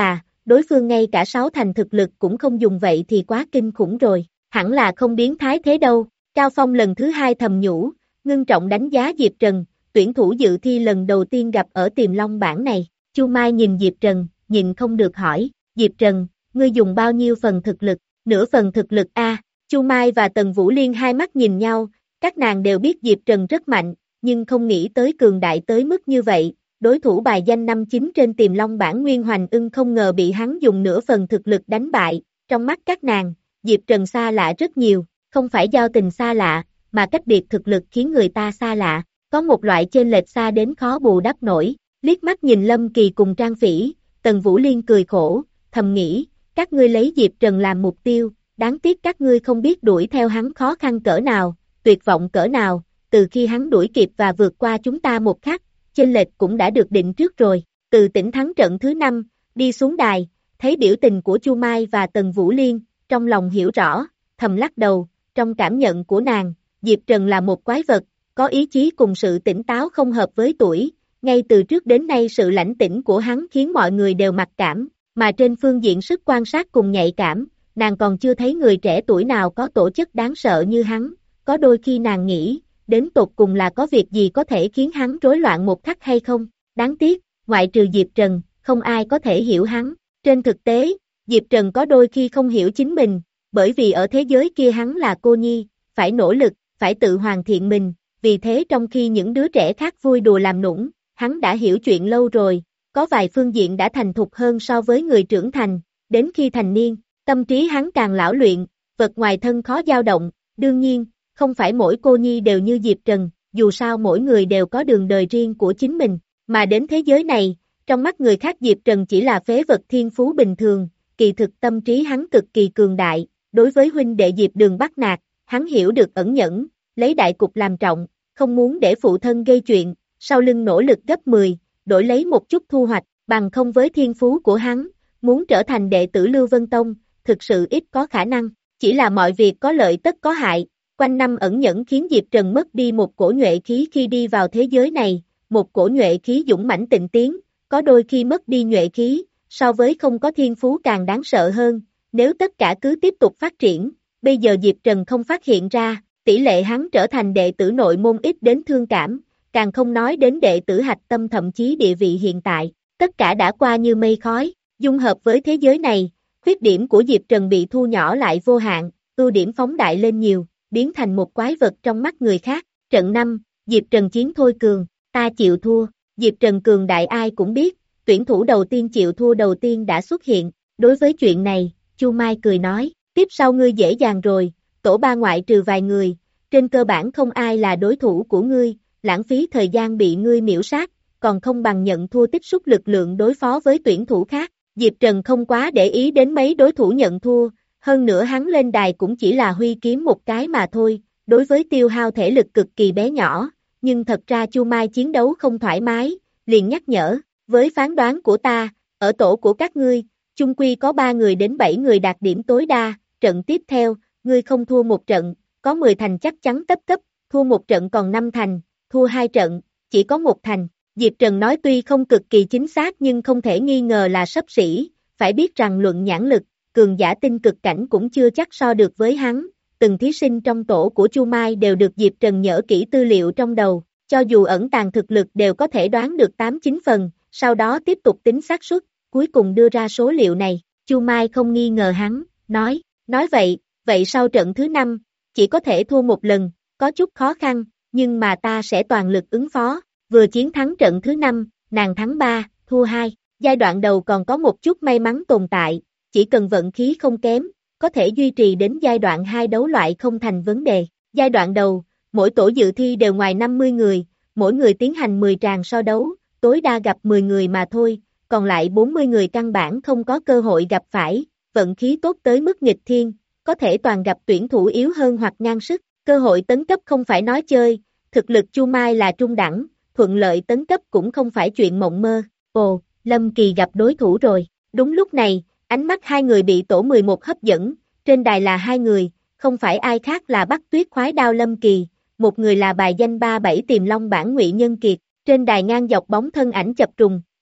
đối phương ngay cả sáu thành thực lực cũng không dùng vậy thì quá kinh khủng rồi, hẳn là không biến thái thế đâu. Cao Phong lần thứ hai thầm nhủ, ngưng trọng đánh giá Diệp Trần, tuyển thủ dự thi lần đầu tiên gặp ở Tiềm Long bảng này. Chu Mai nhìn Diệp Trần, nhìn không được hỏi, Diệp Trần, ngươi dùng bao nhiêu phần thực lực? Nửa phần thực lực a. Chu Mai và Tần Vũ Liên hai mắt nhìn nhau, các nàng đều biết Diệp Trần rất mạnh, nhưng không nghĩ tới cường đại tới mức như vậy. Đối thủ bài danh năm chín trên Tiềm Long bảng Nguyên Hoành Ưng không ngờ bị hắn dùng nửa phần thực lực đánh bại. Trong mắt các nàng, Diệp Trần xa lạ rất nhiều, không phải giao tình xa lạ, mà cách biệt thực lực khiến người ta xa lạ. Có một loại chênh lệch xa đến khó bù đắp nổi. Liếc mắt nhìn Lâm Kỳ cùng Trang Phỉ, Tần Vũ Liên cười khổ, thầm nghĩ, các ngươi lấy Diệp Trần làm mục tiêu, đáng tiếc các ngươi không biết đuổi theo hắn khó khăn cỡ nào, tuyệt vọng cỡ nào, từ khi hắn đuổi kịp và vượt qua chúng ta một khắc, chênh lệch cũng đã được định trước rồi. Từ tỉnh thắng trận thứ năm, đi xuống đài, thấy biểu tình của Chu Mai và Tần Vũ Liên, trong lòng hiểu rõ, thầm lắc đầu, trong cảm nhận của nàng, Diệp Trần là một quái vật, có ý chí cùng sự tỉnh táo không hợp với tuổi, ngay từ trước đến nay sự lãnh tĩnh của hắn khiến mọi người đều mặc cảm, mà trên phương diện sức quan sát cùng nhạy cảm, nàng còn chưa thấy người trẻ tuổi nào có tổ chức đáng sợ như hắn, có đôi khi nàng nghĩ, đến tột cùng là có việc gì có thể khiến hắn rối loạn một khắc hay không, đáng tiếc, ngoại trừ Diệp Trần, không ai có thể hiểu hắn, trên thực tế, Diệp Trần có đôi khi không hiểu chính mình, bởi vì ở thế giới kia hắn là cô nhi, phải nỗ lực, phải tự hoàn thiện mình, vì thế trong khi những đứa trẻ khác vui đùa làm nũng, hắn đã hiểu chuyện lâu rồi, có vài phương diện đã thành thục hơn so với người trưởng thành, đến khi thành niên, tâm trí hắn càng lão luyện, vật ngoài thân khó dao động, đương nhiên, không phải mỗi cô nhi đều như Diệp Trần, dù sao mỗi người đều có đường đời riêng của chính mình, mà đến thế giới này, trong mắt người khác Diệp Trần chỉ là phế vật thiên phú bình thường, kỳ thực tâm trí hắn cực kỳ cường đại, đối với huynh đệ Diệp Đường bắt nạt, hắn hiểu được ẩn nhẫn, lấy đại cục làm trọng, không muốn để phụ thân gây chuyện, sau lưng nỗ lực gấp mười, đổi lấy một chút thu hoạch, bằng không với thiên phú của hắn, muốn trở thành đệ tử Lưu Vân Tông, thực sự ít có khả năng, chỉ là mọi việc có lợi tất có hại, quanh năm ẩn nhẫn khiến Diệp Trần mất đi một cổ nhuệ khí khi đi vào thế giới này, một cổ nhuệ khí dũng mãnh tịnh tiến, có đôi khi mất đi nhuệ khí, so với không có thiên phú càng đáng sợ hơn, nếu tất cả cứ tiếp tục phát triển, bây giờ Diệp Trần không phát hiện ra, tỷ lệ hắn trở thành đệ tử nội môn ít đến thương cảm, càng không nói đến đệ tử hạch tâm thậm chí địa vị hiện tại, tất cả đã qua như mây khói, dung hợp với thế giới này, khuyết điểm của Diệp Trần bị thu nhỏ lại vô hạn, ưu điểm phóng đại lên nhiều, biến thành một quái vật trong mắt người khác. Trận năm, Diệp Trần chiến thôi cường, ta chịu thua, Diệp Trần cường đại ai cũng biết, tuyển thủ đầu tiên chịu thua đầu tiên đã xuất hiện, đối với chuyện này, Chu Mai cười nói, tiếp sau ngươi dễ dàng rồi, tổ ba ngoại trừ vài người, trên cơ bản không ai là đối thủ của ngươi, lãng phí thời gian bị ngươi miễu sát, còn không bằng nhận thua tích xúc lực lượng đối phó với tuyển thủ khác. Diệp Trần không quá để ý đến mấy đối thủ nhận thua, hơn nữa hắn lên đài cũng chỉ là huy kiếm một cái mà thôi, đối với tiêu hao thể lực cực kỳ bé nhỏ, nhưng thật ra Chu Mai chiến đấu không thoải mái, liền nhắc nhở, với phán đoán của ta, ở tổ của các ngươi, chung quy có ba người đến bảy người đạt điểm tối đa, trận tiếp theo, ngươi không thua một trận, có mười thành chắc chắn tấp cấp, thua một trận còn năm thành, thua hai trận, chỉ có một thành. Diệp Trần nói tuy không cực kỳ chính xác nhưng không thể nghi ngờ là xấp xỉ, phải biết rằng luận nhãn lực, cường giả tinh cực cảnh cũng chưa chắc so được với hắn, từng thí sinh trong tổ của Chu Mai đều được Diệp Trần nhớ kỹ tư liệu trong đầu, cho dù ẩn tàng thực lực đều có thể đoán được tám chín phần, sau đó tiếp tục tính xác suất, cuối cùng đưa ra số liệu này, Chu Mai không nghi ngờ hắn, nói, nói vậy, vậy sau trận thứ năm, chỉ có thể thua một lần, có chút khó khăn, nhưng mà ta sẽ toàn lực ứng phó. Vừa chiến thắng trận thứ năm, nàng thắng ba, thua hai, giai đoạn đầu còn có một chút may mắn tồn tại, chỉ cần vận khí không kém, có thể duy trì đến giai đoạn hai đấu loại không thành vấn đề. Giai đoạn đầu, mỗi tổ dự thi đều ngoài năm mươi người, mỗi người tiến hành mười tràng so đấu, tối đa gặp mười người mà thôi, còn lại bốn mươi người căn bản không có cơ hội gặp phải, vận khí tốt tới mức nghịch thiên, có thể toàn gặp tuyển thủ yếu hơn hoặc ngang sức, cơ hội tấn cấp không phải nói chơi, thực lực Chu Mai là trung đẳng, thuận lợi tấn cấp cũng không phải chuyện mộng mơ. Ồ, Lâm Kỳ gặp đối thủ rồi. Đúng lúc này, ánh mắt hai người bị tổ mười một hấp dẫn, trên đài là hai người, không phải ai khác là Bắc Tuyết khoái đao Lâm Kỳ, một người là bài danh ba bảy Tiềm Long bảng Ngụy Nhân Kiệt, trên đài ngang dọc bóng thân ảnh chập trùng,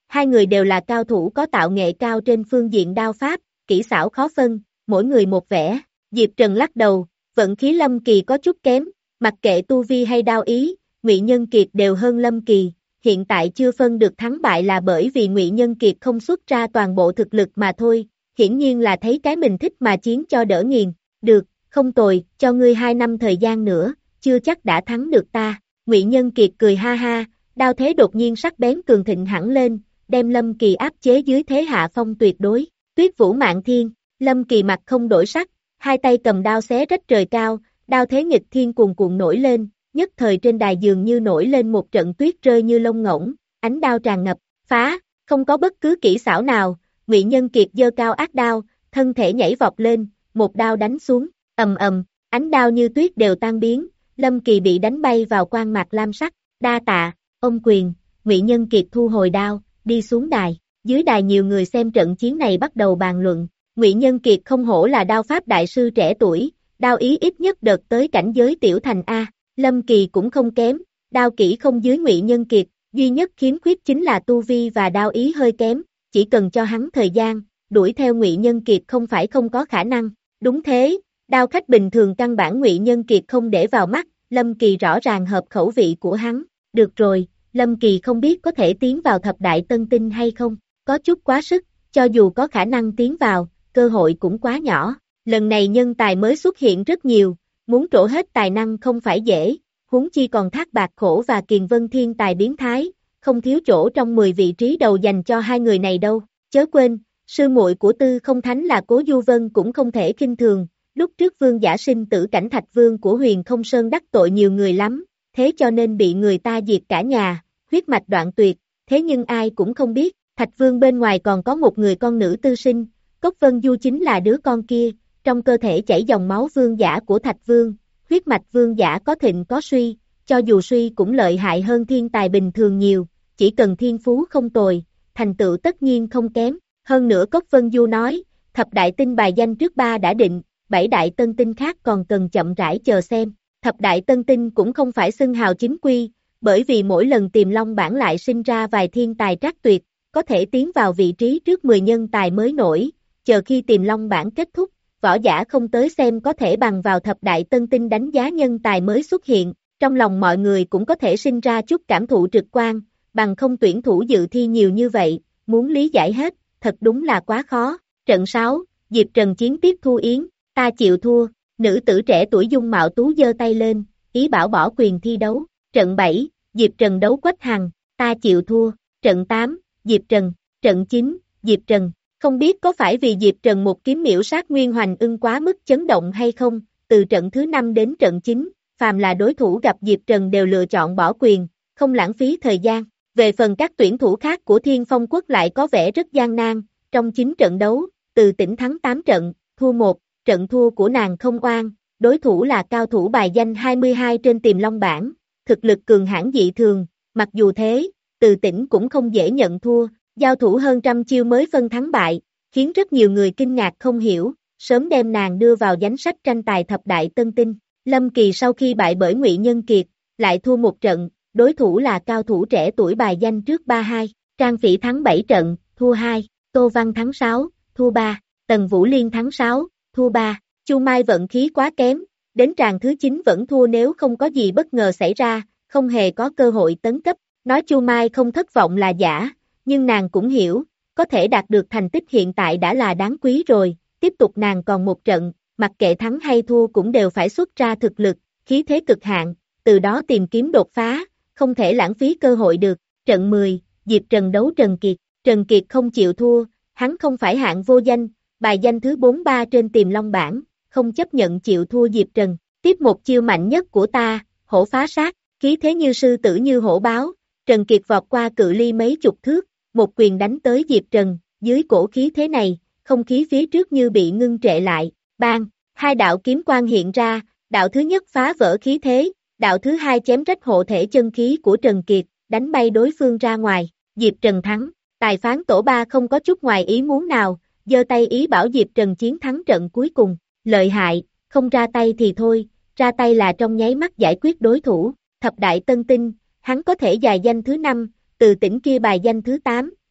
Hai người đều là cao thủ có tạo nghệ cao trên phương diện đao pháp, kỹ xảo khó phân, mỗi người một vẻ. Diệp Trần lắc đầu, vận khí Lâm Kỳ có chút kém, mặc kệ tu vi hay đao ý, Ngụy Nhân Kiệt đều hơn Lâm Kỳ, hiện tại chưa phân được thắng bại là bởi vì Ngụy Nhân Kiệt không xuất ra toàn bộ thực lực mà thôi, hiển nhiên là thấy cái mình thích mà chiến cho đỡ nghiền. Được, không tồi, cho ngươi hai năm thời gian nữa, chưa chắc đã thắng được ta. Ngụy Nhân Kiệt cười ha ha, đao thế đột nhiên sắc bén cường thịnh hẳn lên, đem Lâm Kỳ áp chế dưới thế hạ phong tuyệt đối. Tuyết Vũ Mạn Thiên, Lâm Kỳ mặt không đổi sắc, hai tay cầm đao xé rách trời cao, đao thế nghịch thiên cuồn cuộn nổi lên, nhất thời trên đài dường như nổi lên một trận tuyết rơi như lông ngỗng, ánh đao tràn ngập, phá, không có bất cứ kỹ xảo nào, Ngụy Nhân Kiệt giơ cao ác đao, thân thể nhảy vọt lên, một đao đánh xuống, ầm ầm, ánh đao như tuyết đều tan biến, Lâm Kỳ bị đánh bay vào quan mạc lam sắc, đa tạ, ôm quyền, Ngụy Nhân Kiệt thu hồi đao, đi xuống đài, dưới đài nhiều người xem trận chiến này bắt đầu bàn luận, Ngụy Nhân Kiệt không hổ là đao pháp đại sư trẻ tuổi, đao ý ít nhất đợt tới cảnh giới tiểu thành A, Lâm Kỳ cũng không kém, đao kỹ không dưới Ngụy Nhân Kiệt, duy nhất khiếm khuyết chính là tu vi và đao ý hơi kém, chỉ cần cho hắn thời gian, đuổi theo Ngụy Nhân Kiệt không phải không có khả năng, đúng thế, đao khách bình thường căn bản Ngụy Nhân Kiệt không để vào mắt, Lâm Kỳ rõ ràng hợp khẩu vị của hắn, được rồi, Lâm Kỳ không biết có thể tiến vào thập đại tân tinh hay không, có chút quá sức, cho dù có khả năng tiến vào, cơ hội cũng quá nhỏ, lần này nhân tài mới xuất hiện rất nhiều, muốn trổ hết tài năng không phải dễ, huống chi còn Thác Bạt Khổ và Kiền Vân Thiên tài biến thái, không thiếu chỗ trong mười vị trí đầu dành cho hai người này đâu, chớ quên, sư muội của Tư Không Thánh là Cố Du Vân cũng không thể khinh thường, lúc trước Vương Giả sinh tử cảnh Thạch Vương của Huyền Không Sơn đắc tội nhiều người lắm, thế cho nên bị người ta diệt cả nhà, huyết mạch đoạn tuyệt, thế nhưng ai cũng không biết, Thạch Vương bên ngoài còn có một người con nữ tư sinh, Cốc Vân Du chính là đứa con kia, trong cơ thể chảy dòng máu vương giả của Thạch Vương, huyết mạch vương giả có thịnh có suy, cho dù suy cũng lợi hại hơn thiên tài bình thường nhiều, chỉ cần thiên phú không tồi, thành tựu tất nhiên không kém, hơn nữa Cốc Vân Du nói, thập đại tinh bài danh trước ba đã định, bảy đại tân tinh khác còn cần chậm rãi chờ xem, thập đại tân tinh cũng không phải xưng hào chính quy, bởi vì mỗi lần tìm long bản lại sinh ra vài thiên tài trác tuyệt, có thể tiến vào vị trí trước mười nhân tài mới nổi, chờ khi tìm long bản kết thúc, võ giả không tới xem có thể bằng vào thập đại tân tinh đánh giá nhân tài mới xuất hiện, trong lòng mọi người cũng có thể sinh ra chút cảm thụ trực quan, bằng không tuyển thủ dự thi nhiều như vậy, muốn lý giải hết, thật đúng là quá khó. Trận sáu, Diệp Trần chiến tiếp Thu Yến, ta chịu thua, nữ tử trẻ tuổi dung mạo tú giơ tay lên, ý bảo bỏ quyền thi đấu. Trận bảy, Diệp Trần đấu Quách Hằng, ta chịu thua. Trận tám, Diệp Trần. Trận chín, Diệp Trần. Không biết có phải vì Diệp Trần một kiếm miểu sát Nguyên Hoành Ưng quá mức chấn động hay không, từ trận thứ năm đến trận chín, phàm là đối thủ gặp Diệp Trần đều lựa chọn bỏ quyền, không lãng phí thời gian. Về phần các tuyển thủ khác của Thiên Phong Quốc lại có vẻ rất gian nan, trong chín trận đấu, Từ Tĩnh thắng tám trận, thua một, trận thua của nàng không oan, đối thủ là cao thủ bài danh hai mươi hai trên Tiềm Long bảng, thực lực cường hãn dị thường, mặc dù thế, Từ Tĩnh cũng không dễ nhận thua, giao thủ hơn trăm chiêu mới phân thắng bại, khiến rất nhiều người kinh ngạc không hiểu, sớm đem nàng đưa vào danh sách tranh tài thập đại tân tinh. Lâm Kỳ sau khi bại bởi Ngụy Nhân Kiệt, lại thua một trận, đối thủ là cao thủ trẻ tuổi bài danh trước ba hai, Trang Phỉ thắng bảy trận, thua hai, Tô Văn thắng sáu, thua ba, Tần Vũ Liên thắng sáu, thua ba, Chu Mai vận khí quá kém, đến tràng thứ chín vẫn thua nếu không có gì bất ngờ xảy ra, không hề có cơ hội tấn cấp, nói Chu Mai không thất vọng là giả, nhưng nàng cũng hiểu, có thể đạt được thành tích hiện tại đã là đáng quý rồi, tiếp tục nàng còn một trận, mặc kệ thắng hay thua cũng đều phải xuất ra thực lực, khí thế cực hạn, từ đó tìm kiếm đột phá, không thể lãng phí cơ hội được. Trận mười, Diệp Trần đấu Trần Kiệt, Trần Kiệt không chịu thua, hắn không phải hạng vô danh, bài danh thứ bốn mươi ba trên Tiềm Long bảng, không chấp nhận chịu thua Diệp Trần, tiếp một chiêu mạnh nhất của ta, hổ phá sát, khí thế như sư tử như hổ báo, Trần Kiệt vọt qua cự ly mấy chục thước, một quyền đánh tới Diệp Trần, dưới cổ khí thế này, không khí phía trước như bị ngưng trệ lại, bang, hai đạo kiếm quang hiện ra, đạo thứ nhất phá vỡ khí thế, đạo thứ hai chém rách hộ thể chân khí của Trần Kiệt, đánh bay đối phương ra ngoài, Diệp Trần thắng, tài phán tổ ba không có chút ngoài ý muốn nào, giơ tay ý bảo Diệp Trần chiến thắng trận cuối cùng, lợi hại, không ra tay thì thôi, ra tay là trong nháy mắt giải quyết đối thủ, thập đại tân tinh, hắn có thể dài danh thứ năm, Từ Tĩnh kia bài danh thứ tám,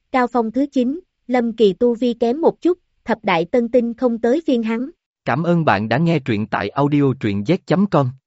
Cao phong thứ chín, Lâm Kỳ tu vi kém một chút, thập đại tân tinh không tới phiên hắn. Cảm ơn bạn đã nghe truyện tại audio truyện z chấm com.